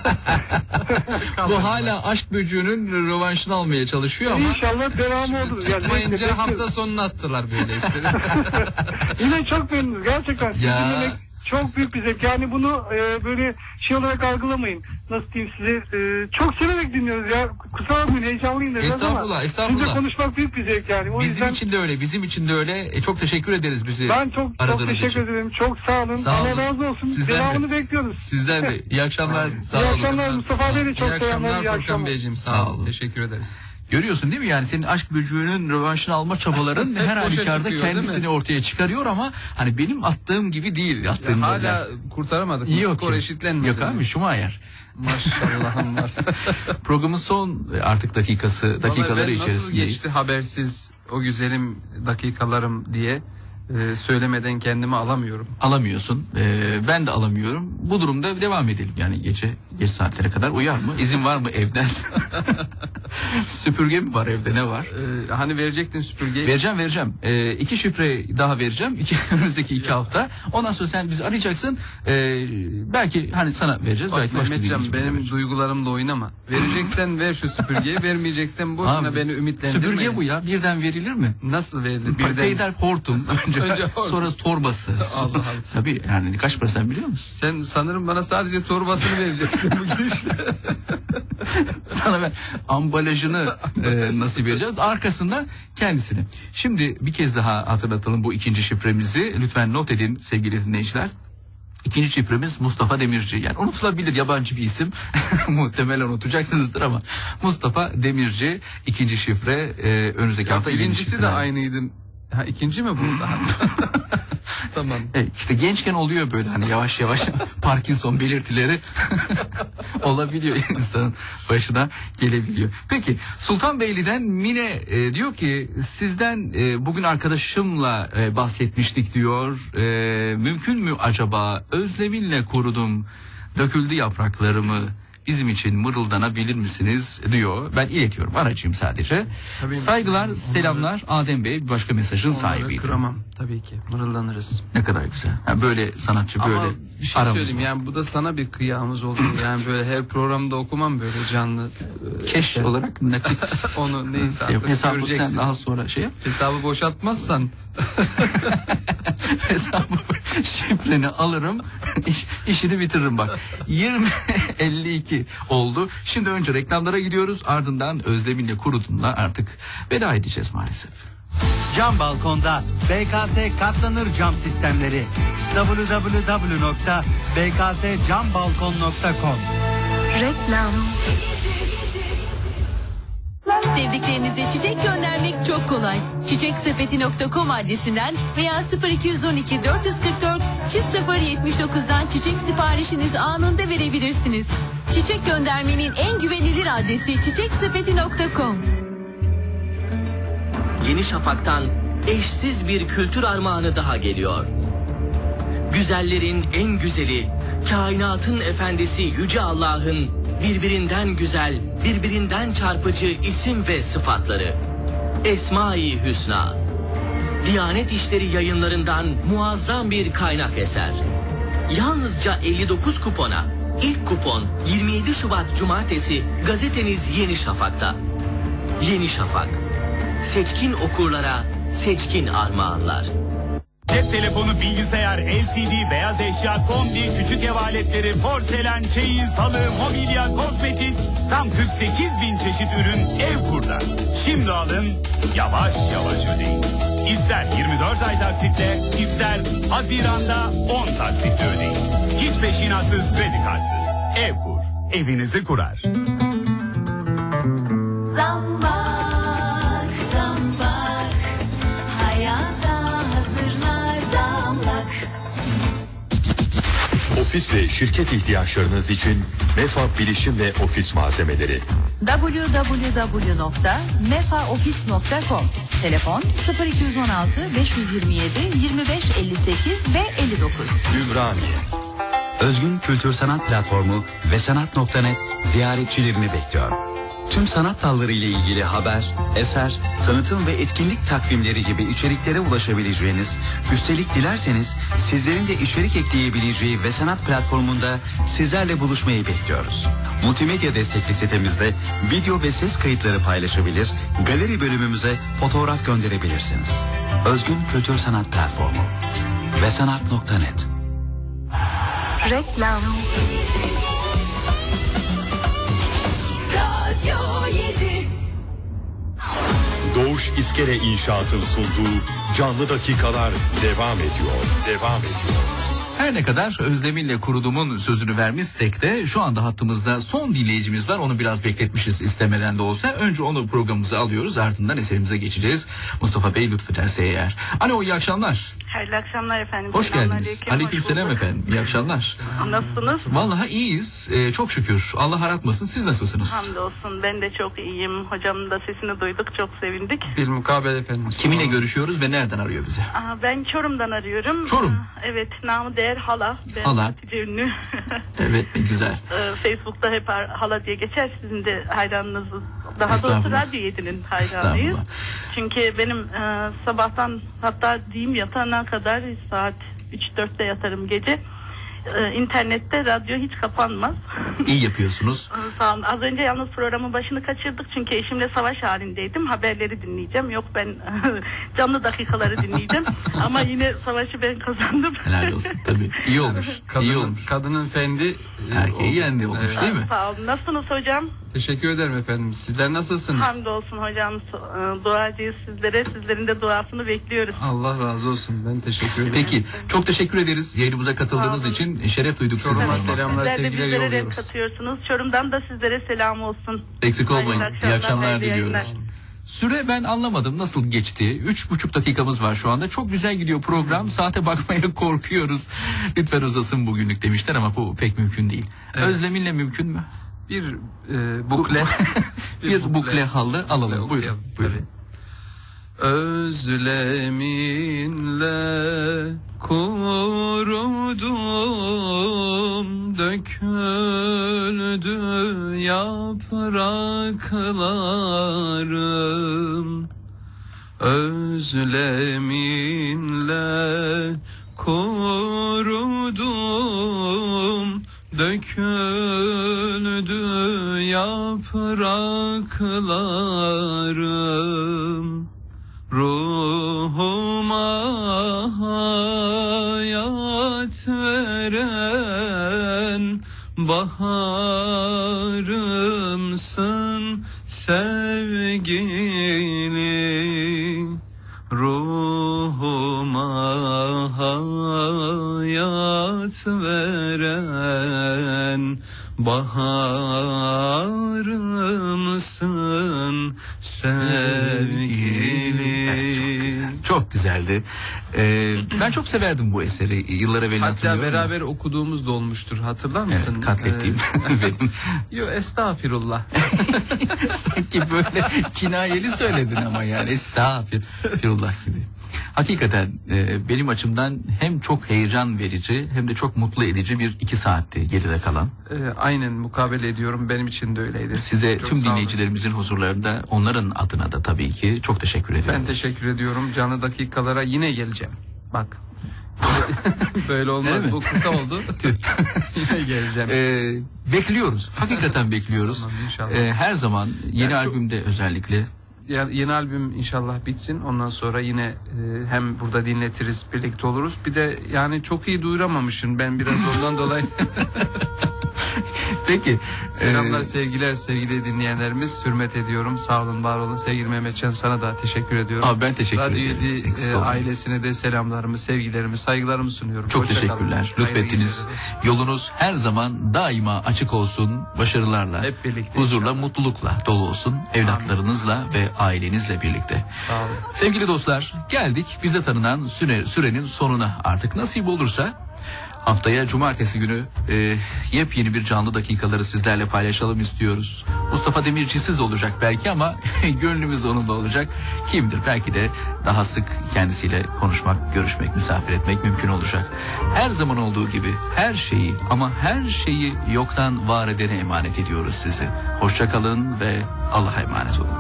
Bu hala aşk böcüğünün rövanşını almaya çalışıyor ama. İnşallah devamı olur. Yani Tutmayınca hafta sonunu attılar böyle işte. Yine çok memnunuz gerçekten. Sizi Ya. dinlemek çok büyük bir zevk. Yani bunu e, böyle şey olarak algılamayın. Nasıl diyeyim size? E, çok severek dinliyoruz ya. Kusura bakmayın, heyecanlıyım da biraz ama. Estağfurullah, estağfurullah. Sizinle konuşmak büyük bir zevk yani. O Bizim yüzden için de öyle, bizim için de öyle. E, çok teşekkür ederiz bizi ben çok çok aradığınız teşekkür için. ederim. Çok sağ olun. Sağ olun. Allah razı olsun. Sizden Devamını de. bekliyoruz. Sizden de. İyi akşamlar. Sağ İyi olun. akşamlar Mustafa Bey de çok İyi selamlar. akşamlar iyi Furkan akşamlar. Beyciğim, sağ, Sağ olun. olun. Teşekkür ederiz. Görüyorsun değil mi, yani senin aşk böcüğünün rövanşını alma çabaların her Boşa halükarda çıkıyor, değil kendisini mi? ortaya çıkarıyor ama hani benim attığım gibi değil attığım Ya goller. hala kurtaramadık. Yok, Skor yok. eşitlenmedi. Yok abi, Schumacher. Maşallahım var. Programın son artık dakikası, dakikaları Vallahi ben nasıl içerisindeyiz. geçti habersiz o güzelim dakikalarım diye e, söylemeden kendimi alamıyorum. Alamıyorsun. Ee, ben de alamıyorum. Bu durumda devam edelim. Yani gece geç saatlere kadar uyar mı? İzin var mı evden? Süpürge mi var evde, ne var? Ee, hani verecektin süpürgeyi. Vereceğim vereceğim. Ee, iki şifre daha vereceğim. İki, önümüzdeki iki hafta. Ondan sonra sen bizi arayacaksın. Ee, belki hani sana vereceğiz. Bak belki başka bir Mehmetcan, dinleyicimize benim vereceğiz. duygularımla oynama. Vereceksen ver şu süpürgeyi, vermeyeceksen boşuna Abi, beni ümitlendirme. Süpürge bu ya. Birden verilir mi? Nasıl verilir? Birden. Peyder hortum. Önce, Önce hortum. sonra torbası. Allah Allah. Tabii yani kaç para sen biliyor musun? Sen sanırım bana sadece torbasını vereceksin bu gidişle. Sana ben ambalajını e, nasip edeceğim. Arkasından kendisini. Şimdi bir kez daha hatırlatalım bu ikinci şifremizi. Lütfen not edin sevgili dinleyiciler. İkinci şifremiz Mustafa Demirci. Yani unutulabilir yabancı bir isim. Muhtemelen unutacaksınızdır ama Mustafa Demirci ikinci şifre. E, önümüzdeki hafta yeni Birincisi de şifreler. aynıydı. Ha, ikinci mi bu daha? Tamam. E, işte gençken oluyor böyle hani yavaş yavaş Parkinson belirtileri olabiliyor, insanın başına gelebiliyor. Peki Sultanbeyli'den Mine e, diyor ki sizden e, bugün arkadaşımla e, bahsetmiştik diyor. E, mümkün mü acaba, özleminle korudum döküldü yapraklarımı, bizim için mırıldanabilir misiniz diyor. Ben iletiyorum, aracıyım sadece. Tabii, Saygılar, onları- selamlar. Adem Bey bir başka mesajın Onları sahibiydi. kıramam tabii ki. Mırıldanırız. Ne kadar güzel. Yani böyle sanatçı böyle Ama bir şey aramız söyleyeyim var. yani bu da sana bir kıyamız oldu. Yani böyle her programda okumam böyle canlı. e, Keş şey. olarak nakit Onu neyse şey yap. artık Hesabı göreceksin. sen daha sonra şey yap. Hesabı boşaltmazsan Hesabı şifreni alırım. iş, işini bitiririm bak. yirmi elli iki oldu. Şimdi önce reklamlara gidiyoruz. Ardından Özleminle Kurudum'la artık veda edeceğiz maalesef. Cam balkonda B K S katlanır cam sistemleri. double-u double-u double-u nokta b k s cam balkon nokta com. Reklam. Sevdiklerinize çiçek göndermek çok kolay. çiçek sepeti nokta com adresinden veya sıfır iki yüz on iki dört yüz kırk dört çift sıfır yetmiş dokuzdan çiçek siparişinizi anında verebilirsiniz. Çiçek göndermenin en güvenilir adresi çiçek sepeti nokta com. Yeni Şafak'tan eşsiz bir kültür armağanı daha geliyor. Güzellerin en güzeli, kainatın efendisi Yüce Allah'ın birbirinden güzel, birbirinden çarpıcı isim ve sıfatları. Esma-i Hüsna. Diyanet İşleri Yayınlarından muazzam bir kaynak eser. Yalnızca elli dokuz kupona, ilk kupon yirmi yedi Şubat Cumartesi gazeteniz Yeni Şafak'ta. Yeni Şafak. Seçkin okurlara seçkin armağanlar. Cep telefonu, bilgisayar, L C D, beyaz eşya, kombi, küçük ev aletleri, porselen, çeyiz, halı, mobilya, kozmetik, tam kırk sekiz bin çeşit ürün Evkur'da. Şimdi alın, yavaş yavaş ödeyin. İster yirmi dört ay taksitle, ister Haziran'da on taksitle ödeyin. Hiç peşinatsız, kredi kartsız. Evkur, evinizi kurar. Zambak, zambak, hayata hazırlar zambak. Ofis ve şirket ihtiyaçlarınız için Mefa Bilişim ve Ofis Malzemeleri. double-u double-u double-u nokta mefa ofis nokta com. Telefon sıfır iki yüz on altı beş yüz yirmi yedi yirmi beş elli sekiz ve elli dokuz. Ümraniye. Özgün Kültür Sanat Platformu ve sanat nokta net ziyaretçilerini bekliyor. Tüm sanat dalları ile ilgili haber, eser, tanıtım ve etkinlik takvimleri gibi içeriklere ulaşabileceğiniz, üstelik dilerseniz sizlerin de içerik ekleyebileceği ve sanat platformunda sizlerle buluşmayı bekliyoruz. Multimedya destekli sitemizde video ve ses kayıtları paylaşabilir, galeri bölümümüze fotoğraf gönderebilirsiniz. Özgün Kültür Sanat Platformu ve sanat nokta net. Reklam. Radyo yedi. Doğuş İskele İnşaat'ın sunduğu Canlı Dakikalar devam ediyor. Devam ediyor. Her ne kadar Özlem'inle Kurudum'un sözünü vermişsek de şu anda hattımızda son dinleyicimiz var. Onu biraz bekletmişiz istemeden de olsa. Önce onu programımıza alıyoruz, ardından eserimize geçeceğiz. Mustafa Bey lütfederse eğer. Alo, iyi akşamlar. Hayırlı akşamlar efendim. Hoş geldiniz. Aleykümselam efendim. İyi akşamlar. Nasılsınız? Vallahi iyiyiz. Ee, çok şükür. Allah aratmasın. Siz nasılsınız? Hamdolsun. Ben de çok iyiyim. Hocamın da sesini duyduk. Çok sevindik. Bilmukabele efendim. Kiminle görüşüyoruz ve nereden arıyor bize? Aa, ben Çorum'dan arıyorum. Çorum? Aa, evet. Namı değer hala. Ben Hala. Hatice Ünlü. Evet, ne güzel. Ee, Facebook'ta hep hala diye geçer. Sizin de hayranınız. Daha doğrusu Estağfurullah. Radyo yedi'nin hayranıyız. Estağfurullah. Çünkü benim e, sabahtan, hatta diyeyim yatana kadar saat üç dörtte yatarım gece. E, internette radyo hiç kapanmaz. İyi yapıyorsunuz. Sağ olun. Az önce yalnız programın başını kaçırdık çünkü eşimle savaş halindeydim. Haberleri dinleyeceğim. Yok, ben canlı dakikaları dinleyeceğim. Ama yine savaşı ben kazandım. Helal olsun tabii. İyi olmuş. Kadının, iyi olmuş. Kadının fendi erkeği yendi olmuş, Evet. değil mi? Sağ olun. Nasılsınız hocam? Teşekkür ederim efendim. Sizler nasılsınız? Hamdolsun hocam. So- Duacıyız sizlere. Sizlerin de duasını bekliyoruz. Allah razı olsun. Ben teşekkür ederim. Peki, çok teşekkür ederiz yayınımıza katıldığınız için. Şeref duyduk sizinle. Çorum'a selamlar, Sizler de sevgiler bizlere renk yolluyoruz. katıyorsunuz. Çorum'dan da sizlere selam olsun. Eksik olmayın. Hayırlı İyi akşamlar hayırlı diliyoruz. yayınlar. Süre ben anlamadım nasıl geçti. Üç buçuk dakikamız var şu anda. Çok güzel gidiyor program. Saate bakmaya korkuyoruz. Lütfen uzasın bugünlük demişler ama bu pek mümkün değil. Evet. Özleminle mümkün mü? Bir e, bukle. bir bukle, bukle halı alalım. Bukle, Buyurun. Buyurun. Özleminle kurudum, döküldü yapraklarım. Özleminle kurudum, döküldü yapraklarım. Ruhuma hayat veren baharımsın sevgili. Ruhuma hayat veren baharımsın sevgili. Çok güzeldi. Ee, ben çok severdim bu eseri. Yıllar evvel Hatta hatırlıyorum. beraber okuduğumuz da olmuştur. Hatırlar mısın? Evet, katlettiğim benim. Yo, estağfirullah. Sanki böyle kinayeli söyledin ama yani estağfirullah gibi. Hakikaten e, benim açımdan hem çok heyecan verici hem de çok mutlu edici bir iki saatti geride kalan. E, aynen mukabele ediyorum. Benim için de öyleydi. Size Çok tüm sağ dinleyicilerimizin huzurlarında onların adına da tabii ki çok teşekkür ediyorum. Ben teşekkür ediyorum. Canlı dakikalara yine geleceğim. Bak. Böyle, böyle olmaz. Bu kısa oldu. Yine geleceğim. Ee, bekliyoruz. Hakikaten bekliyoruz. Tamam, inşallah. Ee, her zaman yeni Yani çok- albümde özellikle. Ya, yeni albüm inşallah bitsin. Ondan sonra yine e, hem burada dinletiriz, birlikte oluruz. Bir de yani çok iyi duyuramamışım. Ben biraz ondan dolayı. Peki. Selamlar, Ee, sevgiler sevgili dinleyenlerimiz. Hürmet ediyorum. Sağ olun, var olun. Sevgili Mehmetcan, sana da teşekkür ediyorum. Abi ben teşekkür Radyo ederim. yedi, Eksik e, olmayın. ailesine de selamlarımı, sevgilerimi, saygılarımı sunuyorum. Çok Hoşça kalın. teşekkürler. Hayırlı Lütfettiniz. geceler. Yolunuz her zaman daima açık olsun. Başarılarla, Hep birlikte huzurla, mutlulukla dolu olsun. Evlatlarınızla ve ailenizle birlikte. Sağ olun. Sevgili dostlar, geldik bize tanınan süre, sürenin sonuna. Artık nasip olursa Haftaya cumartesi günü e, yepyeni bir canlı dakikaları sizlerle paylaşalım istiyoruz. Mustafa Demirci'siz olacak belki ama gönlümüz onunla olacak. Kimdir? Belki de daha sık kendisiyle konuşmak, görüşmek, misafir etmek mümkün olacak. Her zaman olduğu gibi her şeyi ama her şeyi yoktan var edene emanet ediyoruz sizi. Hoşça kalın ve Allah'a emanet olun.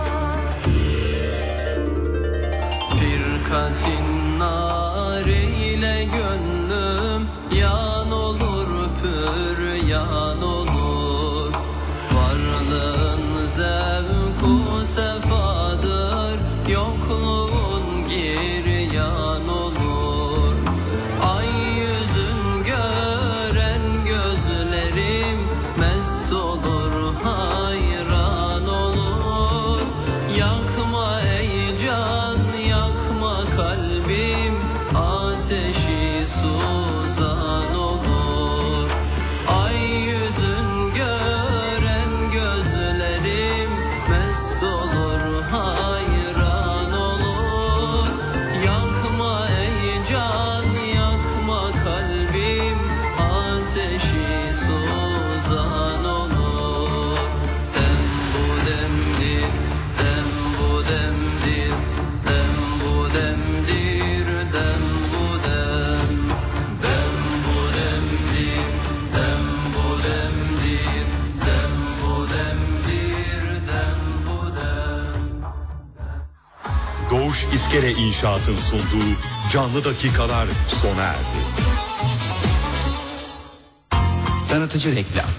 Firkatin nareyle gönlüm yan olur pür yan olur. Varlığın zevku sefadır, yokluğun giryan olur. Ay yüzün gören gözlerim mest olur, hayran olur. Yakma ey can, yakma kalbim, ateşi suzan olur. Ay yüzün gören gözlerim mest olur, hayran olur. Yakma ey can, yakma kalbim, ateşi suzan olur. Dem bu demdir, dem bu demdir, dem bu demdir, dem bu dem. Dem bu demdir, dem bu demdir, dem bu demdir, dem bu dem. Doğuş İskele İnşaat'ın sunduğu canlı dakikalar sona erdi. Tanıtıcı reklam.